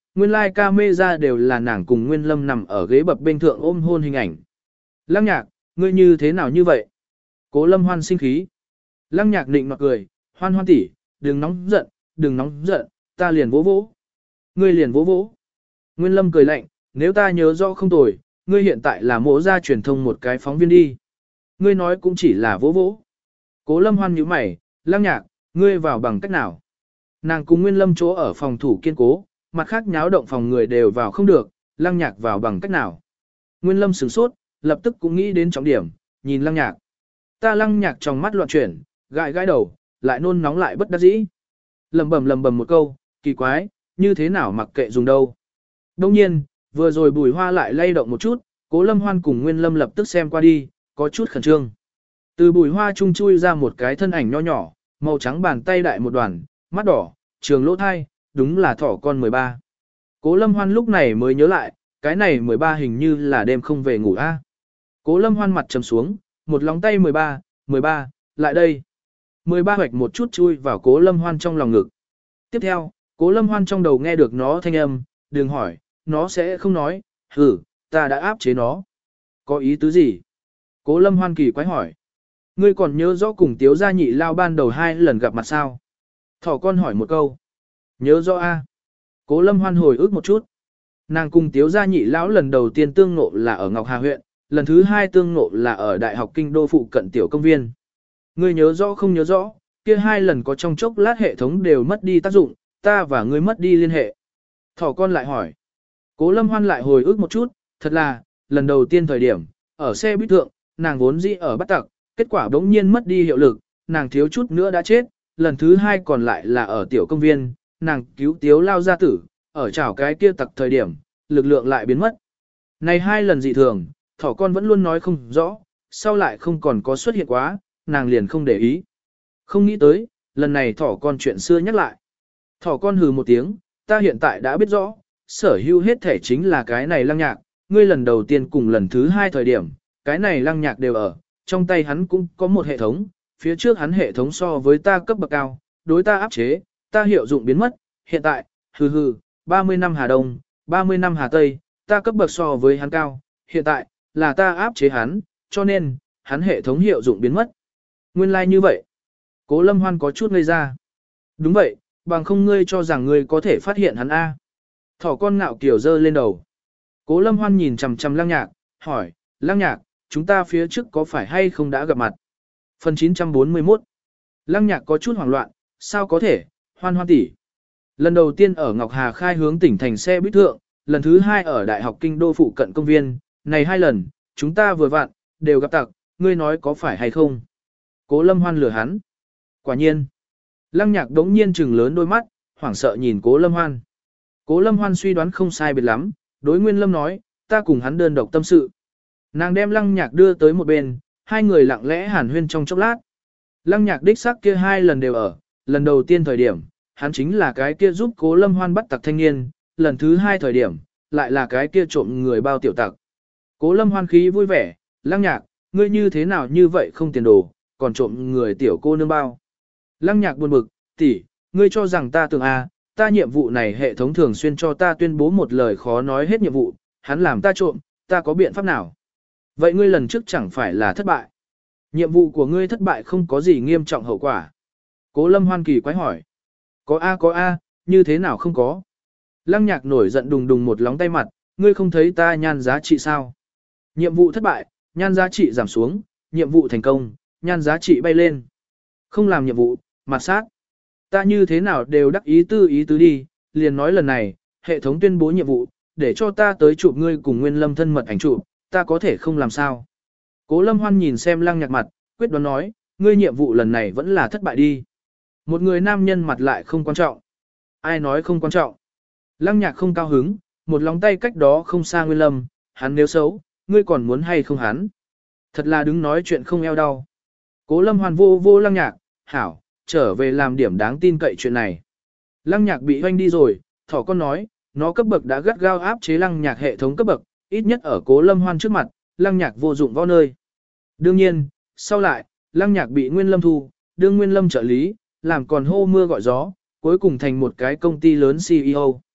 nguyên lai like camera đều là nàng cùng Nguyên Lâm nằm ở ghế bập bên thượng ôm hôn hình ảnh. Lăng Nhạc, ngươi như thế nào như vậy? Cố Lâm Hoan sinh khí. Lăng Nhạc nịnh nọt cười, Hoan Hoan tỷ, đừng nóng giận, đừng nóng giận, ta liền vỗ vỗ. Ngươi liền vỗ vỗ. Nguyên Lâm cười lạnh, nếu ta nhớ rõ không tồi, ngươi hiện tại là mộ gia truyền thông một cái phóng viên đi. Ngươi nói cũng chỉ là vỗ vỗ. Cố Lâm Hoan nhíu mày, Lăng Nhạc, ngươi vào bằng cách nào? Nàng cùng Nguyên Lâm chỗ ở phòng thủ kiên cố, mặt khác nháo động phòng người đều vào không được, Lăng Nhạc vào bằng cách nào? Nguyên Lâm sửng sốt, lập tức cũng nghĩ đến trọng điểm, nhìn Lăng Nhạc. Ta Lăng Nhạc trong mắt loạn chuyển, gãi gãi đầu, lại nôn nóng lại bất đắc dĩ. Lầm bầm lầm bầm một câu, kỳ quái, như thế nào mặc kệ dùng đâu. Đông nhiên, vừa rồi Bùi Hoa lại lay động một chút, Cố Lâm Hoan cùng Nguyên Lâm lập tức xem qua đi, có chút khẩn trương. Từ Bùi Hoa trung chui ra một cái thân ảnh nho nhỏ, màu trắng bàn tay đại một đoàn, mắt đỏ, trường lỗ thai, đúng là thỏ con mười ba. Cố Lâm Hoan lúc này mới nhớ lại, cái này mười ba hình như là đêm không về ngủ a. Cố Lâm Hoan mặt trầm xuống, một lóng tay mười ba, mười ba, lại đây. mười ba hoạch một chút chui vào Cố Lâm Hoan trong lòng ngực. Tiếp theo, Cố Lâm Hoan trong đầu nghe được nó thanh âm, đừng hỏi, nó sẽ không nói, hử, ta đã áp chế nó. Có ý tứ gì? Cố Lâm Hoan kỳ quái hỏi. Ngươi còn nhớ rõ cùng Tiếu Gia Nhị Lao ban đầu hai lần gặp mặt sao? Thỏ con hỏi một câu. Nhớ rõ a. Cố Lâm Hoan hồi ức một chút. Nàng cùng Tiếu Gia Nhị Lão lần đầu tiên tương ngộ là ở Ngọc Hà huyện, lần thứ hai tương ngộ là ở Đại học Kinh Đô phụ cận tiểu công viên. Ngươi nhớ rõ không nhớ rõ, kia hai lần có trong chốc lát hệ thống đều mất đi tác dụng, ta và ngươi mất đi liên hệ. Thỏ con lại hỏi. Cố Lâm Hoan lại hồi ức một chút, thật là, lần đầu tiên thời điểm, ở xe buýt thượng, nàng vốn dĩ ở bắt tặc, kết quả đống nhiên mất đi hiệu lực, nàng thiếu chút nữa đã chết, lần thứ hai còn lại là ở tiểu công viên, nàng cứu Tiếu Lao gia tử, ở chảo cái kia tặc thời điểm, lực lượng lại biến mất. Này hai lần dị thường, thỏ con vẫn luôn nói không rõ, sau lại không còn có xuất hiện quá, nàng liền không để ý. Không nghĩ tới, lần này thỏ con chuyện xưa nhắc lại. Thỏ con hừ một tiếng, ta hiện tại đã biết rõ, sở hữu hết thể chính là cái này Lăng Nhạc, ngươi lần đầu tiên cùng lần thứ hai thời điểm, cái này Lăng Nhạc đều ở, trong tay hắn cũng có một hệ thống, phía trước hắn hệ thống so với ta cấp bậc cao, đối ta áp chế, ta hiệu dụng biến mất, hiện tại, hừ hừ, ba mươi năm Hà Đông, ba mươi năm Hà Tây, ta cấp bậc so với hắn cao, hiện tại, là ta áp chế hắn, cho nên, hắn hệ thống hiệu dụng biến mất. Nguyên lai like như vậy. Cố Lâm Hoan có chút ngây ra. Đúng vậy, bằng không ngươi cho rằng ngươi có thể phát hiện hắn A. Thỏ con ngạo kiểu dơ lên đầu. Cố Lâm Hoan nhìn chằm chằm Lăng Nhạc, hỏi, Lăng Nhạc, chúng ta phía trước có phải hay không đã gặp mặt? Phần chín trăm bốn mươi mốt. Lăng Nhạc có chút hoảng loạn, sao có thể, Hoan Hoan tỷ. Lần đầu tiên ở Ngọc Hà khai hướng tỉnh thành xe buýt thượng, lần thứ hai ở Đại học Kinh Đô phụ cận công viên, này hai lần, chúng ta vừa vặn, đều gặp tặc, ngươi nói có phải hay không? Cố Lâm Hoan lừa hắn. Quả nhiên. Lăng Nhạc đống nhiên trừng lớn đôi mắt, hoảng sợ nhìn Cố Lâm Hoan. Cố Lâm Hoan suy đoán không sai biệt lắm, đối Nguyên Lâm nói, ta cùng hắn đơn độc tâm sự. Nàng đem Lăng Nhạc đưa tới một bên, hai người lặng lẽ hàn huyên trong chốc lát. Lăng Nhạc đích xác kia hai lần đều ở, lần đầu tiên thời điểm, hắn chính là cái kia giúp Cố Lâm Hoan bắt tặc thanh niên, lần thứ hai thời điểm, lại là cái kia trộm người bao tiểu tặc. Cố Lâm Hoan khí vui vẻ, Lăng Nhạc, ngươi như thế nào như vậy không tiền đồ, còn trộm người tiểu cô nương bao. Lăng Nhạc buồn bực, tỷ, ngươi cho rằng ta tưởng à, ta nhiệm vụ này hệ thống thường xuyên cho ta tuyên bố một lời khó nói hết nhiệm vụ, hắn làm ta trộm, ta có biện pháp nào? Vậy ngươi lần trước chẳng phải là thất bại. Nhiệm vụ của ngươi thất bại không có gì nghiêm trọng hậu quả. Cố Lâm Hoan kỳ quái hỏi. Có A có A, như thế nào không có? Lăng Nhạc nổi giận đùng đùng một lóng tay mặt, ngươi không thấy ta nhan giá trị sao? Nhiệm vụ thất bại, nhan giá trị giảm xuống, nhiệm vụ thành công, nhan giá trị bay lên. Không làm nhiệm vụ, mặt sát. Ta như thế nào đều đắc ý tư ý tứ đi, liền nói lần này, hệ thống tuyên bố nhiệm vụ, để cho ta tới chụp ngươi cùng Nguyên Lâm thân mật ảnh chụp, ta có thể không làm sao. Cố Lâm Hoan nhìn xem Lăng Nhạc mặt, quyết đoán nói, ngươi nhiệm vụ lần này vẫn là thất bại đi. Một người nam nhân mặt lại không quan trọng. Ai nói không quan trọng? Lăng Nhạc không cao hứng, một lòng tay cách đó không xa Nguyên Lâm, hắn nếu xấu, ngươi còn muốn hay không hắn? Thật là đứng nói chuyện không eo đau. Cố Lâm Hoan vô vô Lăng Nhạc, hảo, trở về làm điểm đáng tin cậy chuyện này. Lăng Nhạc bị hoanh đi rồi, thỏ con nói, nó cấp bậc đã gắt gao áp chế Lăng Nhạc hệ thống cấp bậc, ít nhất ở Cố Lâm Hoan trước mặt, Lăng Nhạc vô dụng võ nơi. Đương nhiên, sau lại, Lăng Nhạc bị Nguyên Lâm thu, đương Nguyên Lâm trợ lý, làm còn hô mưa gọi gió, cuối cùng thành một cái công ty lớn xê e ô.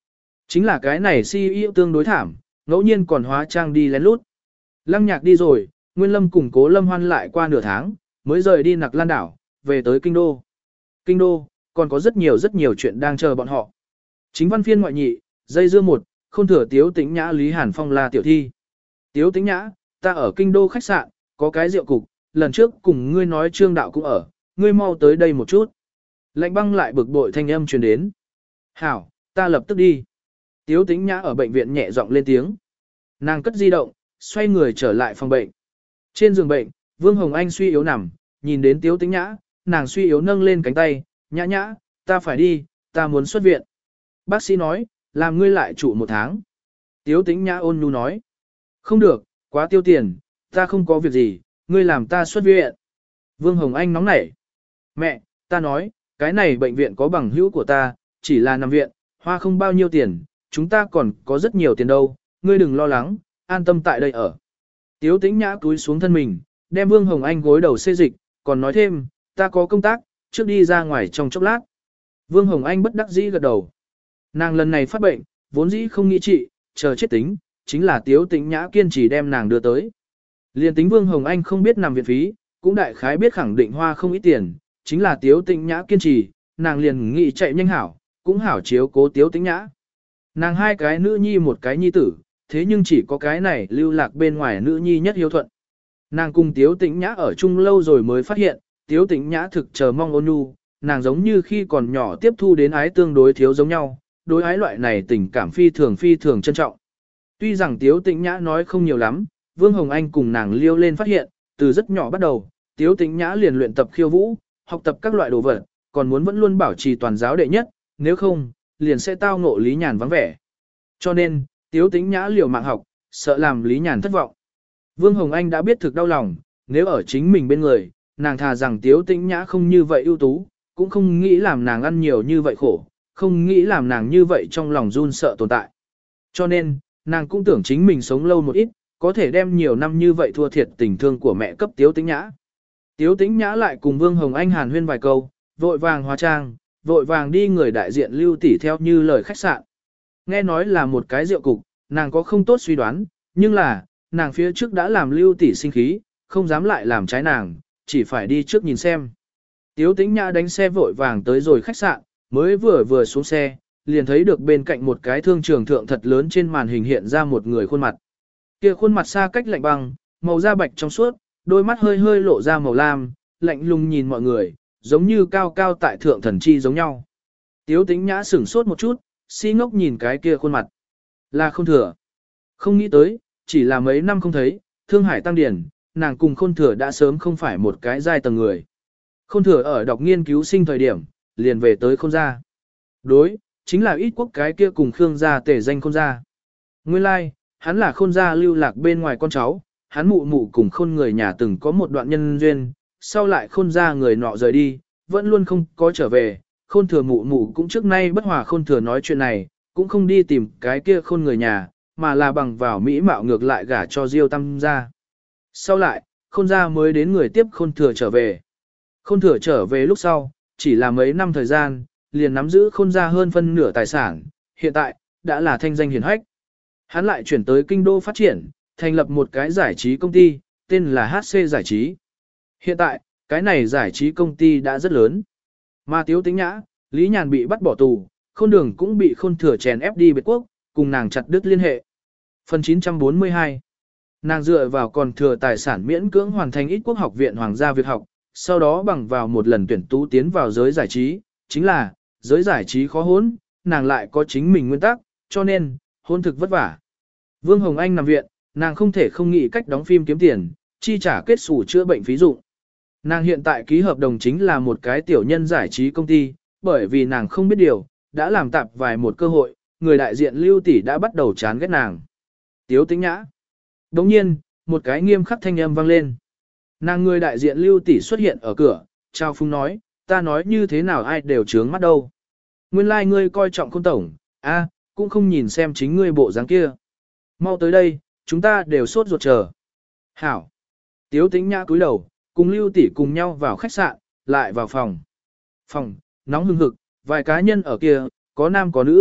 Chính là cái này si y tương đối thảm, ngẫu nhiên còn hóa trang đi lén lút. Lăng Nhạc đi rồi, Nguyên Lâm cùng Cố Lâm Hoan lại qua nửa tháng, mới rời đi Nặc Lan đảo, về tới Kinh Đô. Kinh Đô, còn có rất nhiều rất nhiều chuyện đang chờ bọn họ. Chính văn phiên ngoại nhị, dây dưa một, Khôn Thừa Tiếu Tĩnh Nhã Lý Hàn Phong là tiểu thi. Tiếu Tĩnh Nhã, ta ở Kinh Đô khách sạn, có cái rượu cục, lần trước cùng ngươi nói Trương đạo cũng ở, ngươi mau tới đây một chút. Lạnh băng lại bực bội thanh âm truyền đến. Hảo, ta lập tức đi. Tiếu Tĩnh Nhã ở bệnh viện nhẹ giọng lên tiếng. Nàng cất di động, xoay người trở lại phòng bệnh. Trên giường bệnh, Vương Hồng Anh suy yếu nằm, nhìn đến Tiếu Tĩnh Nhã, nàng suy yếu nâng lên cánh tay, nhã nhã, ta phải đi, ta muốn xuất viện. Bác sĩ nói, làm ngươi lại trụ một tháng. Tiếu Tĩnh Nhã ôn nhu nói, không được, quá tiêu tiền, ta không có việc gì, ngươi làm ta xuất viện. Vương Hồng Anh nóng nảy. Mẹ, ta nói, cái này bệnh viện có bằng hữu của ta, chỉ là nằm viện, hoa không bao nhiêu tiền, chúng ta còn có rất nhiều tiền đâu, ngươi đừng lo lắng, an tâm tại đây ở. Tiếu Tĩnh Nhã cúi xuống thân mình, đem Vương Hồng Anh gối đầu xê dịch, còn nói thêm, ta có công tác, trước đi ra ngoài trong chốc lát. Vương Hồng Anh bất đắc dĩ gật đầu. Nàng lần này phát bệnh, vốn dĩ không nghĩ trị, chờ chết tính, chính là Tiếu Tĩnh Nhã kiên trì đem nàng đưa tới. Liên tính Vương Hồng Anh không biết nằm viện phí, cũng đại khái biết khẳng định hoa không ít tiền, chính là Tiếu Tĩnh Nhã kiên trì, nàng liền nghĩ chạy nhanh hảo, cũng hảo chiếu cố Tiếu Tĩnh Nhã. Nàng hai cái nữ nhi một cái nhi tử, thế nhưng chỉ có cái này lưu lạc bên ngoài nữ nhi nhất hiếu thuận. Nàng cùng Tiếu Tĩnh Nhã ở chung lâu rồi mới phát hiện, Tiếu Tĩnh Nhã thực chờ mong ôn nhu, nàng giống như khi còn nhỏ tiếp thu đến ái tương đối thiếu giống nhau, đối ái loại này tình cảm phi thường phi thường trân trọng. Tuy rằng Tiếu Tĩnh Nhã nói không nhiều lắm, Vương Hồng Anh cùng nàng liêu lên phát hiện, từ rất nhỏ bắt đầu, Tiếu Tĩnh Nhã liền luyện tập khiêu vũ, học tập các loại đồ vật, còn muốn vẫn luôn bảo trì toàn giáo đệ nhất, nếu không, liền sẽ tao ngộ Lý Nhàn vắng vẻ. Cho nên, Tiếu Tĩnh Nhã liều mạng học, sợ làm Lý Nhàn thất vọng. Vương Hồng Anh đã biết thực đau lòng, nếu ở chính mình bên người, nàng thà rằng Tiếu Tĩnh Nhã không như vậy ưu tú, cũng không nghĩ làm nàng ăn nhiều như vậy khổ, không nghĩ làm nàng như vậy trong lòng run sợ tồn tại. Cho nên, nàng cũng tưởng chính mình sống lâu một ít, có thể đem nhiều năm như vậy thua thiệt tình thương của mẹ cấp Tiếu Tĩnh Nhã. Tiếu Tĩnh Nhã lại cùng Vương Hồng Anh hàn huyên vài câu, vội vàng hóa trang, vội vàng đi người đại diện Lưu tỷ theo như lời khách sạn. Nghe nói là một cái rượu cục, nàng có không tốt suy đoán, nhưng là, nàng phía trước đã làm Lưu tỷ sinh khí, không dám lại làm trái nàng, chỉ phải đi trước nhìn xem. Tiếu Tĩnh Nhã đánh xe vội vàng tới rồi khách sạn, mới vừa vừa xuống xe, liền thấy được bên cạnh một cái thương trường thượng thật lớn trên màn hình hiện ra một người khuôn mặt. Kia khuôn mặt xa cách lạnh băng, màu da bạch trong suốt, đôi mắt hơi hơi lộ ra màu lam, lạnh lùng nhìn mọi người, giống như cao cao tại thượng thần chi giống nhau. Tiếu Tĩnh Nhã sửng sốt một chút, si ngốc nhìn cái kia khuôn mặt. Là Khôn Thừa. Không nghĩ tới, chỉ là mấy năm không thấy, Thương Hải tăng điển, nàng cùng Khôn Thừa đã sớm không phải một cái giai tầng người. Khôn Thừa ở đọc nghiên cứu sinh thời điểm, liền về tới Khôn gia. Đối, chính là ít quốc cái kia cùng Khương gia tể danh Khôn gia. Nguyên lai, like, hắn là Khôn gia lưu lạc bên ngoài con cháu, hắn mụ mụ cùng Khôn người nhà từng có một đoạn nhân duyên, sau lại Khôn gia người nọ rời đi, vẫn luôn không có trở về. Khôn Thừa mụ mụ cũng trước nay bất hòa Khôn Thừa nói chuyện này, cũng không đi tìm cái kia Khôn người nhà, mà là bằng vào mỹ mạo ngược lại gả cho Diêu Tam gia. Sau lại, Khôn gia mới đến người tiếp Khôn Thừa trở về. Khôn Thừa trở về lúc sau, chỉ là mấy năm thời gian, liền nắm giữ Khôn gia hơn phân nửa tài sản, hiện tại, đã là thanh danh hiển hách. Hắn lại chuyển tới Kinh Đô phát triển, thành lập một cái giải trí công ty, tên là hát xê Giải trí. Hiện tại, cái này giải trí công ty đã rất lớn. Mà Tiếu Tĩnh Nhã, Lý Nhàn bị bắt bỏ tù, Khôn Đường cũng bị Khôn Thừa chèn ép đi biệt quốc, cùng nàng chặt đứt liên hệ. Phần chín trăm bốn mươi hai. Nàng dựa vào còn thừa tài sản miễn cưỡng hoàn thành ít quốc học viện hoàng gia việc học, sau đó bằng vào một lần tuyển tú tiến vào giới giải trí, chính là, giới giải trí khó hỗn, nàng lại có chính mình nguyên tắc, cho nên, hôn thực vất vả. Vương Hồng Anh nằm viện, nàng không thể không nghĩ cách đóng phim kiếm tiền, chi trả kết sủ chữa bệnh phí dụng. Nàng hiện tại ký hợp đồng chính là một cái tiểu nhân giải trí công ty, bởi vì nàng không biết điều, đã làm tạp vài một cơ hội, người đại diện Lưu tỷ đã bắt đầu chán ghét nàng. Tiếu Tĩnh Nhã. Đồng nhiên, một cái nghiêm khắc thanh âm vang lên. Nàng người đại diện Lưu tỷ xuất hiện ở cửa, Trao Phung nói, ta nói như thế nào ai đều trướng mắt đâu. Nguyên lai like ngươi coi trọng Khôn tổng, a, cũng không nhìn xem chính ngươi bộ dáng kia. Mau tới đây, chúng ta đều sốt ruột chờ. Hảo. Tiếu Tĩnh Nhã cúi đầu, cùng Lưu tỷ cùng nhau vào khách sạn, lại vào phòng. Phòng, nóng hừng hực, vài cá nhân ở kia, có nam có nữ,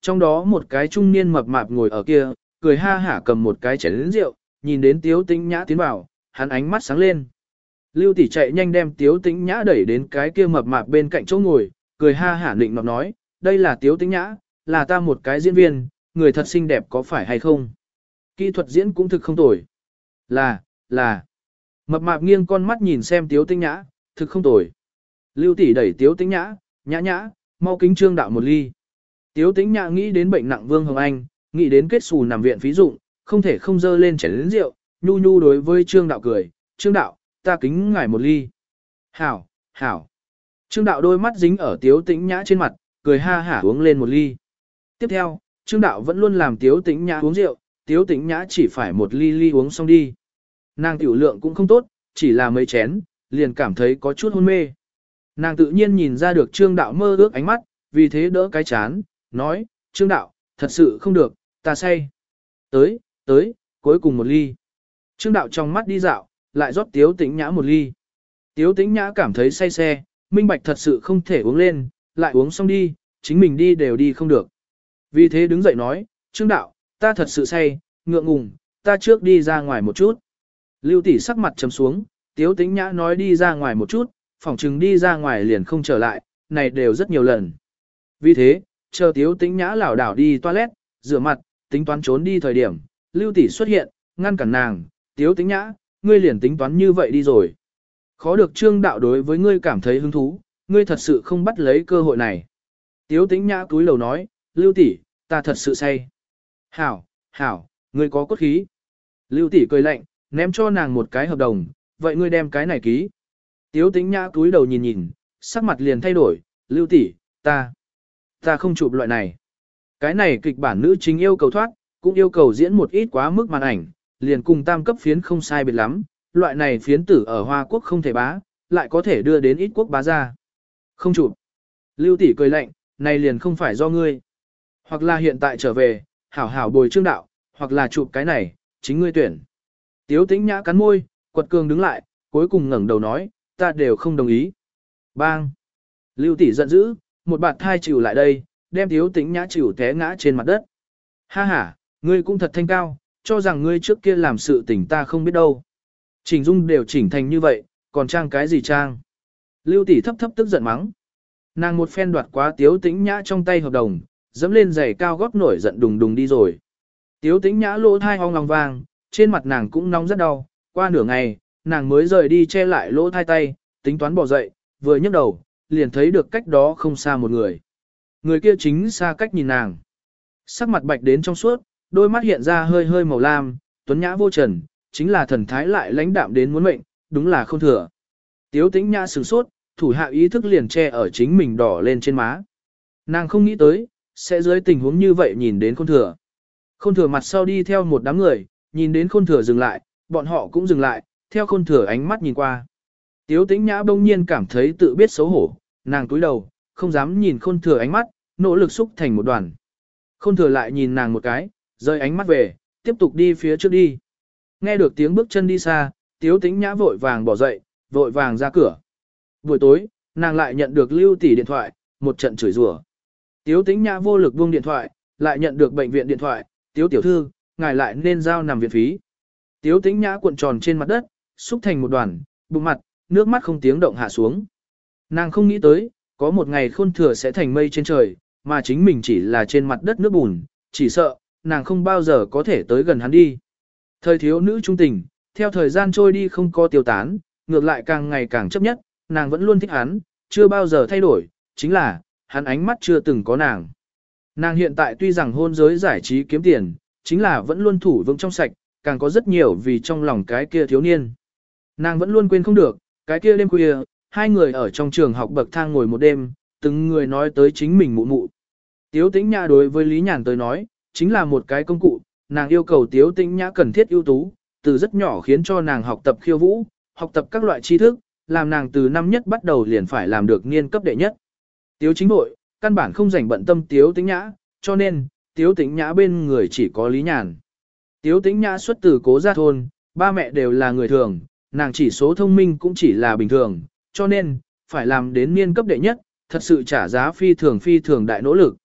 trong đó một cái trung niên mập mạp ngồi ở kia, cười ha hả cầm một cái chén rượu, nhìn đến Tiếu Tĩnh Nhã tiến vào, hắn ánh mắt sáng lên. Lưu tỷ chạy nhanh đem Tiếu Tĩnh Nhã đẩy đến cái kia mập mạp bên cạnh chỗ ngồi, cười ha hả định nọt nói, đây là Tiếu Tĩnh Nhã, là ta một cái diễn viên, người thật xinh đẹp có phải hay không? Kỹ thuật diễn cũng thực không tồi. Là, là. Mập mạp nghiêng con mắt nhìn xem Tiếu Tĩnh Nhã, thực không tồi. Lưu tỷ đẩy Tiếu Tĩnh Nhã, nhã nhã, mau kính Trương đạo một ly. Tiếu Tĩnh Nhã nghĩ đến bệnh nặng Vương Hồng Anh, nghĩ đến kết xù nằm viện phí dụng, không thể không dơ lên chén lớn rượu, nhu nhu đối với Trương đạo cười, Trương đạo, ta kính ngài một ly. Hảo, hảo. Trương đạo đôi mắt dính ở Tiếu Tĩnh Nhã trên mặt, cười ha hả uống lên một ly. Tiếp theo, Trương đạo vẫn luôn làm Tiếu Tĩnh Nhã uống rượu, Tiếu Tĩnh Nhã chỉ phải một ly ly uống xong đi. Nàng tiểu lượng cũng không tốt, chỉ là mấy chén, liền cảm thấy có chút hôn mê. Nàng tự nhiên nhìn ra được Trương đạo mơ ước ánh mắt, vì thế đỡ cái chán, nói, Trương đạo, thật sự không được, ta say. Tới, tới, cuối cùng một ly. Trương đạo trong mắt đi dạo, lại rót Tiếu Tĩnh Nhã một ly. Tiếu Tĩnh Nhã cảm thấy say xe, minh bạch thật sự không thể uống lên, lại uống xong đi, chính mình đi đều đi không được. Vì thế đứng dậy nói, Trương đạo, ta thật sự say, ngượng ngùng, ta trước đi ra ngoài một chút. Lưu tỷ sắc mặt trầm xuống, Tiếu Tĩnh Nhã nói đi ra ngoài một chút, phỏng chừng đi ra ngoài liền không trở lại, này đều rất nhiều lần. Vì thế, chờ Tiếu Tĩnh Nhã lảo đảo đi toilet, rửa mặt, tính toán trốn đi thời điểm, Lưu tỷ xuất hiện, ngăn cản nàng, Tiếu Tĩnh Nhã, ngươi liền tính toán như vậy đi rồi. Khó được Trương đạo đối với ngươi cảm thấy hứng thú, ngươi thật sự không bắt lấy cơ hội này. Tiếu Tĩnh Nhã cúi đầu nói, Lưu tỷ, ta thật sự say. Hảo, hảo, ngươi có cốt khí. Lưu tỷ cười lạnh, ném cho nàng một cái hợp đồng, vậy ngươi đem cái này ký. Tiếu Tĩnh Nhã cúi đầu nhìn nhìn, sắc mặt liền thay đổi, Lưu tỷ, ta, ta không chụp loại này. Cái này kịch bản nữ chính yêu cầu thoát, cũng yêu cầu diễn một ít quá mức màn ảnh, liền cùng tam cấp phiến không sai biệt lắm, loại này phiến tử ở Hoa Quốc không thể bá, lại có thể đưa đến ít quốc bá ra. Không chụp. Lưu tỷ cười lạnh, này liền không phải do ngươi. Hoặc là hiện tại trở về, hảo hảo bồi Trương đạo, hoặc là chụp cái này, chính ngươi tuyển. Tiếu Tĩnh Nhã cắn môi, quật cường đứng lại, cuối cùng ngẩng đầu nói, ta đều không đồng ý. Bang! Lưu tỷ giận dữ, một bạt thai chịu lại đây, đem Tiếu Tĩnh Nhã chịu té ngã trên mặt đất. Ha ha, ngươi cũng thật thanh cao, cho rằng ngươi trước kia làm sự tình ta không biết đâu. Chỉnh dung đều chỉnh thành như vậy, còn trang cái gì trang? Lưu tỷ thấp thấp tức giận mắng. Nàng một phen đoạt quá Tiếu Tĩnh Nhã trong tay hợp đồng, dẫm lên giày cao gót nổi giận đùng đùng đi rồi. Tiếu Tĩnh Nhã lỗ thai ong lòng vàng, trên mặt nàng cũng nóng rất đau, qua nửa ngày, nàng mới rời đi che lại lỗ thai tay, tính toán bỏ dậy, vừa nhấc đầu, liền thấy được cách đó không xa một người. Người kia chính xa cách nhìn nàng. Sắc mặt bạch đến trong suốt, đôi mắt hiện ra hơi hơi màu lam, tuấn nhã vô trần, chính là thần thái lại lãnh đạm đến muốn mệnh, đúng là không thừa. Tiếu Tĩnh Nhã sửng sốt, thủ hạ ý thức liền che ở chính mình đỏ lên trên má. Nàng không nghĩ tới, sẽ dưới tình huống như vậy nhìn đến khôn thừa. Khôn thừa mặt sau đi theo một đám người, nhìn đến khôn thừa dừng lại, bọn họ cũng dừng lại, theo khôn thừa ánh mắt nhìn qua. Tiếu Tĩnh Nhã bỗng nhiên cảm thấy tự biết xấu hổ, nàng cúi đầu, không dám nhìn khôn thừa ánh mắt, nỗ lực xúc thành một đoàn. Khôn thừa lại nhìn nàng một cái, rời ánh mắt về, tiếp tục đi phía trước đi. Nghe được tiếng bước chân đi xa, Tiếu Tĩnh Nhã vội vàng bỏ dậy, vội vàng ra cửa. Buổi tối, nàng lại nhận được Lưu tỷ điện thoại, một trận chửi rủa. Tiếu Tĩnh Nhã vô lực buông điện thoại, lại nhận được bệnh viện điện thoại, Tiếu tiểu thư, ngài lại nên giao nằm viện phí. Tiếu Tĩnh Nhã cuộn tròn trên mặt đất, xúc thành một đoàn, bụng mặt, nước mắt không tiếng động hạ xuống. Nàng không nghĩ tới, có một ngày khôn thừa sẽ thành mây trên trời, mà chính mình chỉ là trên mặt đất nước bùn, chỉ sợ, nàng không bao giờ có thể tới gần hắn đi. Thời thiếu nữ trung tình, theo thời gian trôi đi không có tiêu tán, ngược lại càng ngày càng chấp nhất, nàng vẫn luôn thích hắn, chưa bao giờ thay đổi, chính là, hắn ánh mắt chưa từng có nàng. Nàng hiện tại tuy rằng hôn giới giải trí kiếm tiền, chính là vẫn luôn thủ vững trong sạch, càng có rất nhiều vì trong lòng cái kia thiếu niên. Nàng vẫn luôn quên không được, cái kia đêm khuya, hai người ở trong trường học bậc thang ngồi một đêm, từng người nói tới chính mình mụ mụ. Tiếu Tĩnh Nhã đối với Lý Nhàn tới nói, chính là một cái công cụ, nàng yêu cầu Tiếu Tĩnh Nhã cần thiết ưu tú, từ rất nhỏ khiến cho nàng học tập khiêu vũ, học tập các loại tri thức, làm nàng từ năm nhất bắt đầu liền phải làm được niên cấp đệ nhất. Tiếu chính hội, căn bản không rảnh bận tâm Tiếu Tĩnh Nhã, cho nên, Tiếu Tĩnh Nhã bên người chỉ có Lý Nhàn. Tiếu Tĩnh Nhã xuất từ Cố Gia thôn, ba mẹ đều là người thường, nàng chỉ số thông minh cũng chỉ là bình thường, cho nên, phải làm đến niên cấp đệ nhất, thật sự trả giá phi thường phi thường đại nỗ lực.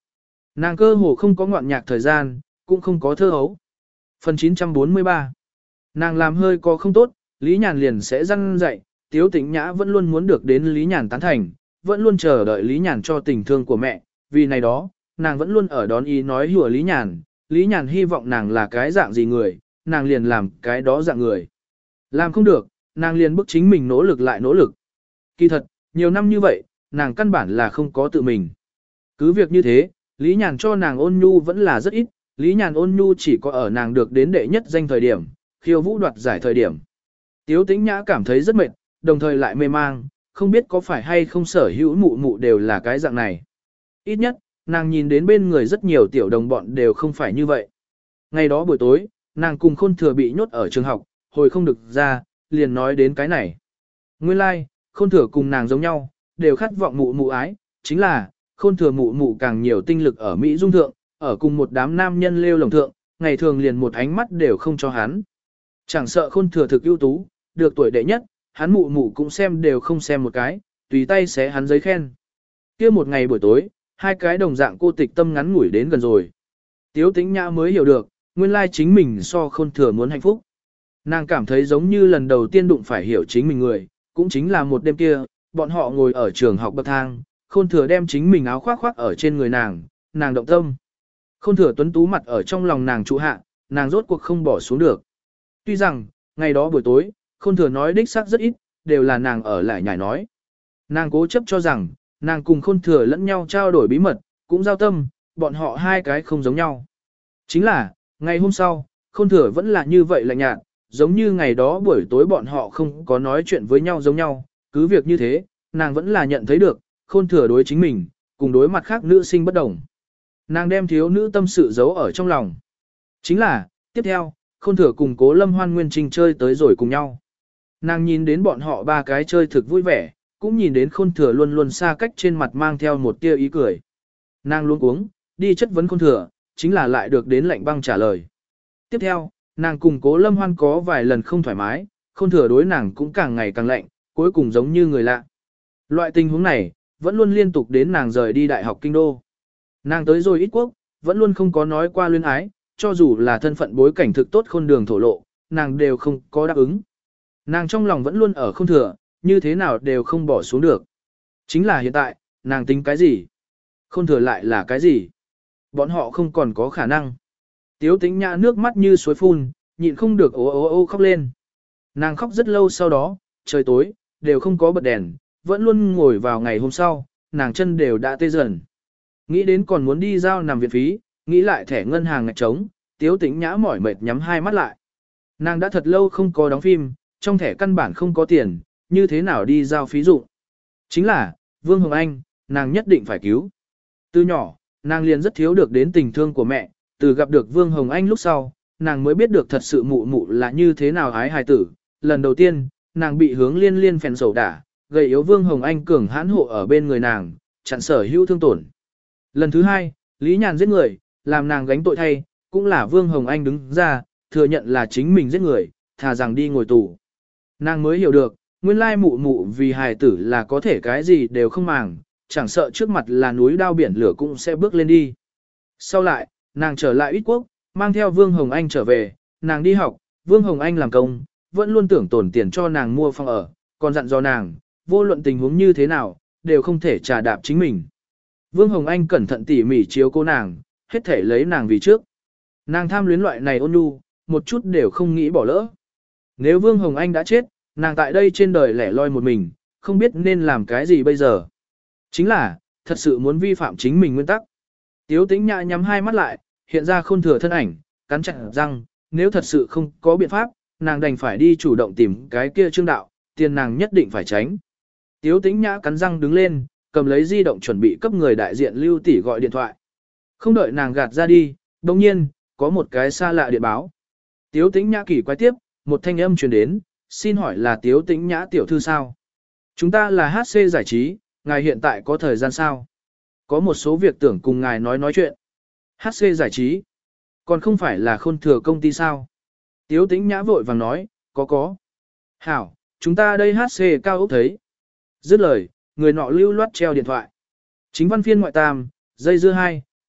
Nàng cơ hồ không có ngoạn nhạc thời gian, cũng không có thơ hấu. Phần chín trăm bốn mươi ba. Nàng làm hơi có không tốt, Lý Nhàn liền sẽ răn dạy, Tiếu Tĩnh Nhã vẫn luôn muốn được đến Lý Nhàn tán thành, vẫn luôn chờ đợi Lý Nhàn cho tình thương của mẹ, vì này đó, nàng vẫn luôn ở đón ý nói hùa Lý Nhàn, Lý Nhàn hy vọng nàng là cái dạng gì người, nàng liền làm cái đó dạng người. Làm không được, nàng liền bức chính mình nỗ lực lại nỗ lực. Kỳ thật, nhiều năm như vậy, nàng căn bản là không có tự mình. Cứ việc như thế, Lý Nhàn cho nàng ôn nhu vẫn là rất ít, Lý Nhàn ôn nhu chỉ có ở nàng được đến đệ nhất danh thời điểm, khiêu vũ đoạt giải thời điểm. Tiếu Tĩnh Nhã cảm thấy rất mệt, đồng thời lại mê mang, không biết có phải hay không sở hữu mụ mụ đều là cái dạng này. Ít nhất, nàng nhìn đến bên người rất nhiều tiểu đồng bọn đều không phải như vậy. Ngày đó buổi tối, nàng cùng Khôn Thừa bị nhốt ở trường học, hồi không được ra, liền nói đến cái này. Nguyên lai, like, Khôn Thừa cùng nàng giống nhau, đều khát vọng mụ mụ ái, chính là, Khôn Thừa mụ mụ càng nhiều tinh lực ở Mỹ Dung thượng, ở cùng một đám nam nhân lêu lồng thượng, ngày thường liền một ánh mắt đều không cho hắn. Chẳng sợ Khôn Thừa thực ưu tú, được tuổi đệ nhất, hắn mụ mụ cũng xem đều không xem một cái, tùy tay xé hắn giấy khen. Kia một ngày buổi tối, hai cái đồng dạng cô tịch tâm ngắn ngủi đến gần rồi. Tiếu Tĩnh Nhã mới hiểu được, nguyên lai chính mình so Khôn Thừa muốn hạnh phúc. Nàng cảm thấy giống như lần đầu tiên đụng phải hiểu chính mình người, cũng chính là một đêm kia, bọn họ ngồi ở trường học bậc thang, Khôn Thừa đem chính mình áo khoác khoác ở trên người nàng, nàng động tâm. Khôn Thừa tuấn tú mặt ở trong lòng nàng trụ hạ, nàng rốt cuộc không bỏ xuống được. Tuy rằng, ngày đó buổi tối, Khôn Thừa nói đích xác rất ít, đều là nàng ở lại nhảy nói. Nàng cố chấp cho rằng, nàng cùng Khôn Thừa lẫn nhau trao đổi bí mật, cũng giao tâm, bọn họ hai cái không giống nhau. Chính là, ngày hôm sau, Khôn Thừa vẫn là như vậy lạnh nhạt, giống như ngày đó buổi tối bọn họ không có nói chuyện với nhau giống nhau, cứ việc như thế, nàng vẫn là nhận thấy được, Khôn Thừa đối chính mình, cùng đối mặt khác nữ sinh bất đồng. Nàng đem thiếu nữ tâm sự giấu ở trong lòng. Chính là, tiếp theo, Khôn Thừa cùng Cố Lâm Hoan Nguyên Trinh chơi tới rồi cùng nhau. Nàng nhìn đến bọn họ ba cái chơi thực vui vẻ, cũng nhìn đến Khôn Thừa luôn luôn xa cách trên mặt mang theo một tia ý cười. Nàng luôn uống, đi chất vấn Khôn Thừa, chính là lại được đến lạnh băng trả lời. Tiếp theo, nàng cùng Cố Lâm Hoan có vài lần không thoải mái, Khôn Thừa đối nàng cũng càng ngày càng lạnh, cuối cùng giống như người lạ. Loại tình huống này, vẫn luôn liên tục đến nàng rời đi Đại học Kinh Đô. Nàng tới rồi ít quốc, vẫn luôn không có nói qua luyến ái, cho dù là thân phận bối cảnh thực tốt Khôn Đường thổ lộ, nàng đều không có đáp ứng. Nàng trong lòng vẫn luôn ở Khôn Thừa, như thế nào đều không bỏ xuống được. Chính là hiện tại, nàng tính cái gì? Khôn Thừa lại là cái gì? Bọn họ không còn có khả năng. Tiếu Tĩnh Nhã nước mắt như suối phun, nhịn không được ố ố ô khóc lên. Nàng khóc rất lâu sau đó, trời tối, đều không có bật đèn, vẫn luôn ngồi vào ngày hôm sau, nàng chân đều đã tê dần. Nghĩ đến còn muốn đi giao nằm viện phí, nghĩ lại thẻ ngân hàng ngạch trống, Tiếu Tĩnh Nhã mỏi mệt nhắm hai mắt lại. Nàng đã thật lâu không có đóng phim, trong thẻ căn bản không có tiền, như thế nào đi giao phí dụng. Chính là, Vương Hồng Anh, nàng nhất định phải cứu. Từ nhỏ, nàng liền rất thiếu được đến tình thương của mẹ, từ gặp được Vương Hồng Anh lúc sau, nàng mới biết được thật sự mụ mụ là như thế nào ái hài tử. Lần đầu tiên, nàng bị hướng liên liên phèn sầu đả, gầy yếu Vương Hồng Anh cường hãn hộ ở bên người nàng, chặn sở hữu thương tổn. Lần thứ hai, Lý Nhàn giết người, làm nàng gánh tội thay, cũng là Vương Hồng Anh đứng ra, thừa nhận là chính mình giết người, thà rằng đi ngồi tù. Nàng mới hiểu được, nguyên lai mụ mụ vì hài tử là có thể cái gì đều không màng, chẳng sợ trước mặt là núi đao biển lửa cũng sẽ bước lên đi. Sau lại, nàng trở lại ít quốc, mang theo Vương Hồng Anh trở về, nàng đi học, Vương Hồng Anh làm công, vẫn luôn tưởng tổn tiền cho nàng mua phòng ở, còn dặn dò nàng, vô luận tình huống như thế nào, đều không thể trà đạp chính mình. Vương Hồng Anh cẩn thận tỉ mỉ chiếu cô nàng, hết thể lấy nàng vì trước. Nàng tham luyến loại này ôn nhu, một chút đều không nghĩ bỏ lỡ. Nếu Vương Hồng Anh đã chết, nàng tại đây trên đời lẻ loi một mình, không biết nên làm cái gì bây giờ. Chính là, thật sự muốn vi phạm chính mình nguyên tắc. Tiếu Tĩnh Nhã nhắm hai mắt lại, hiện ra Khôn Thừa thân ảnh, cắn chặt răng, nếu thật sự không có biện pháp, nàng đành phải đi chủ động tìm cái kia Trương Đạo, tiền nàng nhất định phải tránh. Tiếu Tĩnh Nhã cắn răng đứng lên, cầm lấy di động chuẩn bị cấp người đại diện Lưu Tỷ gọi điện thoại. Không đợi nàng gạt ra đi, đồng nhiên, có một cái xa lạ điện báo. Tiếu Tĩnh Nhã kỳ quái tiếp, một thanh âm truyền đến, xin hỏi là Tiếu Tĩnh Nhã tiểu thư sao? Chúng ta là hát xê giải trí, ngài hiện tại có thời gian sao? Có một số việc tưởng cùng ngài nói nói chuyện. hát xê giải trí, còn không phải là Khôn Thừa công ty sao? Tiếu Tĩnh Nhã vội vàng nói, có có. Hảo, chúng ta đây hát xê cao ốc thấy. Dứt lời, người nọ lưu loát treo điện thoại. Chính văn phiên ngoại tam, dây dưa hai,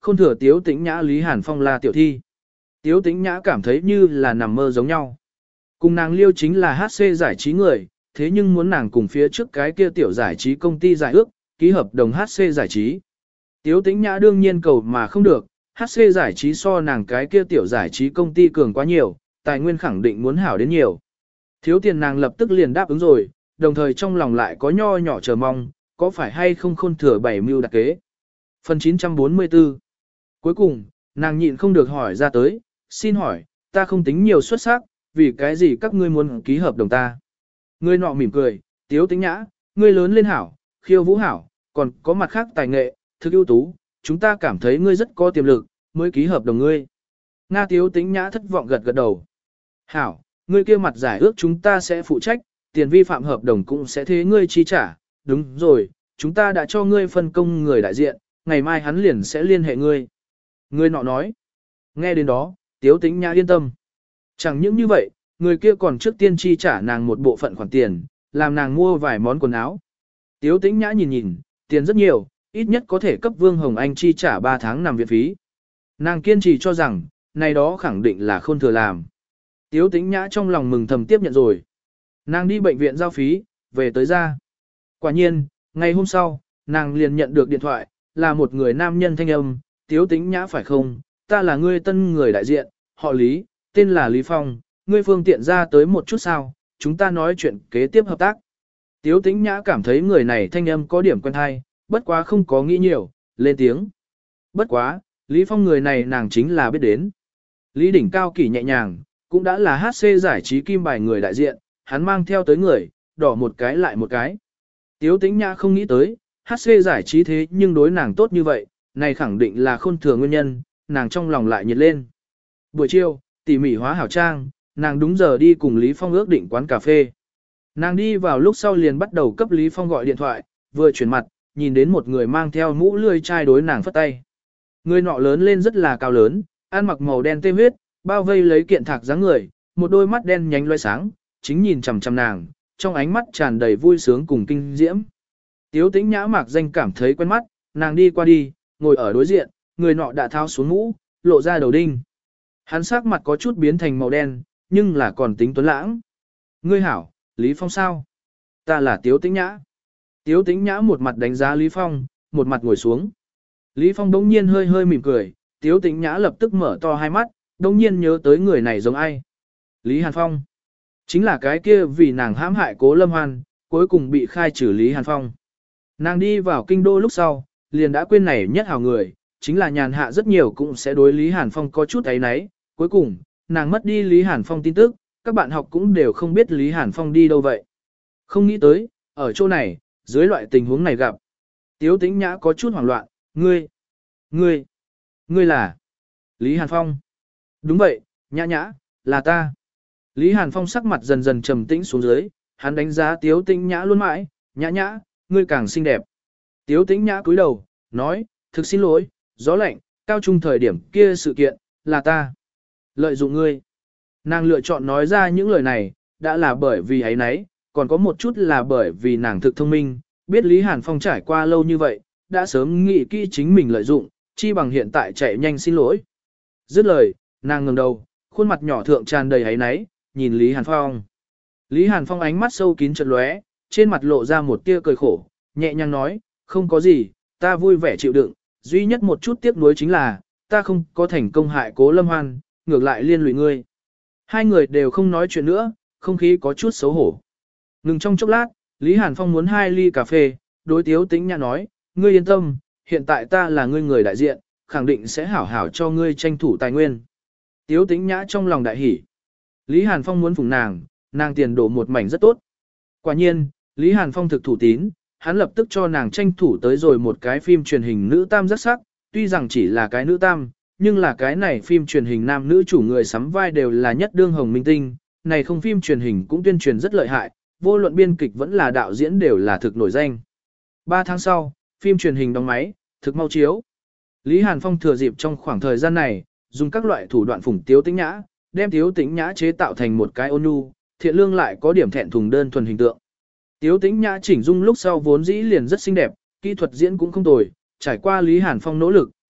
không thừa Tiếu Tĩnh Nhã Lý Hàn Phong là tiểu thi. Tiếu Tĩnh Nhã cảm thấy như là nằm mơ giống nhau. Cùng nàng liêu chính là hát xê giải trí người, thế nhưng muốn nàng cùng phía trước cái kia tiểu giải trí công ty giải ước, ký hợp đồng hát xê giải trí. Tiếu Tĩnh Nhã đương nhiên cầu mà không được, hát xê giải trí so nàng cái kia tiểu giải trí công ty cường quá nhiều, tài nguyên khẳng định muốn hảo đến nhiều. Thiếu tiền nàng lập tức liền đáp ứng rồi, đồng thời trong lòng lại có nho nhỏ chờ mong, có phải hay không khôn thừa bảy mưu đặc kế. Phần chín trăm bốn mươi tư. Cuối cùng, nàng nhịn không được hỏi ra tới, xin hỏi, ta không tính nhiều xuất sắc, vì cái gì các ngươi muốn ký hợp đồng ta. Ngươi nọ mỉm cười, Tiếu Tĩnh Nhã, ngươi lớn lên hảo, khiêu vũ hảo, còn có mặt khác tài nghệ, thực ưu tú, chúng ta cảm thấy ngươi rất có tiềm lực, mới ký hợp đồng ngươi. Nga Tiếu Tĩnh Nhã thất vọng gật gật đầu. Hảo, ngươi kia mặt giải ước chúng ta sẽ phụ trách, tiền vi phạm hợp đồng cũng sẽ thế ngươi chi trả, đúng rồi, chúng ta đã cho ngươi phân công người đại diện, ngày mai hắn liền sẽ liên hệ ngươi. Ngươi nọ nói. Nghe đến đó, Tiếu Tĩnh Nhã yên tâm. Chẳng những như vậy, người kia còn trước tiên chi trả nàng một bộ phận khoản tiền, làm nàng mua vài món quần áo. Tiếu Tĩnh Nhã nhìn nhìn, tiền rất nhiều, ít nhất có thể cấp Vương Hồng Anh chi trả ba tháng nằm viện phí. Nàng kiên trì cho rằng, này đó khẳng định là khôn thừa làm. Tiếu Tĩnh Nhã trong lòng mừng thầm tiếp nhận rồi. Nàng đi bệnh viện giao phí, về tới ra. Quả nhiên, ngày hôm sau, nàng liền nhận được điện thoại, là một người nam nhân thanh âm, Tiếu Tĩnh Nhã phải không, ta là ngươi tân người đại diện, họ Lý, tên là Lý Phong, ngươi phương tiện ra tới một chút sao, chúng ta nói chuyện kế tiếp hợp tác. Tiếu Tĩnh Nhã cảm thấy người này thanh âm có điểm quen hay, bất quá không có nghĩ nhiều, lên tiếng. Bất quá, Lý Phong người này nàng chính là biết đến. Lý đỉnh cao kỳ nhẹ nhàng, cũng đã là hát xê giải trí kim bài người đại diện, hắn mang theo tới người, đỏ một cái lại một cái. Tiếu Tĩnh Nhã không nghĩ tới, hát xê giải trí thế nhưng đối nàng tốt như vậy, này khẳng định là khôn thừa nguyên nhân, nàng trong lòng lại nhiệt lên. Buổi chiều, tỉ mỉ hóa hảo trang, nàng đúng giờ đi cùng Lý Phong ước định quán cà phê. Nàng đi vào lúc sau liền bắt đầu cấp Lý Phong gọi điện thoại, vừa chuyển mặt, nhìn đến một người mang theo mũ lươi chai đối nàng phất tay. Người nọ lớn lên rất là cao lớn, ăn mặc màu đen tê huyết, bao vây lấy kiện thạc dáng người, một đôi mắt đen nhánh loé sáng, chính nhìn chằm chằm nàng, trong ánh mắt tràn đầy vui sướng cùng kinh diễm. Tiếu Tĩnh Nhã mạc danh cảm thấy quen mắt, nàng đi qua đi, ngồi ở đối diện, người nọ đã tháo xuống mũ, lộ ra đầu đinh. Hắn sắc mặt có chút biến thành màu đen, nhưng là còn tính tuấn lãng. Ngươi hảo, Lý Phong sao? Ta là Tiếu Tĩnh Nhã. Tiếu Tĩnh Nhã một mặt đánh giá Lý Phong, một mặt ngồi xuống. Lý Phong đống nhiên hơi hơi mỉm cười, Tiếu Tĩnh Nhã lập tức mở to hai mắt, đống nhiên nhớ tới người này giống ai. Lý Hàn Phong. Chính là cái kia vì nàng hãm hại Cố Lâm Hoan, cuối cùng bị khai trừ Lý Hàn Phong. Nàng đi vào kinh đô lúc sau, liền đã quên này nhất hào người, chính là nhàn hạ rất nhiều cũng sẽ đối Lý Hàn Phong có chút ấy nấy. Cuối cùng, nàng mất đi Lý Hàn Phong tin tức, các bạn học cũng đều không biết Lý Hàn Phong đi đâu vậy. Không nghĩ tới, ở chỗ này, dưới loại tình huống này gặp. Tiếu Tĩnh Nhã có chút hoảng loạn, ngươi, ngươi, ngươi là Lý Hàn Phong. Đúng vậy, Nhã Nhã, là ta. Lý Hàn Phong sắc mặt dần dần trầm tĩnh xuống dưới, hắn đánh giá Tiếu Tĩnh Nhã luôn mãi, Nhã Nhã, ngươi càng xinh đẹp. Tiếu Tĩnh Nhã cúi đầu, nói, thực xin lỗi, gió lạnh, cao trung thời điểm kia sự kiện, là ta. Lợi dụng ngươi. Nàng lựa chọn nói ra những lời này, đã là bởi vì ấy nấy, còn có một chút là bởi vì nàng thực thông minh, biết Lý Hàn Phong trải qua lâu như vậy, đã sớm nghĩ kỹ chính mình lợi dụng, chi bằng hiện tại chạy nhanh xin lỗi. Dứt lời, nàng ngẩng đầu, khuôn mặt nhỏ thượng tràn đầy ấy nấy, nhìn Lý Hàn Phong. Lý Hàn Phong ánh mắt sâu kín chợt lóe, trên mặt lộ ra một tia cười khổ, nhẹ nhàng nói, không có gì, ta vui vẻ chịu đựng, duy nhất một chút tiếc nuối chính là, ta không có thành công hại Cố Lâm Hoan, ngược lại liên lụy ngươi. Hai người đều không nói chuyện nữa, không khí có chút xấu hổ. Ngừng trong chốc lát, Lý Hàn Phong muốn hai ly cà phê, đối Tiếu Tĩnh Nhã nói, ngươi yên tâm, hiện tại ta là ngươi người đại diện, khẳng định sẽ hảo hảo cho ngươi tranh thủ tài nguyên. Tiếu Tĩnh Nhã trong lòng đại hỉ. Lý Hàn Phong muốn phụng nàng, nàng tiền đổ một mảnh rất tốt. Quả nhiên, Lý Hàn Phong thực thủ tín, hắn lập tức cho nàng tranh thủ tới rồi một cái phim truyền hình nữ tam rất sắc, tuy rằng chỉ là cái nữ tam, nhưng là cái này phim truyền hình nam nữ chủ người sắm vai đều là nhất đương hồng minh tinh, này không phim truyền hình cũng tuyên truyền rất lợi hại, vô luận biên kịch vẫn là đạo diễn đều là thực nổi danh. Ba tháng sau, phim truyền hình đóng máy, thực mau chiếu. Lý Hàn Phong thừa dịp trong khoảng thời gian này, dùng các loại thủ đoạn phủng Tiếu Tĩnh Nhã, đem Tiếu Tĩnh Nhã chế tạo thành một cái ôn nhu, thiện lương lại có điểm thẹn thùng đơn thuần hình tượng. Tiếu Tĩnh Nhã chỉnh dung lúc sau vốn dĩ liền rất xinh đẹp, kỹ thuật diễn cũng không tồi, trải qua Lý Hàn Phong nỗ lực,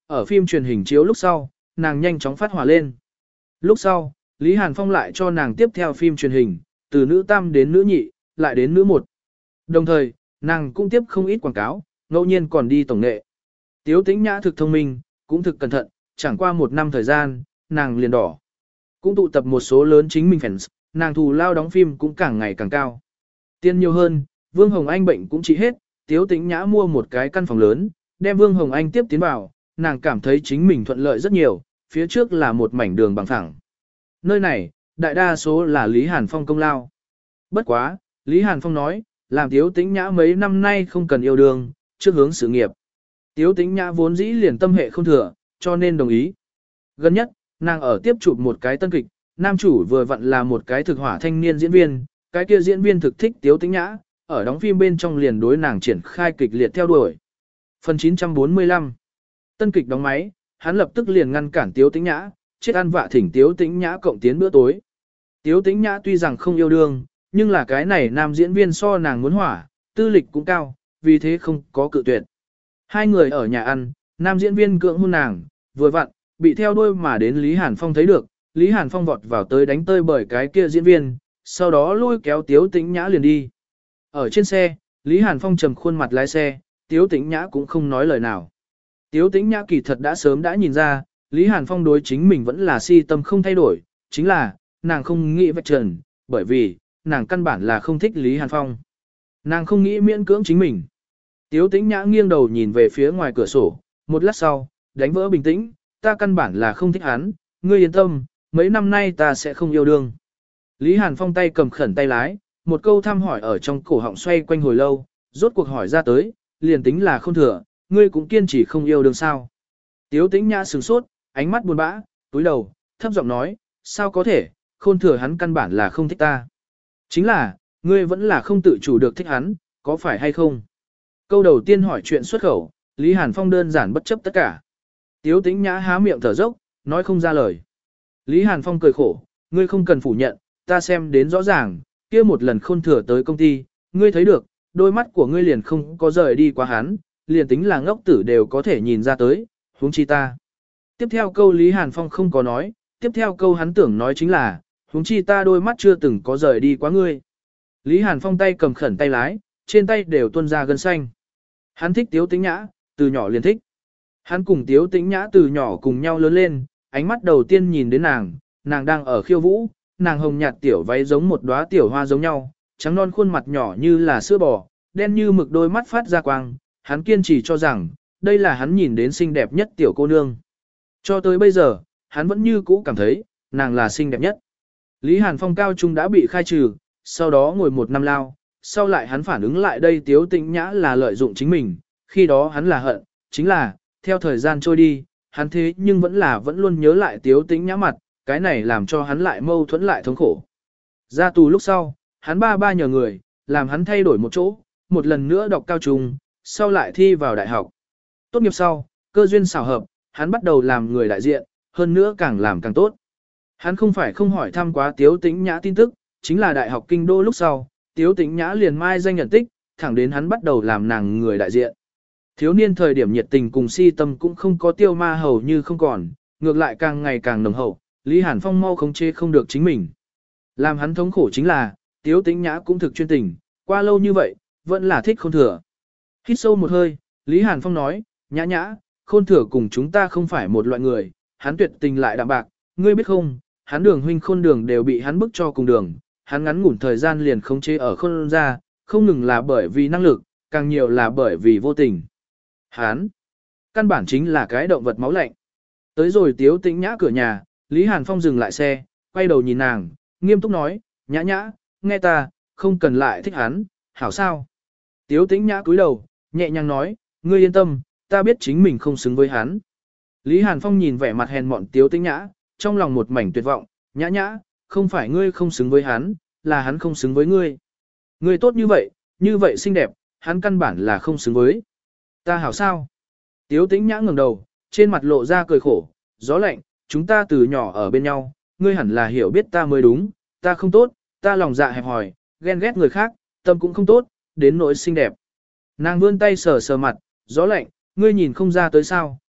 ở phim truyền hình chiếu lúc sau, nàng nhanh chóng phát hỏa lên. Lúc sau, Lý Hàn Phong lại cho nàng tiếp theo phim truyền hình, từ nữ tam đến nữ nhị, lại đến nữ một. Đồng thời, nàng cũng tiếp không ít quảng cáo, ngẫu nhiên còn đi tổng nghệ. Tiếu Tĩnh Nhã thực thông minh, cũng thực cẩn thận, chẳng qua một năm thời gian, nàng liền đỏ. Cũng tụ tập một số lớn chính mình fans, nàng thù lao đóng phim cũng càng ngày càng cao. Tiền nhiều hơn, Vương Hồng Anh bệnh cũng trị hết, Tiếu Tĩnh Nhã mua một cái căn phòng lớn, đem Vương Hồng Anh tiếp tiến vào, nàng cảm thấy chính mình thuận lợi rất nhiều, phía trước là một mảnh đường bằng phẳng. Nơi này, đại đa số là Lý Hàn Phong công lao. Bất quá, Lý Hàn Phong nói, làm Tiếu Tĩnh Nhã mấy năm nay không cần yêu đương, trước hướng sự nghiệp. Tiếu Tĩnh Nhã vốn dĩ liền tâm hệ không thừa, cho nên đồng ý. Gần nhất, nàng ở tiếp chụp một cái tân kịch, nam chủ vừa vặn là một cái thực hỏa thanh niên diễn viên, cái kia diễn viên thực thích Tiếu Tĩnh Nhã, ở đóng phim bên trong liền đối nàng triển khai kịch liệt theo đuổi. Phần chín trăm bốn mươi lăm. Tân kịch đóng máy, hắn lập tức liền ngăn cản Tiếu Tĩnh Nhã, chết ăn vạ thỉnh Tiếu Tĩnh Nhã cộng tiến bữa tối. Tiếu Tĩnh Nhã tuy rằng không yêu đương, nhưng là cái này nam diễn viên so nàng muốn hỏa, tư lịch cũng cao, vì thế không có cự tuyệt. Hai người ở nhà ăn, nam diễn viên cưỡng hôn nàng, vừa vặn, bị theo đuôi mà đến Lý Hàn Phong thấy được, Lý Hàn Phong vọt vào tới đánh tơi bởi cái kia diễn viên, sau đó lôi kéo Tiếu Tĩnh Nhã liền đi. Ở trên xe, Lý Hàn Phong trầm khuôn mặt lái xe, Tiếu Tĩnh Nhã cũng không nói lời nào. Tiếu Tĩnh Nhã kỳ thật đã sớm đã nhìn ra, Lý Hàn Phong đối chính mình vẫn là si tâm không thay đổi, chính là, nàng không nghĩ vạch trần, bởi vì, nàng căn bản là không thích Lý Hàn Phong. Nàng không nghĩ miễn cưỡng chính mình. Tiếu Tĩnh Nhã nghiêng đầu nhìn về phía ngoài cửa sổ, một lát sau, đánh vỡ bình tĩnh, ta căn bản là không thích hắn, ngươi yên tâm, mấy năm nay ta sẽ không yêu đương. Lý Hàn Phong tay cầm khẩn tay lái, một câu thăm hỏi ở trong cổ họng xoay quanh hồi lâu, rốt cuộc hỏi ra tới, liền tính là không thừa, ngươi cũng kiên trì không yêu đương sao. Tiếu Tĩnh Nhã sửng sốt, ánh mắt buồn bã, túi đầu, thấp giọng nói, sao có thể, khôn thừa hắn căn bản là không thích ta. Chính là, ngươi vẫn là không tự chủ được thích hắn, có phải hay không? Câu đầu tiên hỏi chuyện xuất khẩu, Lý Hàn Phong đơn giản bất chấp tất cả. Tiếu Tĩnh Nhã há miệng thở dốc, nói không ra lời. Lý Hàn Phong cười khổ, ngươi không cần phủ nhận, ta xem đến rõ ràng, kia một lần khôn thừa tới công ty, ngươi thấy được, đôi mắt của ngươi liền không có rời đi qua hắn, liền tính là ngốc tử đều có thể nhìn ra tới, huống chi ta. Tiếp theo câu Lý Hàn Phong không có nói, tiếp theo câu hắn tưởng nói chính là, huống chi ta đôi mắt chưa từng có rời đi quá ngươi. Lý Hàn Phong tay cầm khẩn tay lái, trên tay đều tuôn ra gân xanh. Hắn thích Tiếu Tĩnh Nhã, từ nhỏ liền thích. Hắn cùng Tiếu Tĩnh Nhã từ nhỏ cùng nhau lớn lên, ánh mắt đầu tiên nhìn đến nàng, nàng đang ở khiêu vũ, nàng hồng nhạt tiểu váy giống một đóa tiểu hoa giống nhau, trắng non khuôn mặt nhỏ như là sữa bò, đen như mực đôi mắt phát ra quang, hắn kiên trì cho rằng, đây là hắn nhìn đến xinh đẹp nhất tiểu cô nương. Cho tới bây giờ, hắn vẫn như cũ cảm thấy, nàng là xinh đẹp nhất. Lý Hàn Phong cao trung đã bị khai trừ, sau đó ngồi một năm lao, sau lại hắn phản ứng lại đây Tiếu Tĩnh Nhã là lợi dụng chính mình, khi đó hắn là hận, chính là, theo thời gian trôi đi, hắn thế nhưng vẫn là vẫn luôn nhớ lại Tiếu Tĩnh Nhã mặt, cái này làm cho hắn lại mâu thuẫn lại thống khổ. Ra tù lúc sau, hắn ba ba nhờ người, làm hắn thay đổi một chỗ, một lần nữa đọc cao trung, sau lại thi vào đại học. Tốt nghiệp sau, cơ duyên xảo hợp, hắn bắt đầu làm người đại diện, hơn nữa càng làm càng tốt. Hắn không phải không hỏi thăm quá Tiếu Tĩnh Nhã tin tức, chính là đại học kinh đô lúc sau, Tiếu Tĩnh Nhã liền mai danh nhận tích, thẳng đến hắn bắt đầu làm nàng người đại diện. Thiếu niên thời điểm nhiệt tình cùng si tâm cũng không có tiêu ma hầu như không còn, ngược lại càng ngày càng nồng hậu, Lý Hàn Phong mau khống chế không được chính mình. Làm hắn thống khổ chính là, Tiếu Tĩnh Nhã cũng thực chuyên tình, qua lâu như vậy, vẫn là thích Khôn Thừa. Hít sâu một hơi, Lý Hàn Phong nói, Nhã Nhã, Khôn Thừa cùng chúng ta không phải một loại người, hắn tuyệt tình lại đạm bạc, ngươi biết không, hắn Đường huynh Khôn Đường đều bị hắn bức cho cùng đường, hắn ngắn ngủn thời gian liền khống chế ở Khôn ra, không ngừng là bởi vì năng lực, càng nhiều là bởi vì vô tình. Hắn, căn bản chính là cái động vật máu lạnh. Tới rồi Tiếu Tĩnh Nhã cửa nhà, Lý Hàn Phong dừng lại xe, quay đầu nhìn nàng, nghiêm túc nói, Nhã Nhã, nghe ta, không cần lại thích hắn, hảo sao? Tiếu Tĩnh Nhã cúi đầu, nhẹ nhàng nói, ngươi yên tâm, ta biết chính mình không xứng với hắn. Lý Hàn Phong nhìn vẻ mặt hèn mọn Tiếu Tĩnh Nhã, trong lòng một mảnh tuyệt vọng, Nhã Nhã, không phải ngươi không xứng với hắn, là hắn không xứng với ngươi. Ngươi tốt như vậy, như vậy xinh đẹp, hắn căn bản là không xứng với. Ta hảo sao? Tiếu Tĩnh Nhã ngẩng đầu, trên mặt lộ ra cười khổ, gió lạnh, chúng ta từ nhỏ ở bên nhau, ngươi hẳn là hiểu biết ta mới đúng, ta không tốt, ta lòng dạ hẹp hòi, ghen ghét người khác, tâm cũng không tốt, đến nỗi xinh đẹp. Nàng vươn tay sờ sờ mặt, gió lạnh, ngươi nhìn không ra tới sao,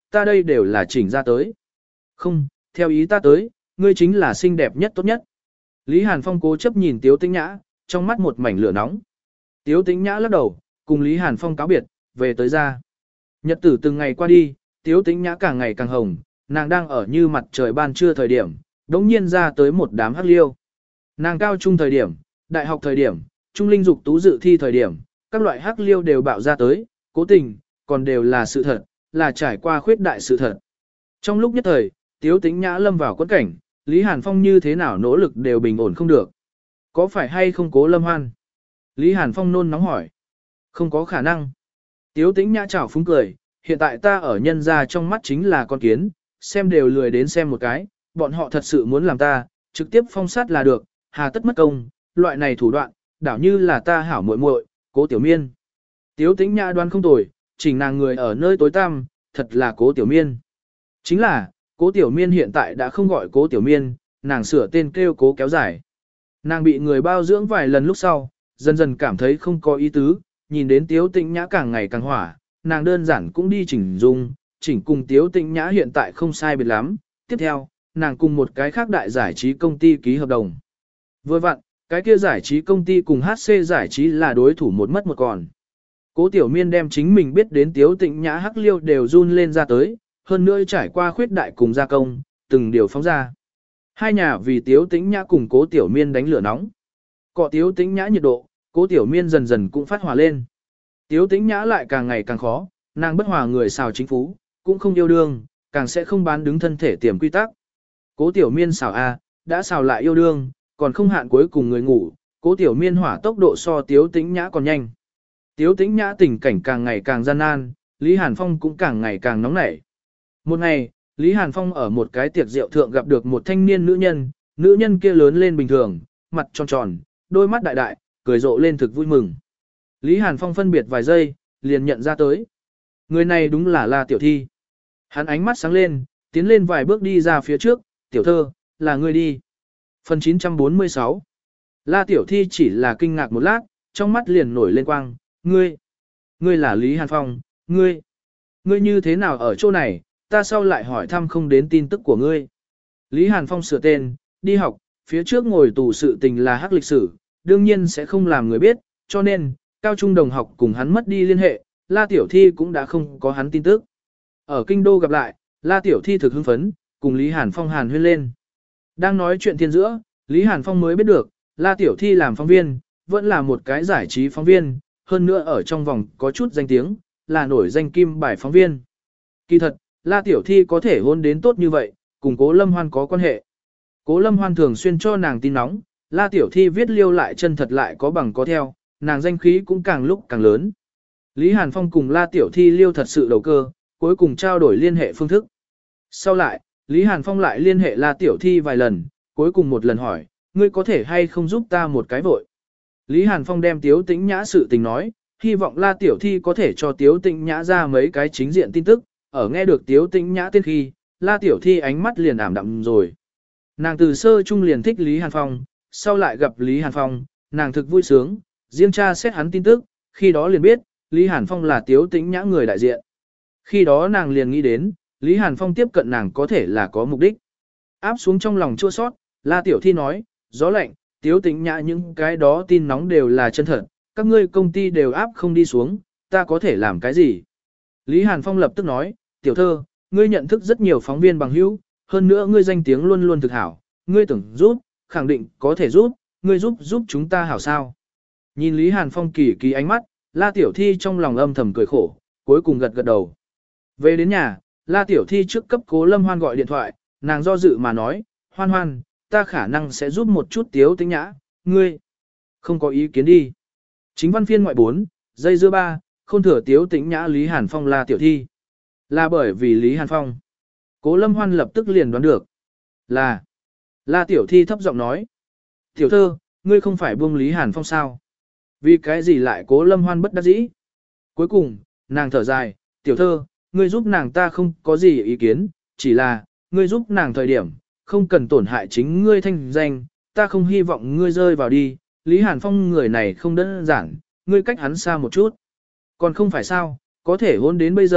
ta đây đều là chỉnh ra tới. Không, theo ý ta tới, ngươi chính là xinh đẹp nhất tốt nhất. Lý Hàn Phong cố chấp nhìn Tiếu Tĩnh Nhã, trong mắt một mảnh lửa nóng. Tiếu Tĩnh Nhã lắc đầu, cùng Lý Hàn Phong cáo biệt, về tới ra. Nhật tử từng ngày qua đi, Tiếu Tĩnh Nhã càng ngày càng hồng, nàng đang ở như mặt trời ban trưa thời điểm, đống nhiên ra tới một đám hắc liêu. Nàng cao trung thời điểm, đại học thời điểm, trung linh dục tú dự thi thời điểm, các loại hắc liêu đều bạo ra tới, cố tình, còn đều là sự thật, là trải qua khuyết đại sự thật. Trong lúc nhất thời, Tiếu Tĩnh Nhã lâm vào quẫn cảnh, Lý Hàn Phong như thế nào nỗ lực đều bình ổn không được. Có phải hay không Cố Lâm Hoan? Lý Hàn Phong nôn nóng hỏi. Không có khả năng. Tiếu Tĩnh Nhã chảo phúng cười, hiện tại ta ở nhân gia trong mắt chính là con kiến, xem đều lười đến xem một cái, bọn họ thật sự muốn làm ta, trực tiếp phong sát là được, hà tất mất công, loại này thủ đoạn, đảo như là ta hảo muội muội, Cố Tiểu Miên. Tiếu Tĩnh Nhã đoán không tồi, chỉnh nàng người ở nơi tối tăm, thật là Cố Tiểu Miên. Chính là, Cố Tiểu Miên hiện tại đã không gọi Cố Tiểu Miên, nàng sửa tên kêu Cố kéo dài. Nàng bị người bao dưỡng vài lần lúc sau, dần dần cảm thấy không có ý tứ, nhìn đến Tiếu Tĩnh Nhã càng ngày càng hỏa, nàng đơn giản cũng đi chỉnh dung, chỉnh cùng Tiếu Tĩnh Nhã hiện tại không sai biệt lắm. Tiếp theo, nàng cùng một cái khác đại giải trí công ty ký hợp đồng. Vừa vặn, cái kia giải trí công ty cùng hát xê giải trí là đối thủ một mất một còn. Cố Tiểu Miên đem chính mình biết đến Tiếu Tĩnh Nhã hắc liêu đều run lên ra tới, hơn nữa trải qua khuyết đại cùng gia công, từng điều phóng ra. Hai nhà vì Tiếu Tĩnh Nhã cùng Cố Tiểu Miên đánh lửa nóng. Cọ Tiếu Tĩnh Nhã nhiệt độ, Cố Tiểu Miên dần dần cũng phát hỏa lên. Tiếu Tĩnh Nhã lại càng ngày càng khó, nàng bất hòa người xào chính phú, cũng không yêu đương, càng sẽ không bán đứng thân thể tiềm quy tắc. Cố Tiểu Miên xào a, đã xào lại yêu đương, còn không hạn cuối cùng người ngủ, Cố Tiểu Miên hỏa tốc độ so Tiếu Tĩnh Nhã còn nhanh. Tiếu Tĩnh Nhã tình cảnh càng ngày càng gian nan, Lý Hàn Phong cũng càng ngày càng nóng nảy. Một ngày, Lý Hàn Phong ở một cái tiệc rượu thượng gặp được một thanh niên nữ nhân, nữ nhân kia lớn lên bình thường, mặt tròn tròn, đôi mắt đại đại, cười rộ lên thực vui mừng. Lý Hàn Phong phân biệt vài giây, liền nhận ra tới. Người này đúng là La Tiểu Thi. Hắn ánh mắt sáng lên, tiến lên vài bước đi ra phía trước, tiểu thơ, là ngươi đi. Phần chín trăm bốn mươi sáu. La Tiểu Thi chỉ là kinh ngạc một lát, trong mắt liền nổi lên quang, ngươi, ngươi là Lý Hàn Phong, ngươi, ngươi như thế nào ở chỗ này, ta sau lại hỏi thăm không đến tin tức của ngươi. Lý Hàn Phong sửa tên, đi học, phía trước ngồi tù sự tình là hắc lịch sử, đương nhiên sẽ không làm người biết, cho nên, cao trung đồng học cùng hắn mất đi liên hệ, La Tiểu Thi cũng đã không có hắn tin tức. Ở kinh đô gặp lại, La Tiểu Thi thực hưng phấn, cùng Lý Hàn Phong hàn huyên lên. Đang nói chuyện thiên giữa, Lý Hàn Phong mới biết được, La Tiểu Thi làm phóng viên, vẫn là một cái giải trí phóng viên, hơn nữa ở trong vòng có chút danh tiếng, là nổi danh kim bài phóng viên. Kỳ thật, La Tiểu Thi có thể hôn đến tốt như vậy, cùng Cố Lâm Hoan có quan hệ. Cố Lâm Hoan thường xuyên cho nàng tin nóng, La Tiểu Thi viết liêu lại chân thật lại có bằng có theo, nàng danh khí cũng càng lúc càng lớn. Lý Hàn Phong cùng La Tiểu Thi liêu thật sự đầu cơ, cuối cùng trao đổi liên hệ phương thức. Sau lại, Lý Hàn Phong lại liên hệ La Tiểu Thi vài lần, cuối cùng một lần hỏi, ngươi có thể hay không giúp ta một cái vội. Lý Hàn Phong đem Tiếu Tĩnh Nhã sự tình nói, hy vọng La Tiểu Thi có thể cho Tiếu Tĩnh Nhã ra mấy cái chính diện tin tức, ở nghe được Tiếu Tĩnh Nhã tên khi, La Tiểu Thi ánh mắt liền ảm đạm rồi. Nàng từ sơ trung liền thích Lý Hàn Phong, sau lại gặp Lý Hàn Phong, nàng thực vui sướng, riêng tra xét hắn tin tức, khi đó liền biết, Lý Hàn Phong là Tiếu Tĩnh Nhã người đại diện. Khi đó nàng liền nghĩ đến, Lý Hàn Phong tiếp cận nàng có thể là có mục đích. Áp xuống trong lòng chua sót, La Tiểu Thi nói, gió lạnh, Tiếu Tĩnh Nhã những cái đó tin nóng đều là chân thật, các ngươi công ty đều áp không đi xuống, ta có thể làm cái gì? Lý Hàn Phong lập tức nói, tiểu thơ, ngươi nhận thức rất nhiều phóng viên bằng hữu, hơn nữa ngươi danh tiếng luôn luôn thực hảo, ngươi tưởng giúp, khẳng định có thể giúp, ngươi giúp giúp chúng ta hảo sao. Nhìn Lý Hàn Phong kỳ kỳ ánh mắt, La Tiểu Thi trong lòng âm thầm cười khổ, cuối cùng gật gật đầu. Về đến nhà, La Tiểu Thi trước cấp Cố Lâm Hoan gọi điện thoại, nàng do dự mà nói, Hoan Hoan, ta khả năng sẽ giúp một chút Tiếu Tĩnh Nhã, ngươi không có ý kiến đi. Chính văn phiên ngoại bốn, dây dưa ba, không thừa Tiếu Tĩnh Nhã Lý Hàn Phong La Tiểu Thi. Là bởi vì Lý Hàn Phong. Cố Lâm Hoan lập tức liền đoán được. Là. La Tiểu Thi thấp giọng nói. Tiểu thơ, ngươi không phải buông Lý Hàn Phong sao? Vì cái gì lại Cố Lâm Hoan bất đắc dĩ? Cuối cùng, nàng thở dài, tiểu thơ, ngươi giúp nàng ta không có gì ý kiến, chỉ là, ngươi giúp nàng thời điểm, không cần tổn hại chính ngươi thanh danh, ta không hy vọng ngươi rơi vào đi, Lý Hàn Phong người này không đơn giản, ngươi cách hắn xa một chút. Còn không phải sao, có thể hôn đến bây giờ,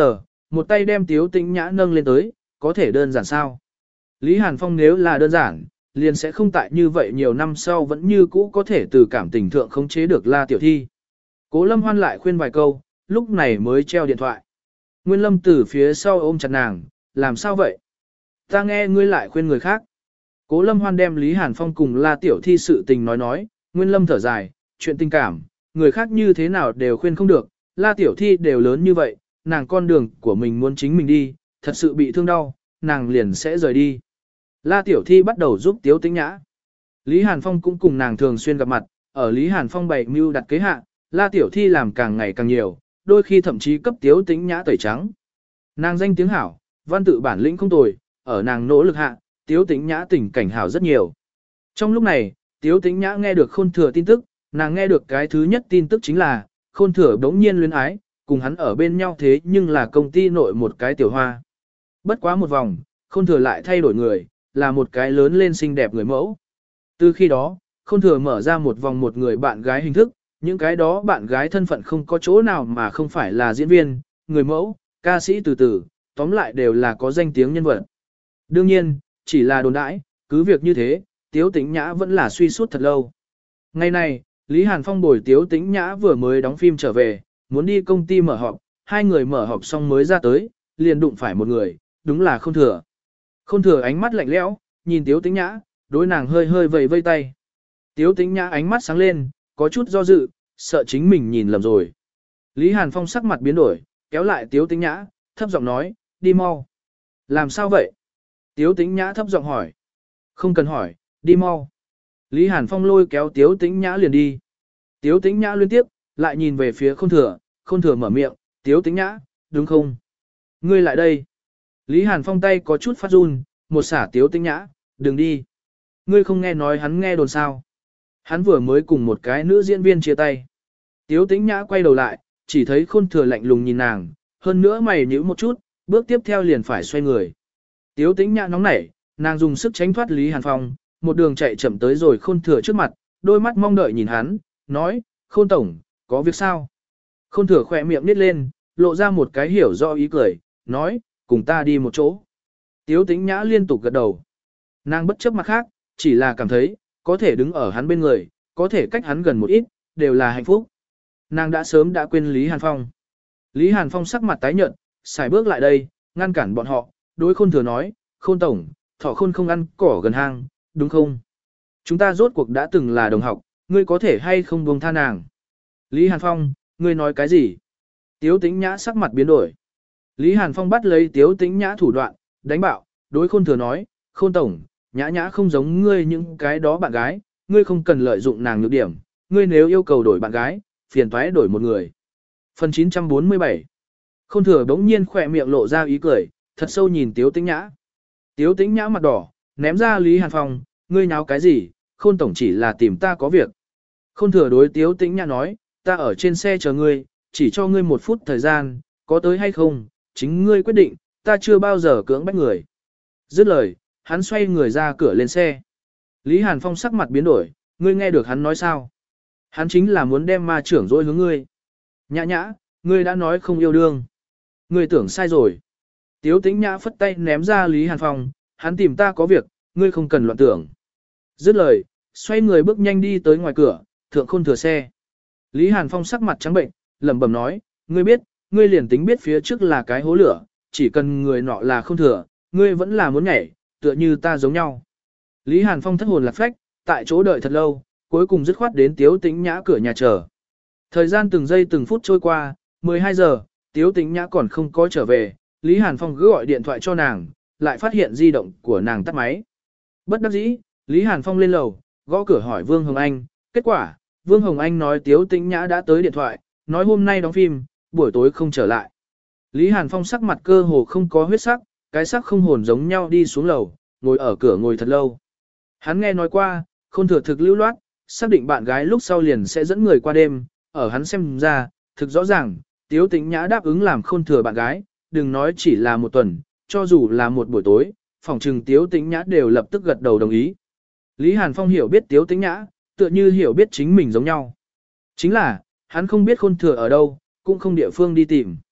một tay đem Tiếu Tĩnh Nhã nâng lên tới, có thể đơn giản sao? Lý Hàn Phong nếu là đơn giản, liền sẽ không tại như vậy nhiều năm sau vẫn như cũ có thể từ cảm tình thượng khống chế được La Tiểu Thi. Cố Lâm Hoan lại khuyên vài câu, lúc này mới treo điện thoại. Nguyên Lâm từ phía sau ôm chặt nàng, làm sao vậy? Ta nghe ngươi lại khuyên người khác. Cố Lâm Hoan đem Lý Hàn Phong cùng La Tiểu Thi sự tình nói nói, Nguyên Lâm thở dài, chuyện tình cảm, người khác như thế nào đều khuyên không được, La Tiểu Thi đều lớn như vậy, nàng con đường của mình muốn chính mình đi, thật sự bị thương đau, nàng liền sẽ rời đi. La Tiểu Thi bắt đầu giúp Tiếu Tĩnh Nhã. Lý Hàn Phong cũng cùng nàng thường xuyên gặp mặt, ở Lý Hàn Phong bày mưu đặt kế hạ, La Tiểu Thi làm càng ngày càng nhiều, đôi khi thậm chí cấp Tiếu Tĩnh Nhã tẩy trắng. Nàng danh tiếng hảo, văn tự bản lĩnh không tồi, ở nàng nỗ lực hạ, Tiếu Tĩnh Nhã tình cảnh hảo rất nhiều. Trong lúc này, Tiếu Tĩnh Nhã nghe được Khôn Thừa tin tức, nàng nghe được cái thứ nhất tin tức chính là, Khôn Thừa đống nhiên luyến ái, cùng hắn ở bên nhau thế nhưng là công ty nội một cái tiểu hoa. Bất quá một vòng, Khôn Thừa lại thay đổi người, là một cái lớn lên xinh đẹp người mẫu. Từ khi đó, Khôn Thừa mở ra một vòng một người bạn gái hình thức, những cái đó bạn gái thân phận không có chỗ nào mà không phải là diễn viên, người mẫu, ca sĩ từ từ, tóm lại đều là có danh tiếng nhân vật. Đương nhiên, chỉ là đồn đãi, cứ việc như thế, Tiếu Tĩnh Nhã vẫn là suy suốt thật lâu. Ngày này, Lý Hàn Phong bồi Tiếu Tĩnh Nhã vừa mới đóng phim trở về, muốn đi công ty mở họp, hai người mở họp xong mới ra tới, liền đụng phải một người, đúng là Khôn Thừa. Khôn Thừa ánh mắt lạnh lẽo, nhìn Tiếu Tĩnh Nhã, đối nàng hơi hơi vẫy vây tay. Tiếu Tĩnh Nhã ánh mắt sáng lên, có chút do dự, sợ chính mình nhìn lầm rồi. Lý Hàn Phong sắc mặt biến đổi, kéo lại Tiếu Tĩnh Nhã, thấp giọng nói, đi mau. Làm sao vậy? Tiếu Tĩnh Nhã thấp giọng hỏi. Không cần hỏi, đi mau. Lý Hàn Phong lôi kéo Tiếu Tĩnh Nhã liền đi. Tiếu Tĩnh Nhã liên tiếp, lại nhìn về phía Khôn Thừa, Khôn Thừa mở miệng, Tiếu Tĩnh Nhã, đúng không? Ngươi lại đây. Lý Hàn Phong tay có chút phát run, một xả Tiếu Tĩnh Nhã, đừng đi. Ngươi không nghe nói hắn nghe đồn sao. Hắn vừa mới cùng một cái nữ diễn viên chia tay. Tiếu Tĩnh Nhã quay đầu lại, chỉ thấy Khôn Thừa lạnh lùng nhìn nàng, hơn nữa mày nhíu một chút, bước tiếp theo liền phải xoay người. Tiếu Tĩnh Nhã nóng nảy, nàng dùng sức tránh thoát Lý Hàn Phong, một đường chạy chậm tới rồi Khôn Thừa trước mặt, đôi mắt mong đợi nhìn hắn, nói, Khôn Tổng, có việc sao? Khôn Thừa khỏe miệng nít lên, lộ ra một cái hiểu rõ ý cười, nói, cùng ta đi một chỗ. Tiếu Tĩnh Nhã liên tục gật đầu. Nàng bất chấp mặt khác, chỉ là cảm thấy, có thể đứng ở hắn bên người, có thể cách hắn gần một ít, đều là hạnh phúc. Nàng đã sớm đã quên Lý Hàn Phong. Lý Hàn Phong sắc mặt tái nhợt, xài bước lại đây, ngăn cản bọn họ, đối Khôn Thừa nói, Khôn Tổng, thỏ khôn không ăn cỏ gần hang, đúng không? Chúng ta rốt cuộc đã từng là đồng học, ngươi có thể hay không buông tha nàng? Lý Hàn Phong, ngươi nói cái gì? Tiếu Tĩnh Nhã sắc mặt biến đổi. Lý Hàn Phong bắt lấy Tiếu Tĩnh Nhã thủ đoạn, đánh bạo, đối Khôn Thừa nói, Khôn Tổng, Nhã Nhã không giống ngươi những cái đó bạn gái, ngươi không cần lợi dụng nàng nhược điểm, ngươi nếu yêu cầu đổi bạn gái, phiền toái đổi một người. Phần chín trăm bốn mươi bảy. Khôn Thừa bỗng nhiên khỏe miệng lộ ra ý cười, thật sâu nhìn Tiếu Tĩnh Nhã. Tiếu Tĩnh Nhã mặt đỏ, ném ra Lý Hàn Phong, ngươi nháo cái gì, Khôn Tổng chỉ là tìm ta có việc. Khôn Thừa đối Tiếu Tĩnh Nhã nói, ta ở trên xe chờ ngươi, chỉ cho ngươi một phút thời gian, có tới hay không, chính ngươi quyết định, ta chưa bao giờ cưỡng bách người. Dứt lời, hắn xoay người ra cửa lên xe. Lý Hàn Phong sắc mặt biến đổi, ngươi nghe được hắn nói sao? Hắn chính là muốn đem ma trưởng dối hướng ngươi. Nhã nhã, ngươi đã nói không yêu đương. Ngươi tưởng sai rồi. Tiếu Tĩnh Nhã phất tay ném ra Lý Hàn Phong, hắn tìm ta có việc, ngươi không cần loạn tưởng. Dứt lời, xoay người bước nhanh đi tới ngoài cửa, thượng Khôn Thừa xe. Lý Hàn Phong sắc mặt trắng bệnh, lẩm bẩm nói, ngươi biết, ngươi liền tính biết phía trước là cái hố lửa, chỉ cần người nọ là Khôn Thừa, ngươi vẫn là muốn nhảy, tựa như ta giống nhau. Lý Hàn Phong thất hồn lạc phách, tại chỗ đợi thật lâu, cuối cùng dứt khoát đến Tiếu Tĩnh Nhã cửa nhà chờ. Thời gian từng giây từng phút trôi qua, mười hai giờ, Tiếu Tĩnh Nhã còn không có trở về, Lý Hàn Phong cứ gọi điện thoại cho nàng, lại phát hiện di động của nàng tắt máy. Bất đắc dĩ, Lý Hàn Phong lên lầu, gõ cửa hỏi Vương Hồng Anh, kết quả, Vương Hồng Anh nói Tiếu Tĩnh Nhã đã tới điện thoại, nói hôm nay đóng phim, buổi tối không trở lại. Lý Hàn Phong sắc mặt cơ hồ không có huyết sắc, cái sắc không hồn giống nhau đi xuống lầu, ngồi ở cửa ngồi thật lâu. Hắn nghe nói qua, Khôn Thừa thực lưu loát, xác định bạn gái lúc sau liền sẽ dẫn người qua đêm, ở hắn xem ra, thực rõ ràng, Tiếu Tĩnh Nhã đáp ứng làm Khôn Thừa bạn gái, đừng nói chỉ là một tuần, cho dù là một buổi tối, phòng trừng Tiếu Tĩnh Nhã đều lập tức gật đầu đồng ý. Lý Hàn Phong hiểu biết Tiếu Tĩnh Nhã, tựa như hiểu biết chính mình giống nhau. Chính là, hắn không biết Khôn Thừa ở đâu, cũng không địa phương đi tìm.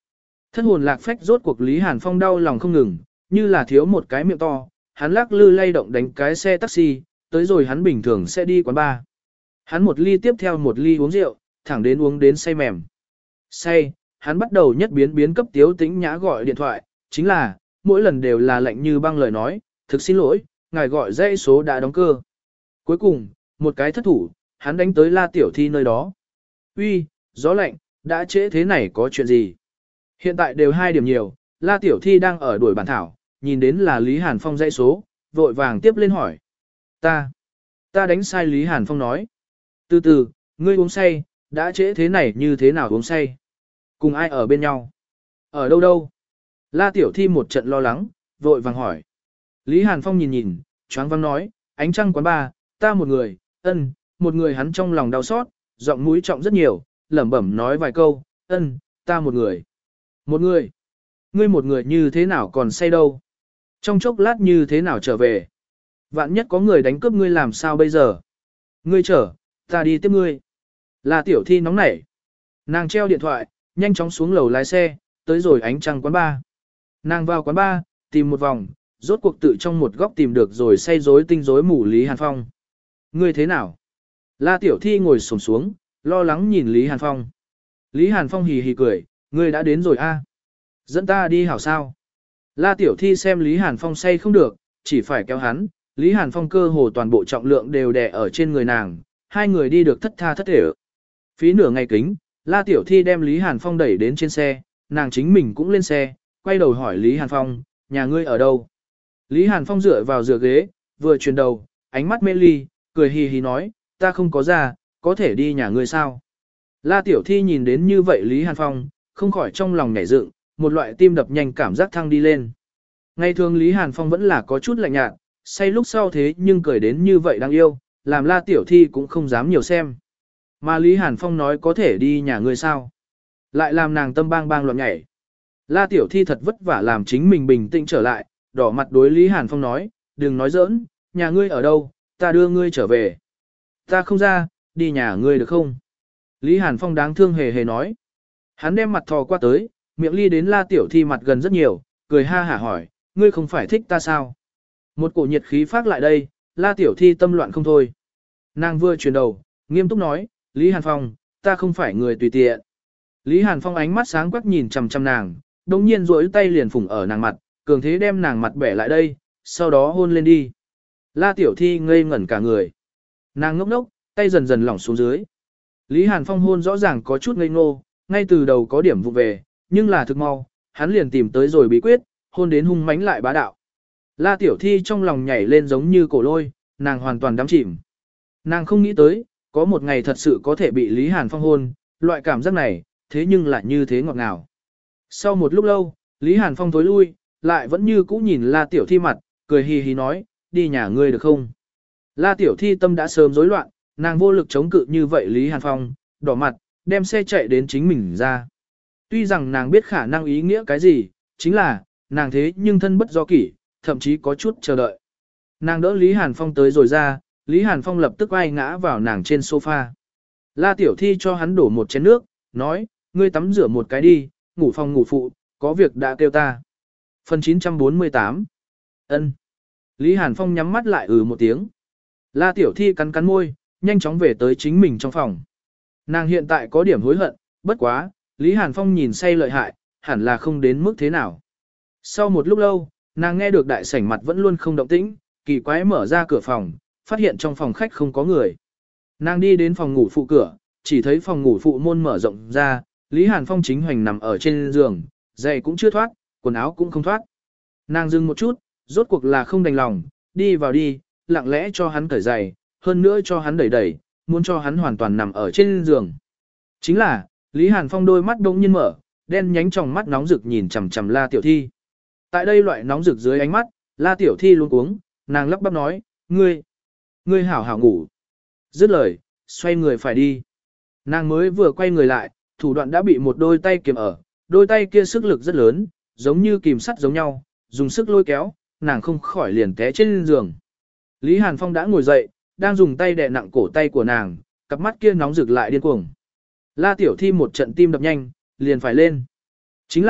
Thất hồn lạc phách rốt cuộc Lý Hàn Phong đau lòng không ngừng, như là thiếu một cái miệng to, hắn lắc lư lay động đánh cái xe taxi, tới rồi hắn bình thường sẽ đi quán bar. Hắn một ly tiếp theo một ly uống rượu, thẳng đến uống đến say mềm. Say, hắn bắt đầu nhất biến biến cấp tiếu tĩnh nhã gọi điện thoại, chính là, mỗi lần đều là lạnh như băng lời nói, thực xin lỗi, ngài gọi dãy số đã đóng cơ. Cuối cùng, một cái thất thủ, hắn đánh tới La Tiểu Thi nơi đó. Uy, gió lạnh, đã trễ thế này có chuyện gì? Hiện tại đều hai điểm nhiều, La Tiểu Thi đang ở đuổi bản thảo, nhìn đến là Lý Hàn Phong dãy số, vội vàng tiếp lên hỏi. Ta, ta đánh sai Lý Hàn Phong nói. Từ từ, ngươi uống say, đã trễ thế này như thế nào uống say? Cùng ai ở bên nhau? Ở đâu đâu? La Tiểu Thi một trận lo lắng, vội vàng hỏi. Lý Hàn Phong nhìn nhìn, choáng váng nói, ánh trăng quán ba, ta một người, ân, một người. Hắn trong lòng đau xót, giọng mũi trọng rất nhiều, lẩm bẩm nói vài câu, ân, ta một người. Một người? Ngươi một người như thế nào còn say đâu? Trong chốc lát như thế nào trở về? Vạn nhất có người đánh cướp ngươi làm sao bây giờ? Ngươi chở, ta đi tiếp ngươi. La Tiểu Thi nóng nảy. Nàng treo điện thoại, nhanh chóng xuống lầu lái xe, tới rồi ánh trăng quán ba. Nàng vào quán ba, tìm một vòng, rốt cuộc tự trong một góc tìm được rồi say rối tinh rối mù Lý Hàn Phong. Ngươi thế nào? La Tiểu Thi ngồi xổm xuống, lo lắng nhìn Lý Hàn Phong. Lý Hàn Phong hì hì cười, ngươi đã đến rồi a? Dẫn ta đi hảo sao? La Tiểu Thi xem Lý Hàn Phong say không được, chỉ phải kéo hắn, Lý Hàn Phong cơ hồ toàn bộ trọng lượng đều đè ở trên người nàng, hai người đi được thất tha thất thể. Phí nửa ngày kính, La Tiểu Thi đem Lý Hàn Phong đẩy đến trên xe, nàng chính mình cũng lên xe, quay đầu hỏi Lý Hàn Phong, nhà ngươi ở đâu? Lý Hàn Phong dựa vào dựa ghế, vừa chuyển đầu, ánh mắt mê ly, cười hì hì nói, ta không có ra, có thể đi nhà ngươi sao? La Tiểu Thi nhìn đến như vậy Lý Hàn Phong, không khỏi trong lòng nhảy dựng, một loại tim đập nhanh cảm giác thăng đi lên. Ngày thường Lý Hàn Phong vẫn là có chút lạnh nhạt, say lúc sau thế nhưng cười đến như vậy đáng yêu, làm La Tiểu Thi cũng không dám nhiều xem. Mà Lý Hàn Phong nói có thể đi nhà ngươi sao? Lại làm nàng tâm bang bang loạn nhảy. La Tiểu Thi thật vất vả làm chính mình bình tĩnh trở lại, đỏ mặt đối Lý Hàn Phong nói, đừng nói giỡn, nhà ngươi ở đâu, ta đưa ngươi trở về. Ta không ra, đi nhà ngươi được không? Lý Hàn Phong đáng thương hề hề nói. Hắn đem mặt thò qua tới, miệng ly đến La Tiểu Thi mặt gần rất nhiều, cười ha hả hỏi, ngươi không phải thích ta sao? Một cổ nhiệt khí phát lại đây, La Tiểu Thi tâm loạn không thôi. Nàng vừa chuyển đầu, nghiêm túc nói, Lý Hàn Phong, ta không phải người tùy tiện. Lý Hàn Phong ánh mắt sáng quắc nhìn chằm chằm nàng, đồng nhiên duỗi tay liền phủng ở nàng mặt, cường thế đem nàng mặt bẻ lại đây, sau đó hôn lên đi. La Tiểu Thi ngây ngẩn cả người. Nàng ngốc ngốc, tay dần dần lỏng xuống dưới. Lý Hàn Phong hôn rõ ràng có chút ngây ngô, ngay từ đầu có điểm vụ về, nhưng là thực mau, hắn liền tìm tới rồi bí quyết, hôn đến hung mãnh lại bá đạo. La Tiểu Thi trong lòng nhảy lên giống như cổ lôi, nàng hoàn toàn đắm chìm. Nàng không nghĩ tới, có một ngày thật sự có thể bị Lý Hàn Phong hôn, loại cảm giác này, thế nhưng lại như thế ngọt ngào. Sau một lúc lâu, Lý Hàn Phong tối lui, lại vẫn như cũ nhìn La Tiểu Thi mặt, cười hì hì nói, đi nhà ngươi được không? La Tiểu Thi tâm đã sớm rối loạn, nàng vô lực chống cự như vậy Lý Hàn Phong, đỏ mặt, đem xe chạy đến chính mình ra. Tuy rằng nàng biết khả năng ý nghĩa cái gì, chính là, nàng thế nhưng thân bất do kỷ, thậm chí có chút chờ đợi. Nàng đỡ Lý Hàn Phong tới rồi ra, Lý Hàn Phong lập tức ai ngã vào nàng trên sofa. La Tiểu Thi cho hắn đổ một chén nước, nói, ngươi tắm rửa một cái đi, ngủ phòng ngủ phụ, có việc đã kêu ta. Phần chín trăm bốn mươi tám Ân. Lý Hàn Phong nhắm mắt lại ừ một tiếng. La Tiểu Thi cắn cắn môi, nhanh chóng về tới chính mình trong phòng. Nàng hiện tại có điểm hối hận, bất quá, Lý Hàn Phong nhìn say lợi hại, hẳn là không đến mức thế nào. Sau một lúc lâu, nàng nghe được đại sảnh mặt vẫn luôn không động tĩnh, kỳ quái mở ra cửa phòng, phát hiện trong phòng khách không có người. Nàng đi đến phòng ngủ phụ cửa, chỉ thấy phòng ngủ phụ môn mở rộng ra, Lý Hàn Phong chính hoành nằm ở trên giường, giày cũng chưa thoát, quần áo cũng không thoát. Nàng dừng một chút, rốt cuộc là không đành lòng, đi vào đi, lặng lẽ cho hắn cởi giày, hơn nữa cho hắn đẩy đẩy, muốn cho hắn hoàn toàn nằm ở trên giường. Chính là, Lý Hàn Phong đôi mắt đông nhiên mở, đen nhánh trong mắt nóng rực nhìn chằm chằm La Tiểu Thi. Tại đây loại nóng rực dưới ánh mắt, La Tiểu Thi luống cuống, nàng lắp bắp nói, ngươi, ngươi hảo hảo ngủ. Dứt lời, xoay người phải đi. Nàng mới vừa quay người lại, thủ đoạn đã bị một đôi tay kiềm ở, đôi tay kia sức lực rất lớn, giống như kìm sắt giống nhau, dùng sức lôi kéo, nàng không khỏi liền té trên giường. Lý Hàn Phong đã ngồi dậy, đang dùng tay đè nặng cổ tay của nàng, cặp mắt kia nóng rực lại điên cuồng. La Tiểu Thi một trận tim đập nhanh, liền phải lên. Chính là,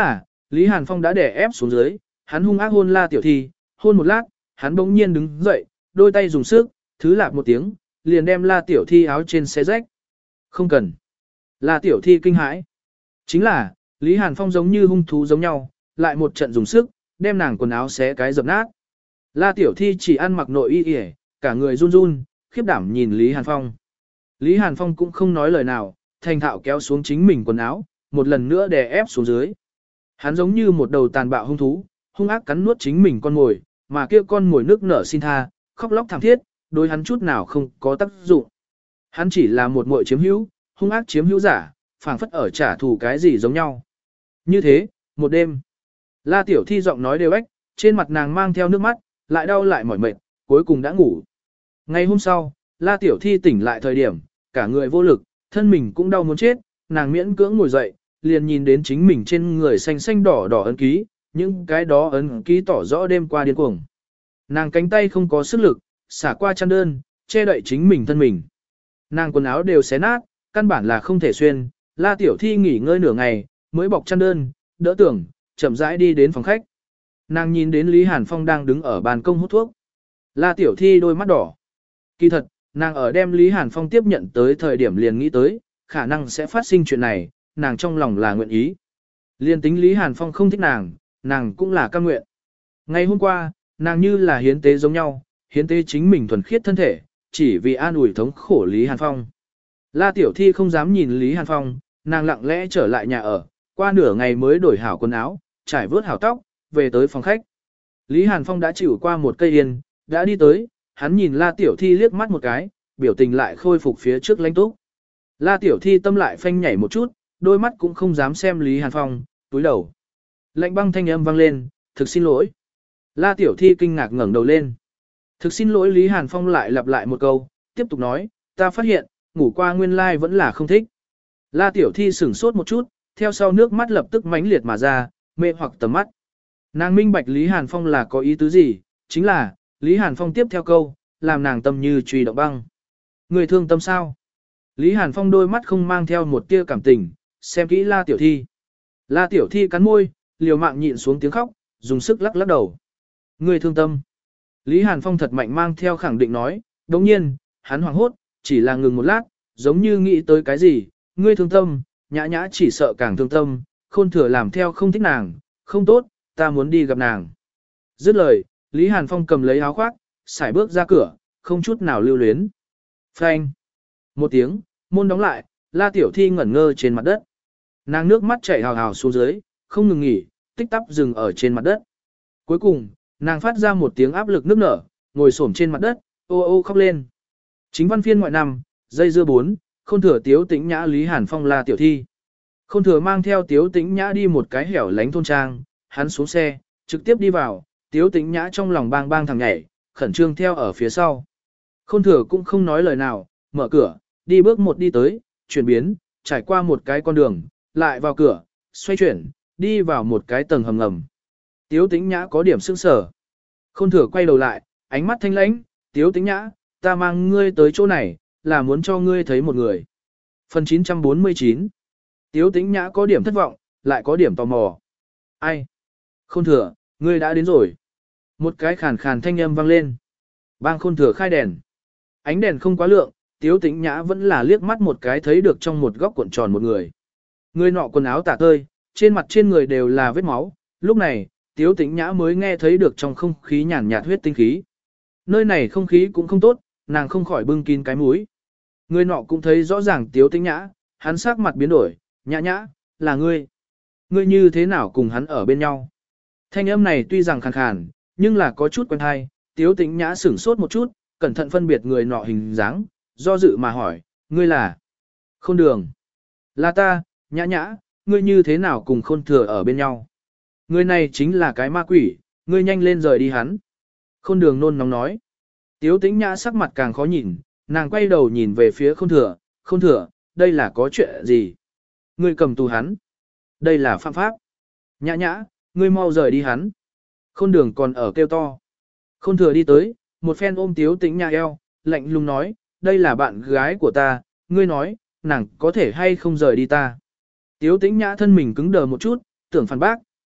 Lý Hàn Phong đã đè ép xuống dưới, hắn hung ác hôn La Tiểu Thi, hôn một lát, hắn bỗng nhiên đứng dậy, đôi tay dùng sức, thứ lạp một tiếng, liền đem La Tiểu Thi áo trên xé rách. Không cần. La Tiểu Thi kinh hãi. Chính là, Lý Hàn Phong giống như hung thú giống nhau, lại một trận dùng sức, đem nàng quần áo xé cái dập nát. La Tiểu Thi chỉ ăn mặc nội y y, cả người run run, khiếp đảm nhìn Lý Hàn Phong. Lý Hàn Phong cũng không nói lời nào, thành thạo kéo xuống chính mình quần áo, một lần nữa đè ép xuống dưới. Hắn giống như một đầu tàn bạo hung thú, hung ác cắn nuốt chính mình con mồi, mà kia con mồi nước nở xin tha, khóc lóc thảm thiết, đối hắn chút nào không có tác dụng. Hắn chỉ là một muội chiếm hữu, hung ác chiếm hữu giả, phảng phất ở trả thù cái gì giống nhau. Như thế, một đêm, La Tiểu Thi giọng nói đều ếch, trên mặt nàng mang theo nước mắt, lại đau lại mỏi mệt, cuối cùng đã ngủ. Ngày hôm sau, La Tiểu Thi tỉnh lại thời điểm, cả người vô lực, thân mình cũng đau muốn chết, nàng miễn cưỡng ngồi dậy, liền nhìn đến chính mình trên người xanh xanh đỏ đỏ ấn ký, những cái đó ấn ký tỏ rõ đêm qua điên cuồng. Nàng cánh tay không có sức lực, xả qua chăn đơn, che đậy chính mình thân mình. Nàng quần áo đều xé nát, căn bản là không thể xuyên, La Tiểu Thi nghỉ ngơi nửa ngày, mới bọc chăn đơn, đỡ tưởng, chậm rãi đi đến phòng khách. Nàng nhìn đến Lý Hàn Phong đang đứng ở bàn công hút thuốc. La Tiểu Thi đôi mắt đỏ. Kỳ thật, nàng ở đem Lý Hàn Phong tiếp nhận tới thời điểm liền nghĩ tới, khả năng sẽ phát sinh chuyện này, nàng trong lòng là nguyện ý. Liên tính Lý Hàn Phong không thích nàng, nàng cũng là cam nguyện. Ngày hôm qua, nàng như là hiến tế giống nhau, hiến tế chính mình thuần khiết thân thể, chỉ vì an ủi thống khổ Lý Hàn Phong. La Tiểu Thi không dám nhìn Lý Hàn Phong, nàng lặng lẽ trở lại nhà ở, qua nửa ngày mới đổi hảo quần áo, trải vớt hảo tóc, về tới phòng khách. Lý Hàn Phong đã chịu qua một cây yên, đã đi tới, hắn nhìn La Tiểu Thi liếc mắt một cái, biểu tình lại khôi phục phía trước lãnh túc. La Tiểu Thi tâm lại phanh nhảy một chút, đôi mắt cũng không dám xem Lý Hàn Phong, túi đầu. Lạnh băng thanh âm vang lên, thực xin lỗi. La Tiểu Thi kinh ngạc ngẩng đầu lên. Thực xin lỗi Lý Hàn Phong lại lặp lại một câu, tiếp tục nói, ta phát hiện, ngủ qua nguyên lai vẫn là không thích. La Tiểu Thi sửng sốt một chút, theo sau nước mắt lập tức mãnh liệt mà ra, mê hoặc tầm mắt. Nàng minh bạch Lý Hàn Phong là có ý tứ gì, chính là, Lý Hàn Phong tiếp theo câu, làm nàng tâm như truy động băng. Người thương tâm sao? Lý Hàn Phong đôi mắt không mang theo một tia cảm tình, xem kỹ La Tiểu Thi. La Tiểu Thi cắn môi, liều mạng nhịn xuống tiếng khóc, dùng sức lắc lắc đầu. Người thương tâm. Lý Hàn Phong thật mạnh mang theo khẳng định nói, đồng nhiên, hắn hoảng hốt, chỉ là ngừng một lát, giống như nghĩ tới cái gì, ngươi thương tâm, nhã nhã chỉ sợ càng thương tâm, khôn thừa làm theo không thích nàng, không tốt, ta muốn đi gặp nàng. Dứt lời, Lý Hàn Phong cầm lấy áo khoác, xài bước ra cửa, không chút nào lưu luyến. Phanh. Một tiếng, môn đóng lại, La Tiểu Thi ngẩn ngơ trên mặt đất. Nàng nước mắt chảy hào hào xuống dưới, không ngừng nghỉ, tích tắp dừng ở trên mặt đất. Cuối cùng, nàng phát ra một tiếng áp lực nước nở, ngồi xổm trên mặt đất, ô ô khóc lên. Chính văn phiên ngoại năm, dây dưa bốn, khôn thừa Tiếu Tĩnh Nhã Lý Hàn Phong La Tiểu Thi. Khôn thừa mang theo Tiếu Tĩnh Nhã đi một cái hẻo lánh thôn trang, hắn xuống xe, trực tiếp đi vào, Tiếu Tĩnh Nhã trong lòng bang bang thằng nhảy, khẩn trương theo ở phía sau. Khôn thừa cũng không nói lời nào, mở cửa, đi bước một đi tới, chuyển biến, trải qua một cái con đường, lại vào cửa, xoay chuyển, đi vào một cái tầng hầm ngầm. Tiếu Tĩnh Nhã có điểm sững sờ. Khôn thừa quay đầu lại, ánh mắt thanh lãnh, Tiếu Tĩnh Nhã, ta mang ngươi tới chỗ này, là muốn cho ngươi thấy một người. Phần chín trăm bốn mươi chín. Tiếu Tĩnh Nhã có điểm thất vọng, lại có điểm tò mò. Ai? Khôn thừa, ngươi đã đến rồi. Một cái khàn khàn thanh âm vang lên. Bang Khôn thừa khai đèn. Ánh đèn không quá lượng, Tiếu Tĩnh Nhã vẫn là liếc mắt một cái thấy được trong một góc cuộn tròn một người. Người nọ quần áo tả tơi, trên mặt trên người đều là vết máu. Lúc này, Tiếu Tĩnh Nhã mới nghe thấy được trong không khí nhàn nhạt huyết tinh khí. Nơi này không khí cũng không tốt, nàng không khỏi bưng kín cái mũi. Người nọ cũng thấy rõ ràng Tiếu Tĩnh Nhã, hắn sắc mặt biến đổi, nhã nhã, là ngươi. Ngươi như thế nào cùng hắn ở bên nhau? Thanh âm này tuy rằng khàn khàn, nhưng là có chút quen hay, Tiếu Tĩnh Nhã sửng sốt một chút, cẩn thận phân biệt người nọ hình dáng, do dự mà hỏi, ngươi là? Khôn đường. Là ta, nhã nhã, ngươi như thế nào cùng khôn thừa ở bên nhau? Người này chính là cái ma quỷ, ngươi nhanh lên rời đi hắn. Khôn đường nôn nóng nói. Tiếu Tĩnh Nhã sắc mặt càng khó nhìn, nàng quay đầu nhìn về phía khôn thừa, khôn thừa, đây là có chuyện gì? Ngươi cầm tù hắn. Đây là phạm pháp. Nhã nhã, ngươi mau rời đi hắn. Khôn đường còn ở kêu to. Khôn thừa đi tới, một phen ôm Tiếu Tĩnh Nhã eo, lạnh lùng nói, đây là bạn gái của ta, ngươi nói, nàng có thể hay không rời đi ta. Tiếu Tĩnh Nhã thân mình cứng đờ một chút, tưởng phản bác,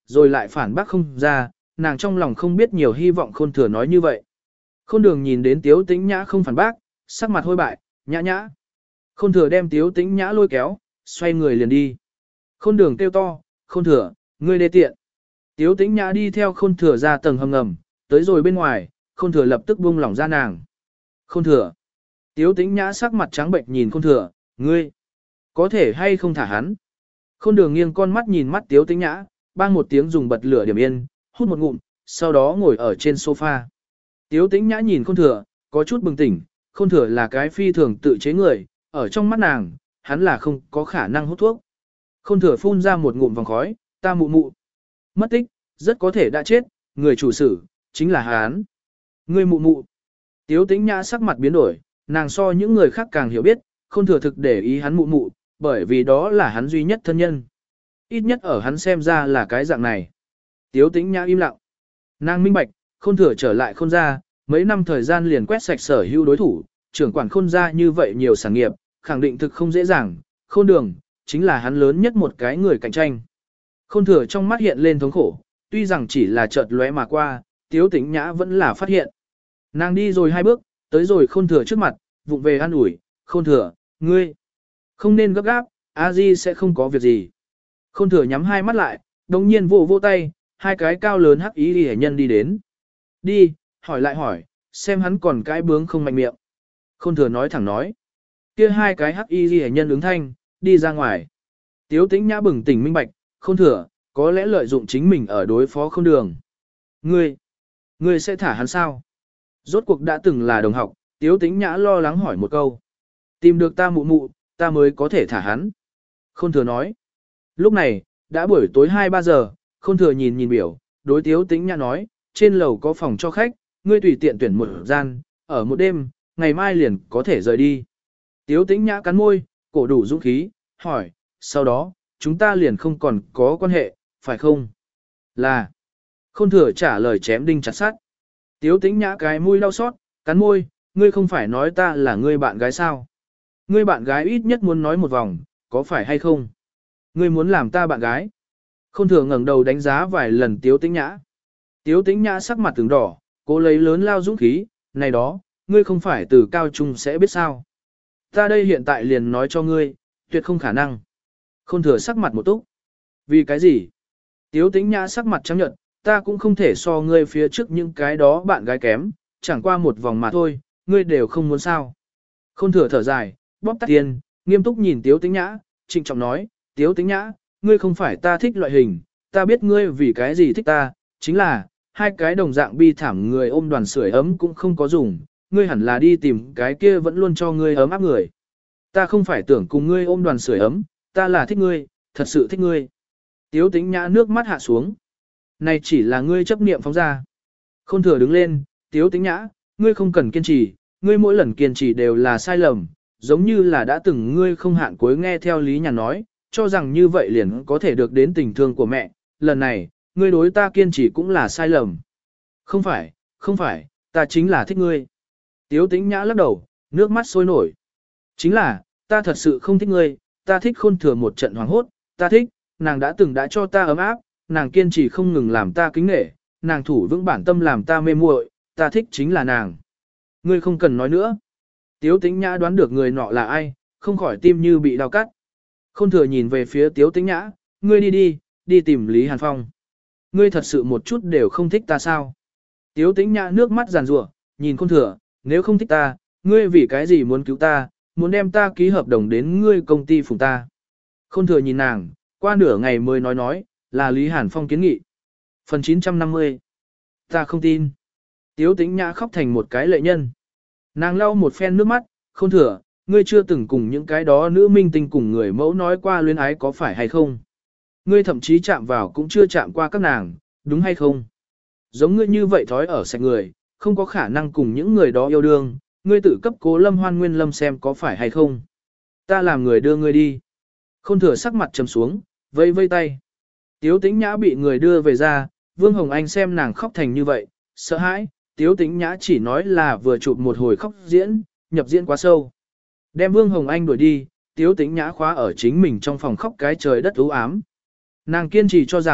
rồi lại phản bác không ra, nàng trong lòng không biết nhiều hy vọng khôn thừa nói như vậy. Khôn đường nhìn đến tiếu tĩnh nhã không phản bác, sắc mặt hôi bại, nhã nhã. Khôn thừa đem tiếu tĩnh nhã lôi kéo, xoay người liền đi. Khôn đường kêu to, khôn thừa, ngươi đê tiện. Tiếu tĩnh nhã đi theo khôn thừa ra tầng hầm ngầm, tới rồi bên ngoài, khôn thừa lập tức buông lỏng ra nàng. Khôn thừa. Tiếu tĩnh nhã sắc mặt trắng bệnh nhìn khôn thừa, ngươi, có thể hay không thả hắn. Khôn đường nghiêng con mắt nhìn mắt tiếu tĩnh nhã, bang một tiếng dùng bật lửa điểm yên, hút một ngụm, sau đó ngồi ở trên sofa. Tiếu tĩnh nhã nhìn khôn thừa, có chút bừng tỉnh, khôn thừa là cái phi thường tự chế người, ở trong mắt nàng, hắn là không có khả năng hút thuốc. Khôn thừa phun ra một ngụm vòng khói, ta mụ mụ. Mất tích, rất có thể đã chết, người chủ sử, chính là hắn. Người mụ mụ. Tiếu tĩnh nhã sắc mặt biến đổi, nàng so những người khác càng hiểu biết, khôn thừa thực để ý hắn mụ mụ, bởi vì đó là hắn duy nhất thân nhân. Ít nhất ở hắn xem ra là cái dạng này. Tiếu tĩnh nhã im lặng. Nàng minh bạch, khôn thừa trở lại khôn gia, mấy năm thời gian liền quét sạch sở hữu đối thủ, trưởng quản khôn gia như vậy nhiều sản nghiệp, khẳng định thực không dễ dàng, khôn đường, chính là hắn lớn nhất một cái người cạnh tranh. Khôn thừa trong mắt hiện lên thống khổ, tuy rằng chỉ là chợt lóe mà qua, tiếu tĩnh nhã vẫn là phát hiện. Nàng đi rồi hai bước, tới rồi khôn thừa trước mặt, vụng về an ủi, khôn thừa, ngươi, không nên gấp gáp, a di sẽ không có việc gì. Khôn thừa nhắm hai mắt lại, đồng nhiên vỗ vỗ tay, hai cái cao lớn hắc ý hệ nhân đi đến. Đi, hỏi lại hỏi, xem hắn còn cái bướng không mạnh miệng. Khôn thừa nói thẳng nói. Kia hai cái hắc y hệ nhân ứng thanh, đi ra ngoài. Tiếu tĩnh nhã bừng tỉnh minh bạch, khôn thừa, có lẽ lợi dụng chính mình ở đối phó khôn đường. Ngươi, ngươi sẽ thả hắn sao? Rốt cuộc đã từng là đồng học, tiếu tĩnh nhã lo lắng hỏi một câu. Tìm được ta mụ mụ, ta mới có thể thả hắn. Khôn thừa nói. Lúc này, đã buổi tối hai ba giờ, khôn thừa nhìn nhìn biểu, đối tiếu tĩnh nhã nói, trên lầu có phòng cho khách, ngươi tùy tiện tuyển một gian, ở một đêm, ngày mai liền có thể rời đi. Tiếu tĩnh nhã cắn môi, cổ đủ dũng khí, hỏi, sau đó, chúng ta liền không còn có quan hệ, phải không? Là. Khôn thừa trả lời chém đinh chặt sắt. Tiếu tĩnh nhã cái mũi đau xót, cắn môi, ngươi không phải nói ta là ngươi bạn gái sao? Ngươi bạn gái ít nhất muốn nói một vòng, có phải hay không? Ngươi muốn làm ta bạn gái? Khôn thừa ngẩng đầu đánh giá vài lần tiếu tĩnh nhã. Tiếu tĩnh nhã sắc mặt từng đỏ, cố lấy lớn lao dũng khí, này đó, ngươi không phải từ cao trung sẽ biết sao. Ta đây hiện tại liền nói cho ngươi, tuyệt không khả năng. Khôn thừa sắc mặt một túc. Vì cái gì? Tiếu tĩnh nhã sắc mặt trắng nhợt, ta cũng không thể so ngươi phía trước những cái đó bạn gái kém, chẳng qua một vòng mà thôi, ngươi đều không muốn sao. Khôn thừa thở dài, bóp tắt tiền, nghiêm túc nhìn tiếu tĩnh nhã, trịnh trọng nói, tiếu tĩnh nhã, ngươi không phải ta thích loại hình, ta biết ngươi vì cái gì thích ta, chính là, hai cái đồng dạng bi thảm người ôm đoàn sưởi ấm cũng không có dùng, ngươi hẳn là đi tìm cái kia vẫn luôn cho ngươi ấm áp người. Ta không phải tưởng cùng ngươi ôm đoàn sưởi ấm, ta là thích ngươi, thật sự thích ngươi. Tiếu tĩnh nhã nước mắt hạ xuống. Này chỉ là ngươi chấp niệm phóng ra. Khôn thừa đứng lên, tiếu tĩnh nhã, ngươi không cần kiên trì, ngươi mỗi lần kiên trì đều là sai lầm, giống như là đã từng ngươi không hạn cuối nghe theo Lý Nhàn nói, cho rằng như vậy liền có thể được đến tình thương của mẹ, lần này, ngươi đối ta kiên trì cũng là sai lầm. Không phải, không phải, ta chính là thích ngươi. Tiếu tĩnh nhã lắc đầu, nước mắt sôi nổi. Chính là, ta thật sự không thích ngươi, ta thích khôn thừa một trận hoàng hốt, ta thích, nàng đã từng đã cho ta ấm áp, nàng kiên trì không ngừng làm ta kính nể, nàng thủ vững bản tâm làm ta mê muội, ta thích chính là nàng. Ngươi không cần nói nữa. Tiếu tĩnh nhã đoán được người nọ là ai, không khỏi tim như bị đau cắt. Khôn thừa nhìn về phía tiếu tĩnh nhã, ngươi đi đi, đi tìm Lý Hàn Phong. Ngươi thật sự một chút đều không thích ta sao? Tiếu tĩnh nhã nước mắt giàn rủa, nhìn khôn thừa, nếu không thích ta, ngươi vì cái gì muốn cứu ta, muốn đem ta ký hợp đồng đến ngươi công ty phụng ta. Khôn thừa nhìn nàng, qua nửa ngày mới nói nói, là Lý Hàn Phong kiến nghị. Phần chín trăm năm mươi. Ta không tin. Tiếu tĩnh nhã khóc thành một cái lệ nhân. Nàng lau một phen nước mắt, khôn thừa, ngươi chưa từng cùng những cái đó nữ minh tinh cùng người mẫu nói qua luyến ái có phải hay không. Ngươi thậm chí chạm vào cũng chưa chạm qua các nàng, đúng hay không? Giống ngươi như vậy thói ở sạch người, không có khả năng cùng những người đó yêu đương, ngươi tự cấp cố lâm hoan nguyên lâm xem có phải hay không. Ta làm người đưa ngươi đi. Khôn thừa sắc mặt trầm xuống, vây vây tay. Tiếu tĩnh nhã bị người đưa về ra, Vương Hồng Anh xem nàng khóc thành như vậy, sợ hãi, Tiếu tĩnh nhã chỉ nói là vừa chụp một hồi khóc diễn, nhập diễn quá sâu. Đem Vương Hồng Anh đuổi đi, Tiếu tĩnh nhã khóa ở chính mình trong phòng khóc cái trời đất u ám. Nàng kiên trì cho rằng,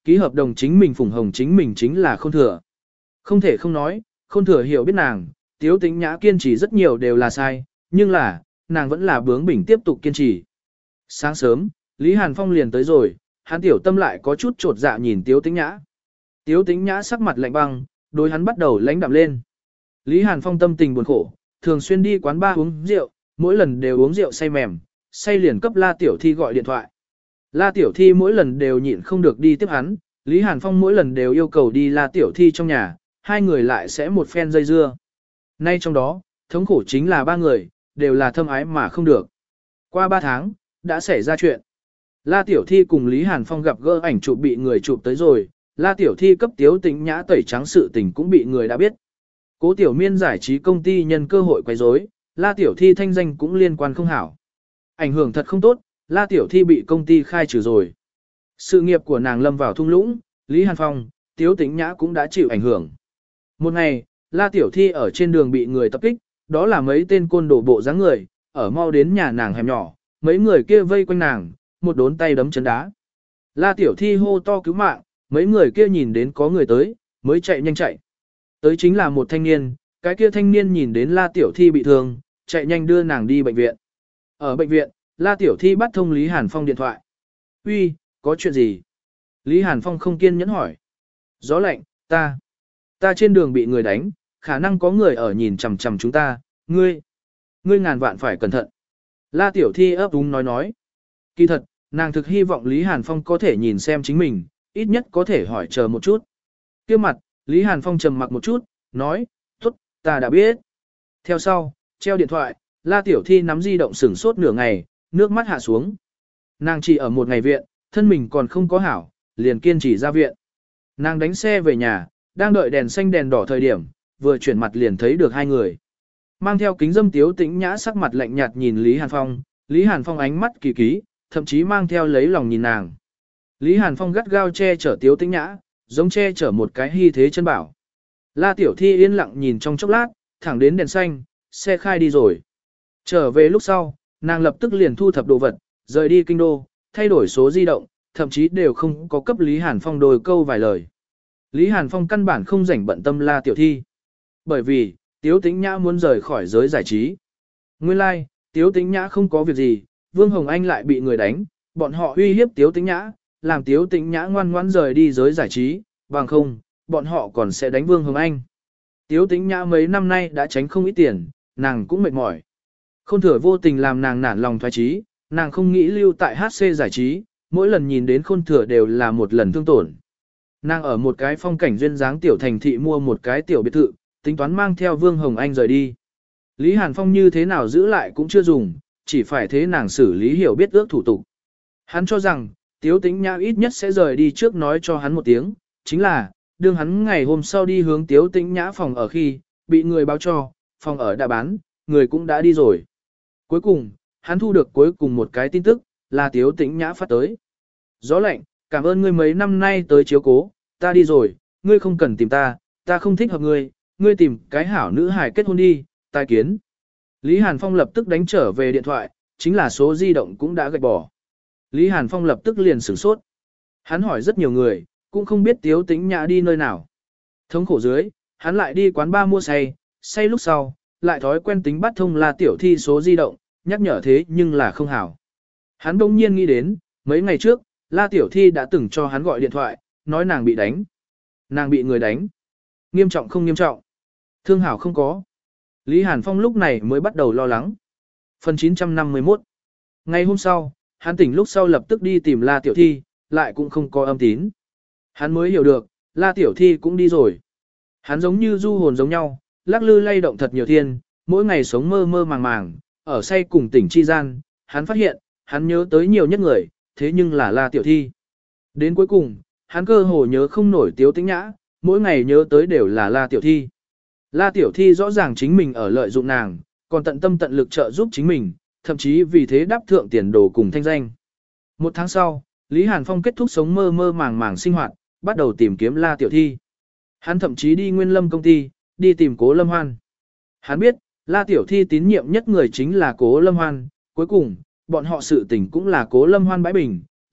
Ký hợp đồng chính mình phủng hồng chính mình chính là Khôn Thừa. Không thể không nói, Khôn Thừa hiểu biết nàng, Tiếu Tĩnh Nhã kiên trì rất nhiều đều là sai, nhưng là, nàng vẫn là bướng bỉnh tiếp tục kiên trì. Sáng sớm, Lý Hàn Phong liền tới rồi, hắn tiểu tâm lại có chút trột dạ nhìn Tiếu Tĩnh Nhã. Tiếu Tĩnh Nhã sắc mặt lạnh băng, đối hắn bắt đầu lãnh đạm lên. Lý Hàn Phong tâm tình buồn khổ, thường xuyên đi quán bar uống rượu, mỗi lần đều uống rượu say mềm, say liền cấp La Tiểu Thi gọi điện thoại. La Tiểu Thi mỗi lần đều nhịn không được đi tiếp hắn, Lý Hàn Phong mỗi lần đều yêu cầu đi La Tiểu Thi trong nhà, hai người lại sẽ một phen dây dưa. Nay trong đó, thống khổ chính là ba người, đều là thâm ái mà không được. Qua ba tháng, đã xảy ra chuyện. La Tiểu Thi cùng Lý Hàn Phong gặp gỡ ảnh chụp bị người chụp tới rồi, La Tiểu Thi cấp Tiếu Tĩnh Nhã tẩy trắng sự tình cũng bị người đã biết. Cố Tiểu Miên giải trí công ty nhân cơ hội quấy rối, La Tiểu Thi thanh danh cũng liên quan không hảo. Ảnh hưởng thật không tốt, La Tiểu Thi bị công ty khai trừ rồi. Sự nghiệp của nàng lâm vào thung lũng, Lý Hàn Phong, Tiếu Tĩnh Nhã cũng đã chịu ảnh hưởng. Một ngày, La Tiểu Thi ở trên đường bị người tập kích, đó là mấy tên côn đồ bộ dáng người, ở mau đến nhà nàng hẻm nhỏ, mấy người kia vây quanh nàng, một đốn tay đấm chân đá. La Tiểu Thi hô to cứu mạng, mấy người kia nhìn đến có người tới, mới chạy nhanh chạy. Tới chính là một thanh niên, cái kia thanh niên nhìn đến La Tiểu Thi bị thương, chạy nhanh đưa nàng đi bệnh viện. Ở bệnh viện, La Tiểu Thi bắt thông Lý Hàn Phong điện thoại. Uy, có chuyện gì? Lý Hàn Phong không kiên nhẫn hỏi. Gió lạnh, ta, ta trên đường bị người đánh, khả năng có người ở nhìn chằm chằm chúng ta, ngươi, ngươi ngàn vạn phải cẩn thận. La Tiểu Thi ấp úng nói nói. Kỳ thật, nàng thực hy vọng Lý Hàn Phong có thể nhìn xem chính mình, ít nhất có thể hỏi chờ một chút. Kia mặt, Lý Hàn Phong trầm mặc một chút, nói, tốt, ta đã biết. Theo sau, treo điện thoại, La Tiểu Thi nắm di động sửng sốt nửa ngày, nước mắt hạ xuống. Nàng chỉ ở một ngày viện, thân mình còn không có hảo, liền kiên trì ra viện. Nàng đánh xe về nhà, đang đợi đèn xanh đèn đỏ thời điểm, vừa chuyển mặt liền thấy được hai người. Mang theo kính dâm Tiếu Tĩnh Nhã sắc mặt lạnh nhạt nhìn Lý Hàn Phong, Lý Hàn Phong ánh mắt kỳ ký, thậm chí mang theo lấy lòng nhìn nàng. Lý Hàn Phong gắt gao che chở Tiếu Tĩnh Nhã, giống che chở một cái hy thế chân bảo. La Tiểu Thi yên lặng nhìn trong chốc lát, thẳng đến đèn xanh, xe khai đi rồi. Trở về lúc sau, nàng lập tức liền thu thập đồ vật, rời đi kinh đô, thay đổi số di động, thậm chí đều không có cấp Lý Hàn Phong đôi câu vài lời. Lý Hàn Phong căn bản không rảnh bận tâm La Tiểu Thi. Bởi vì, Tiếu Tĩnh Nhã muốn rời khỏi giới giải trí. Nguyên lai, like, Tiếu Tĩnh Nhã không có việc gì, Vương Hồng Anh lại bị người đánh, bọn họ uy hiếp Tiếu Tĩnh Nhã, làm Tiếu Tĩnh Nhã ngoan ngoãn rời đi giới giải trí, bằng không, bọn họ còn sẽ đánh Vương Hồng Anh. Tiếu Tĩnh Nhã mấy năm nay đã tránh không ít tiền, nàng cũng mệt mỏi. Khôn Thừa vô tình làm nàng nản lòng thoái trí, nàng không nghĩ lưu tại hát xê giải trí, mỗi lần nhìn đến Khôn Thừa đều là một lần thương tổn. Nàng ở một cái phong cảnh duyên dáng tiểu thành thị mua một cái tiểu biệt thự, tính toán mang theo Vương Hồng Anh rời đi. Lý Hàn Phong như thế nào giữ lại cũng chưa dùng, chỉ phải thế nàng xử lý hiểu biết ước thủ tục. Hắn cho rằng, Tiếu Tĩnh Nhã ít nhất sẽ rời đi trước nói cho hắn một tiếng, chính là, đương hắn ngày hôm sau đi hướng Tiếu Tĩnh Nhã phòng ở khi, bị người báo cho, phòng ở đã bán, người cũng đã đi rồi. Cuối cùng, hắn thu được cuối cùng một cái tin tức, là Tiếu Tĩnh Nhã phát tới. Gió lạnh, cảm ơn ngươi mấy năm nay tới chiếu cố, ta đi rồi, ngươi không cần tìm ta, ta không thích hợp ngươi, ngươi tìm cái hảo nữ hài kết hôn đi, tai kiến. Lý Hàn Phong lập tức đánh trở về điện thoại, chính là số di động cũng đã gạch bỏ. Lý Hàn Phong lập tức liền sửng sốt. Hắn hỏi rất nhiều người, cũng không biết Tiếu Tĩnh Nhã đi nơi nào. Thống khổ dưới, hắn lại đi quán bar mua say, say lúc sau, lại thói quen tính bắt thông La Tiểu Thi số di động, nhắc nhở thế nhưng là không hảo. Hắn đông nhiên nghĩ đến, mấy ngày trước, La Tiểu Thi đã từng cho hắn gọi điện thoại, nói nàng bị đánh. Nàng bị người đánh. Nghiêm trọng không nghiêm trọng. Thương hảo không có. Lý Hàn Phong lúc này mới bắt đầu lo lắng. Phần chín trăm năm mươi mốt. Ngày hôm sau, hắn tỉnh lúc sau lập tức đi tìm La Tiểu Thi, lại cũng không có âm tín. Hắn mới hiểu được, La Tiểu Thi cũng đi rồi. Hắn giống như du hồn giống nhau, lắc lư lay động thật nhiều thiên, mỗi ngày sống mơ mơ màng màng, ở say cùng tỉnh chi gian, hắn phát hiện, hắn nhớ tới nhiều nhất người, thế nhưng là La Tiểu Thi. Đến cuối cùng, hắn cơ hồ nhớ không nổi Tiếu Tĩnh Nhã, mỗi ngày nhớ tới đều là La Tiểu Thi. La Tiểu Thi rõ ràng chính mình ở lợi dụng nàng, còn tận tâm tận lực trợ giúp chính mình, thậm chí vì thế đáp thượng tiền đồ cùng thanh danh. Một tháng sau, Lý Hàn Phong kết thúc sống mơ mơ màng màng sinh hoạt, bắt đầu tìm kiếm La Tiểu Thi. Hắn thậm chí đi Nguyên Lâm công ty, đi tìm Cố Lâm Hoan. Hắn biết, La Tiểu Thi tín nhiệm nhất người chính là Cố Lâm Hoan, cuối cùng, bọn họ sự tình cũng là Cố Lâm Hoan bãi bình,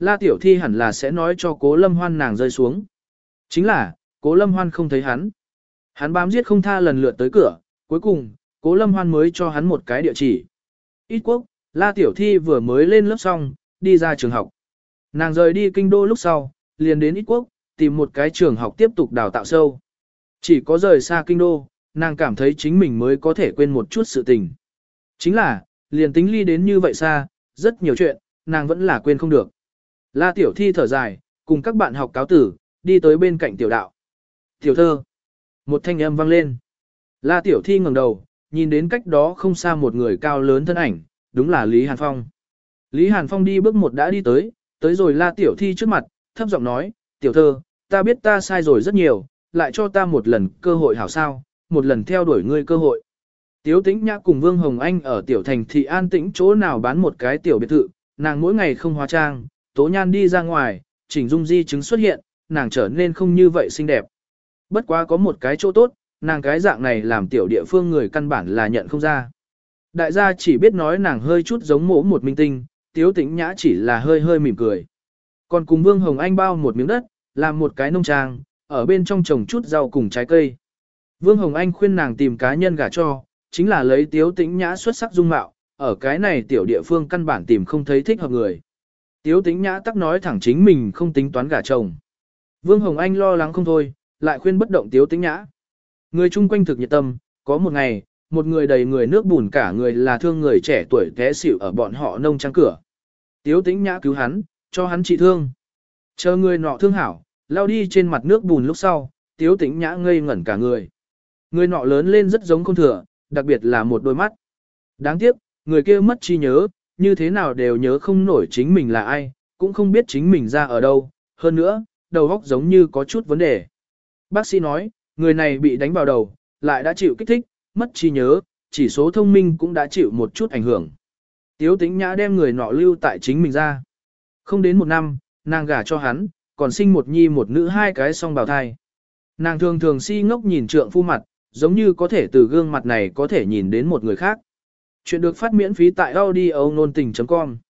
La Tiểu Thi hẳn là sẽ nói cho Cố Lâm Hoan nàng rơi xuống. Chính là, Cố Lâm Hoan không thấy hắn. Hắn bám giết không tha lần lượt tới cửa, cuối cùng, Cố Lâm Hoan mới cho hắn một cái địa chỉ. Ít quốc, La Tiểu Thi vừa mới lên lớp xong, đi ra trường học. Nàng rời đi kinh đô lúc sau, liền đến Ít quốc, tìm một cái trường học tiếp tục đào tạo sâu. Chỉ có rời xa kinh đô, nàng cảm thấy chính mình mới có thể quên một chút sự tình. Chính là, liền tính ly đến như vậy xa, rất nhiều chuyện, nàng vẫn là quên không được. La Tiểu Thi thở dài, cùng các bạn học cáo tử, đi tới bên cạnh tiểu đạo. Tiểu thơ. Một thanh âm vang lên. La Tiểu Thi ngẩng đầu, nhìn đến cách đó không xa một người cao lớn thân ảnh, đúng là Lý Hàn Phong. Lý Hàn Phong đi bước một đã đi tới, tới rồi La Tiểu Thi trước mặt, thấp giọng nói, tiểu thơ, ta biết ta sai rồi rất nhiều, lại cho ta một lần cơ hội hảo sao, một lần theo đuổi ngươi cơ hội. Tiếu Tĩnh Nhã cùng Vương Hồng Anh ở tiểu thành thị an tĩnh chỗ nào bán một cái tiểu biệt thự, nàng mỗi ngày không hóa trang, tố nhan đi ra ngoài, chỉnh dung di chứng xuất hiện, nàng trở nên không như vậy xinh đẹp. Bất quá có một cái chỗ tốt, nàng cái dạng này làm tiểu địa phương người căn bản là nhận không ra. Đại gia chỉ biết nói nàng hơi chút giống mỗ một minh tinh, Tiếu Tĩnh Nhã chỉ là hơi hơi mỉm cười. Còn cùng Vương Hồng Anh bao một miếng đất, làm một cái nông trang, ở bên trong trồng chút rau cùng trái cây. Vương Hồng Anh khuyên nàng tìm cá nhân gả cho, chính là lấy Tiếu Tĩnh Nhã xuất sắc dung mạo, ở cái này tiểu địa phương căn bản tìm không thấy thích hợp người. Tiếu Tĩnh Nhã tắc nói thẳng chính mình không tính toán gả chồng. Vương Hồng Anh lo lắng không thôi, lại khuyên bất động Tiếu Tĩnh Nhã. Người chung quanh thực nhiệt tâm, có một ngày, một người đầy người nước bùn cả người là thương người trẻ tuổi té xỉu ở bọn họ nông trang cửa. Tiếu Tĩnh Nhã cứu hắn, cho hắn trị thương. Chờ người nọ thương hảo, lao đi trên mặt nước bùn lúc sau, Tiếu Tĩnh Nhã ngây ngẩn cả người. Người nọ lớn lên rất giống con thừa, đặc biệt là một đôi mắt. Đáng tiếc, người kia mất trí nhớ, như thế nào đều nhớ không nổi chính mình là ai, cũng không biết chính mình ra ở đâu. Hơn nữa, đầu óc giống như có chút vấn đề. Bác sĩ nói, người này bị đánh vào đầu, lại đã chịu kích thích, mất trí nhớ, chỉ số thông minh cũng đã chịu một chút ảnh hưởng. Tiếu Tĩnh Nhã đem người nọ lưu tại chính mình ra. Không đến một năm, nàng gả cho hắn, còn sinh một nhi một nữ hai cái song bào thai. Nàng thường thường si ngốc nhìn trượng phu mặt, giống như có thể từ gương mặt này có thể nhìn đến một người khác. Chuyện được phát miễn phí tại audio nôn tình chấm com